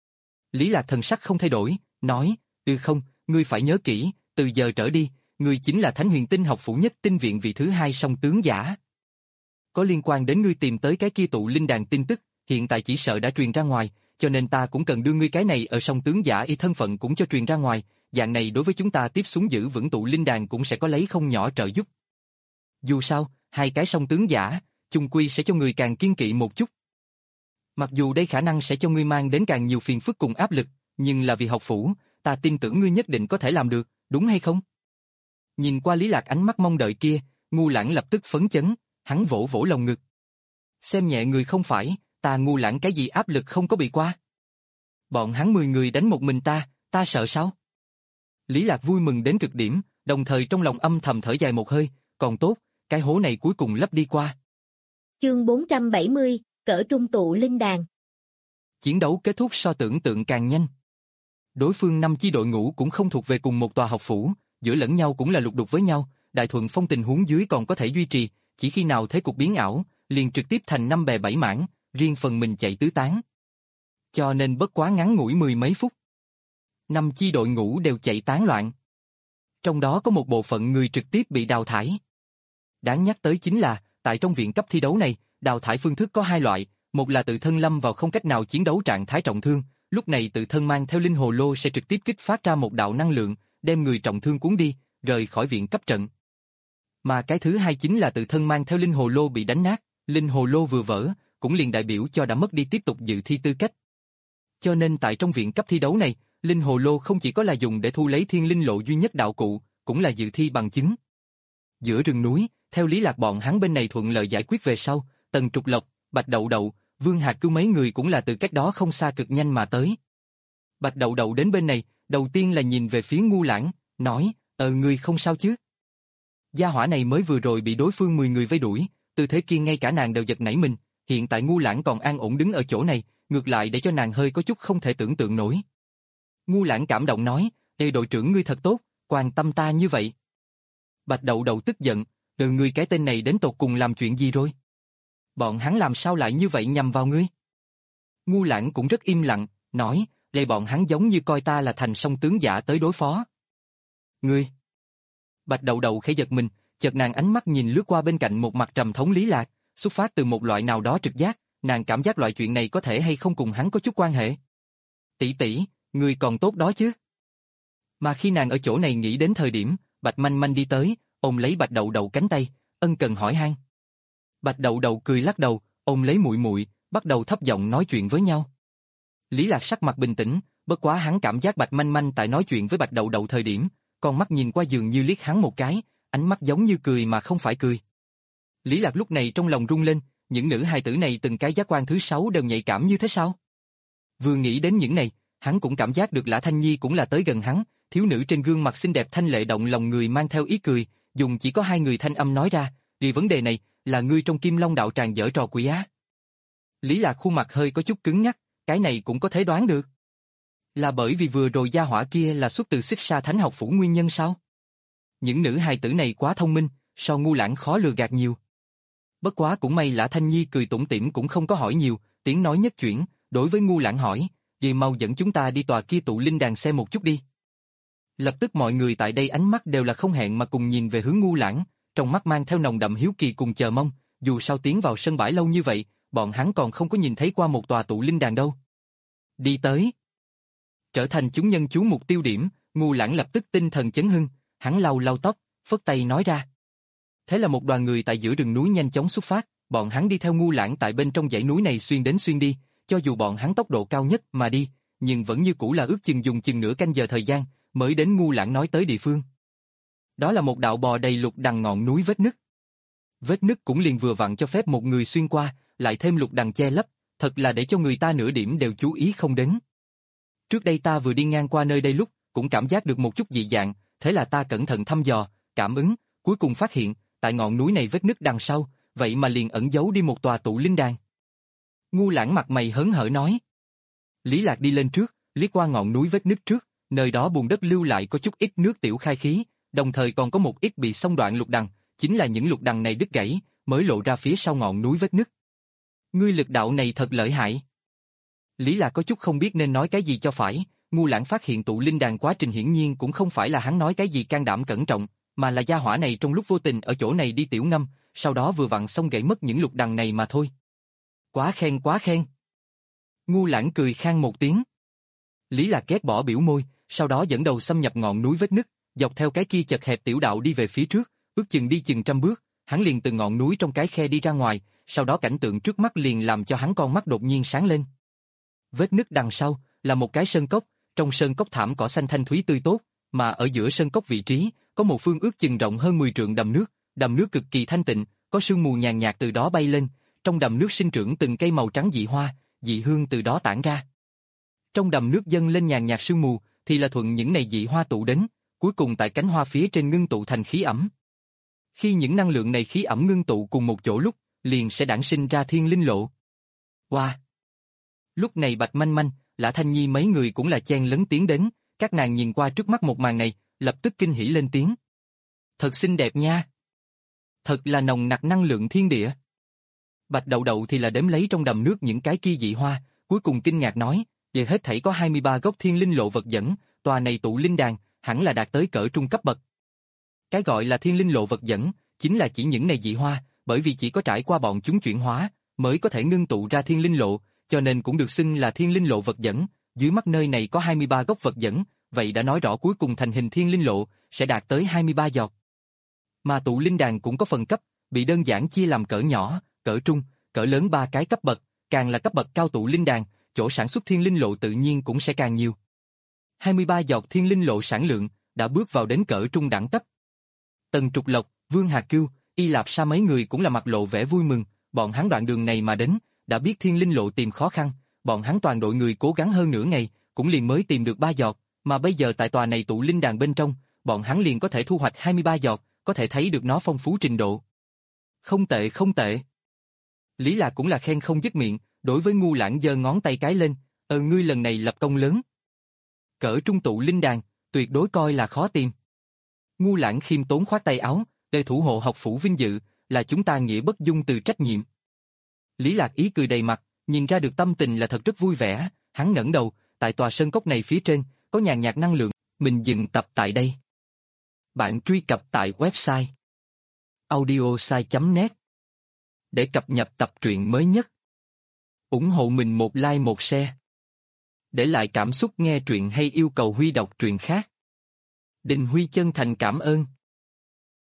Lý Lạc thần sắc không thay đổi, nói, "Ừ không, ngươi phải nhớ kỹ, từ giờ trở đi, ngươi chính là Thánh Huyền Tinh học phủ nhất tinh viện vị thứ hai song tướng giả. Có liên quan đến ngươi tìm tới cái kia tụ linh đàn tin tức, hiện tại chỉ sợ đã truyền ra ngoài, cho nên ta cũng cần đưa ngươi cái này ở song tướng giả y thân phận cũng cho truyền ra ngoài, dạng này đối với chúng ta tiếp xuống giữ vững tụ linh đàn cũng sẽ có lấy không nhỏ trợ giúp. Dù sao, hai cái song tướng giả, chung quy sẽ cho người càng kiên kỵ một chút. Mặc dù đây khả năng sẽ cho ngươi mang đến càng nhiều phiền phức cùng áp lực, nhưng là vì học phủ, ta tin tưởng ngươi nhất định có thể làm được, đúng hay không?" Nhìn qua Lý Lạc ánh mắt mong đợi kia, Ngu Lãng lập tức phấn chấn, hắn vỗ vỗ lồng ngực. "Xem nhẹ người không phải, ta Ngu Lãng cái gì áp lực không có bị qua. Bọn hắn mười người đánh một mình ta, ta sợ sao?" Lý Lạc vui mừng đến cực điểm, đồng thời trong lòng âm thầm thở dài một hơi, còn tốt, cái hố này cuối cùng lấp đi qua. Chương bốn trăm bảy mươi, cỡ trung tụ linh đàn. Chiến đấu kết thúc so tưởng tượng càng nhanh. Đối phương năm chi đội ngũ cũng không thuộc về cùng một tòa học phủ, giữa lẫn nhau cũng là lục đục với nhau, Đại Thuận Phong tình huống dưới còn có thể duy trì, chỉ khi nào thế cục biến ảo, liền trực tiếp thành năm bè bảy mảng, riêng phần mình chạy tứ tán. Cho nên bất quá ngắn ngủi mười mấy phút, năm chi đội ngũ đều chạy tán loạn. Trong đó có một bộ phận người trực tiếp bị đào thải. Đáng nhắc tới chính là, tại trong viện cấp thi đấu này, đào thải phương thức có hai loại, một là tự thân lâm vào không cách nào chiến đấu trạng thái trọng thương, lúc này tự thân mang theo linh hồ lô sẽ trực tiếp kích phát ra một đạo năng lượng, đem người trọng thương cuốn đi, rời khỏi viện cấp trận. Mà cái thứ hai chính là tự thân mang theo linh hồ lô bị đánh nát, linh hồ lô vừa vỡ, cũng liền đại biểu cho đã mất đi tiếp tục dự thi tư cách. Cho nên tại trong viện cấp thi đấu này, linh hồ lô không chỉ có là dùng để thu lấy thiên linh lộ duy nhất đạo cụ, cũng là dự thi bằng chứng. Giữa rừng núi, theo Lý Lạc bọn hắn bên này thuận lợi giải quyết về sau, Tần Trục Lộc, Bạch Đậu Đậu, Vương Hạc Cưu mấy người cũng là từ cách đó không xa cực nhanh mà tới. Bạch Đậu Đậu đến bên này, đầu tiên là nhìn về phía Ngu Lãng, nói, ờ ngươi không sao chứ? Gia hỏa này mới vừa rồi bị đối phương mười người vây đuổi, từ thế kia ngay cả nàng đều giật nảy mình, hiện tại Ngu Lãng còn an ổn đứng ở chỗ này, ngược lại để cho nàng hơi có chút không thể tưởng tượng nổi. Ngu Lãng cảm động nói, ê đội trưởng ngươi thật tốt, quan tâm ta như vậy. Bạch Đậu Đậu tức giận, từ ngươi cái tên này đến tột cùng làm chuyện gì rồi? Bọn hắn làm sao lại như vậy nhằm vào ngươi? Ngu Lãng cũng rất im lặng, nói, đây bọn hắn giống như coi ta là thành song tướng giả tới đối phó. Ngươi! Bạch Đậu Đậu khẽ giật mình, chợt nàng ánh mắt nhìn lướt qua bên cạnh một mặt trầm thống Lý Lạc, xuất phát từ một loại nào đó trực giác, nàng cảm giác loại chuyện này có thể hay không cùng hắn có chút quan hệ. Tỷ tỷ, ngươi còn tốt đó chứ? Mà khi nàng ở chỗ này nghĩ đến thời điểm, Bạch Manh Manh đi tới, ôm lấy Bạch Đậu Đậu cánh tay, ân cần hỏi han. Bạch Đậu Đậu cười lắc đầu, ôm lấy muội muội, bắt đầu thấp giọng nói chuyện với nhau. Lý Lạc sắc mặt bình tĩnh, bất quá hắn cảm giác Bạch Manh Manh tại nói chuyện với Bạch Đậu Đậu thời điểm, con mắt nhìn qua dường như liếc hắn một cái, ánh mắt giống như cười mà không phải cười. Lý Lạc lúc này trong lòng rung lên, những nữ hài tử này từng cái giác quan thứ sáu đều nhạy cảm như thế sao? Vừa nghĩ đến những này, hắn cũng cảm giác được Lã Thanh Nhi cũng là tới gần hắn, thiếu nữ trên gương mặt xinh đẹp thanh lệ động lòng người mang theo ý cười, dùng chỉ có hai người thanh âm nói ra, vì vấn đề này, là ngươi trong Kim Long đạo tràng giở trò quỷ á. Lý Lạc khuôn mặt hơi có chút cứng nhắc, cái này cũng có thể đoán được. Là bởi vì vừa rồi gia hỏa kia là xuất từ Xích Sa Thánh học phủ nguyên nhân sao? Những nữ hài tử này quá thông minh, so Ngu Lãng khó lừa gạt nhiều. Bất quá cũng may Lã Thanh Nhi cười tủm tỉm cũng không có hỏi nhiều, tiếng nói nhất chuyển, đối với Ngu Lãng hỏi, "Vậy mau dẫn chúng ta đi tòa kia tụ linh đàn xem một chút đi." Lập tức mọi người tại đây ánh mắt đều là không hẹn mà cùng nhìn về hướng Ngu Lãng, trong mắt mang theo nồng đậm hiếu kỳ cùng chờ mong, dù sao tiến vào sân bãi lâu như vậy, bọn hắn còn không có nhìn thấy qua một tòa tụ linh đàn đâu. Đi tới. Trở thành chúng nhân chú mục tiêu điểm, Ngu Lãng lập tức tinh thần chấn hưng, hắn lau lau tóc, phất tay nói ra. Thế là một đoàn người tại giữa rừng núi nhanh chóng xuất phát, bọn hắn đi theo Ngu Lãng tại bên trong dãy núi này xuyên đến xuyên đi, cho dù bọn hắn tốc độ cao nhất mà đi, nhưng vẫn như cũ là ước chừng dùng chừng nửa canh giờ thời gian, mới đến Ngu Lãng nói tới địa phương. Đó là một đạo bò đầy lục đằng ngọn núi vết nứt. Vết nứt cũng liền vừa vặn cho phép một người xuyên qua, lại thêm lục đằng che lấp, thật là để cho người ta nửa điểm đều chú ý không đến. Trước đây ta vừa đi ngang qua nơi đây lúc, cũng cảm giác được một chút dị dạng, thế là ta cẩn thận thăm dò, cảm ứng, cuối cùng phát hiện, tại ngọn núi này vết nứt đằng sau, vậy mà liền ẩn giấu đi một tòa tụ linh đàn. Ngu Lãng mặt mày hớn hở nói. Lý Lạc đi lên trước, liếc qua ngọn núi vết nứt trước, nơi đó bùn đất lưu lại có chút ít nước tiểu khai khí, đồng thời còn có một ít bị xông đoạn lục đằng, chính là những lục đằng này đứt gãy, mới lộ ra phía sau ngọn núi vết nứt. Ngươi lực đạo này thật lợi hại. Lý Lạc có chút không biết nên nói cái gì cho phải, Ngu Lãng phát hiện tụ linh đàn quá trình hiển nhiên cũng không phải là hắn nói cái gì can đảm cẩn trọng, mà là gia hỏa này trong lúc vô tình ở chỗ này đi tiểu ngâm, sau đó vừa vặn xông gãy mất những lục đằng này mà thôi. Quá khen quá khen. Ngu Lãng cười khan một tiếng. Lý Lạc ghét bỏ biểu môi, sau đó dẫn đầu xâm nhập ngọn núi vết nứt, dọc theo cái kia chật hẹp tiểu đạo đi về phía trước, ước chừng đi chừng trăm bước, hắn liền từ ngọn núi trong cái khe đi ra ngoài, sau đó cảnh tượng trước mắt liền làm cho hắn con mắt đột nhiên sáng lên. Vết nứt đằng sau là một cái sơn cốc, trong sơn cốc thảm cỏ xanh thanh thúy tươi tốt, mà ở giữa sơn cốc vị trí có một phương ước chừng rộng hơn mười trượng đầm nước, đầm nước cực kỳ thanh tịnh, có sương mù nhàn nhạt từ đó bay lên, trong đầm nước sinh trưởng từng cây màu trắng dị hoa, dị hương từ đó tản ra. Trong đầm nước dâng lên nhàn nhạt sương mù, thì là thuận những này dị hoa tụ đến, cuối cùng tại cánh hoa phía trên ngưng tụ thành khí ẩm. Khi những năng lượng này khí ẩm ngưng tụ cùng một chỗ lúc, liền sẽ đản sinh ra thiên linh lộ. Wow! Lúc này Bạch Manh Manh, Lã Thanh Nhi mấy người cũng là chen lấn tiến đến, các nàng nhìn qua trước mắt một màn này, lập tức kinh hỉ lên tiếng. Thật xinh đẹp nha! Thật là nồng nặc năng lượng thiên địa. Bạch Đậu Đậu thì là đếm lấy trong đầm nước những cái kia dị hoa, cuối cùng kinh ngạc nói, về hết thảy có hai mươi ba gốc thiên linh lộ vật dẫn, tòa này tụ linh đàn, hẳn là đạt tới cỡ trung cấp bậc. Cái gọi là thiên linh lộ vật dẫn, chính là chỉ những này dị hoa, bởi vì chỉ có trải qua bọn chúng chuyển hóa, mới có thể ngưng tụ ra thiên linh lộ, cho nên cũng được xưng là thiên linh lộ vật dẫn. Dưới mắt nơi này có hai mươi ba gốc vật dẫn, vậy đã nói rõ cuối cùng thành hình thiên linh lộ, sẽ đạt tới hai mươi ba giọt. Mà tụ linh đàn cũng có phần cấp, bị đơn giản chia làm cỡ nhỏ, cỡ trung, cỡ lớn ba cái cấp bậc, càng là cấp bậc cao tụ linh đàn, chỗ sản xuất thiên linh lộ tự nhiên cũng sẽ càng nhiều. hai mươi ba giọt thiên linh lộ sản lượng, đã bước vào đến cỡ trung đẳng cấp. Tần Trục Lộc, Vương Hà Cưu, Y Lạp Sa mấy người cũng là mặt lộ vẻ vui mừng, bọn hắn đoạn đường này mà đến, đã biết thiên linh lộ tìm khó khăn, bọn hắn toàn đội người cố gắng hơn nửa ngày, cũng liền mới tìm được ba giọt, mà bây giờ tại tòa này tụ linh đàn bên trong, bọn hắn liền có thể thu hoạch hai mươi ba giọt, có thể thấy được nó phong phú trình độ. Không tệ không tệ. Lý Lạc cũng là khen không dứt miệng, đối với Ngu Lãng giơ ngón tay cái lên, ờ ngươi lần này lập công lớn. Cỡ trung tụ linh đàn, tuyệt đối coi là khó tìm. Ngu Lãng khiêm tốn khoát tay áo, để thủ hộ học phủ vinh dự, là chúng ta nghĩa bất dung từ trách nhiệm. Lý Lạc ý cười đầy mặt, nhìn ra được tâm tình là thật rất vui vẻ, hắn ngẩng đầu, tại tòa sơn cốc này phía trên, có nhàn nhạt năng lượng, mình dừng tập tại đây. Bạn truy cập tại website audiosai chấm net để cập nhật tập truyện mới nhất. Ủng hộ mình một like một share. Để lại cảm xúc nghe truyện hay yêu cầu Huy đọc truyện khác. Đình Huy chân thành cảm ơn.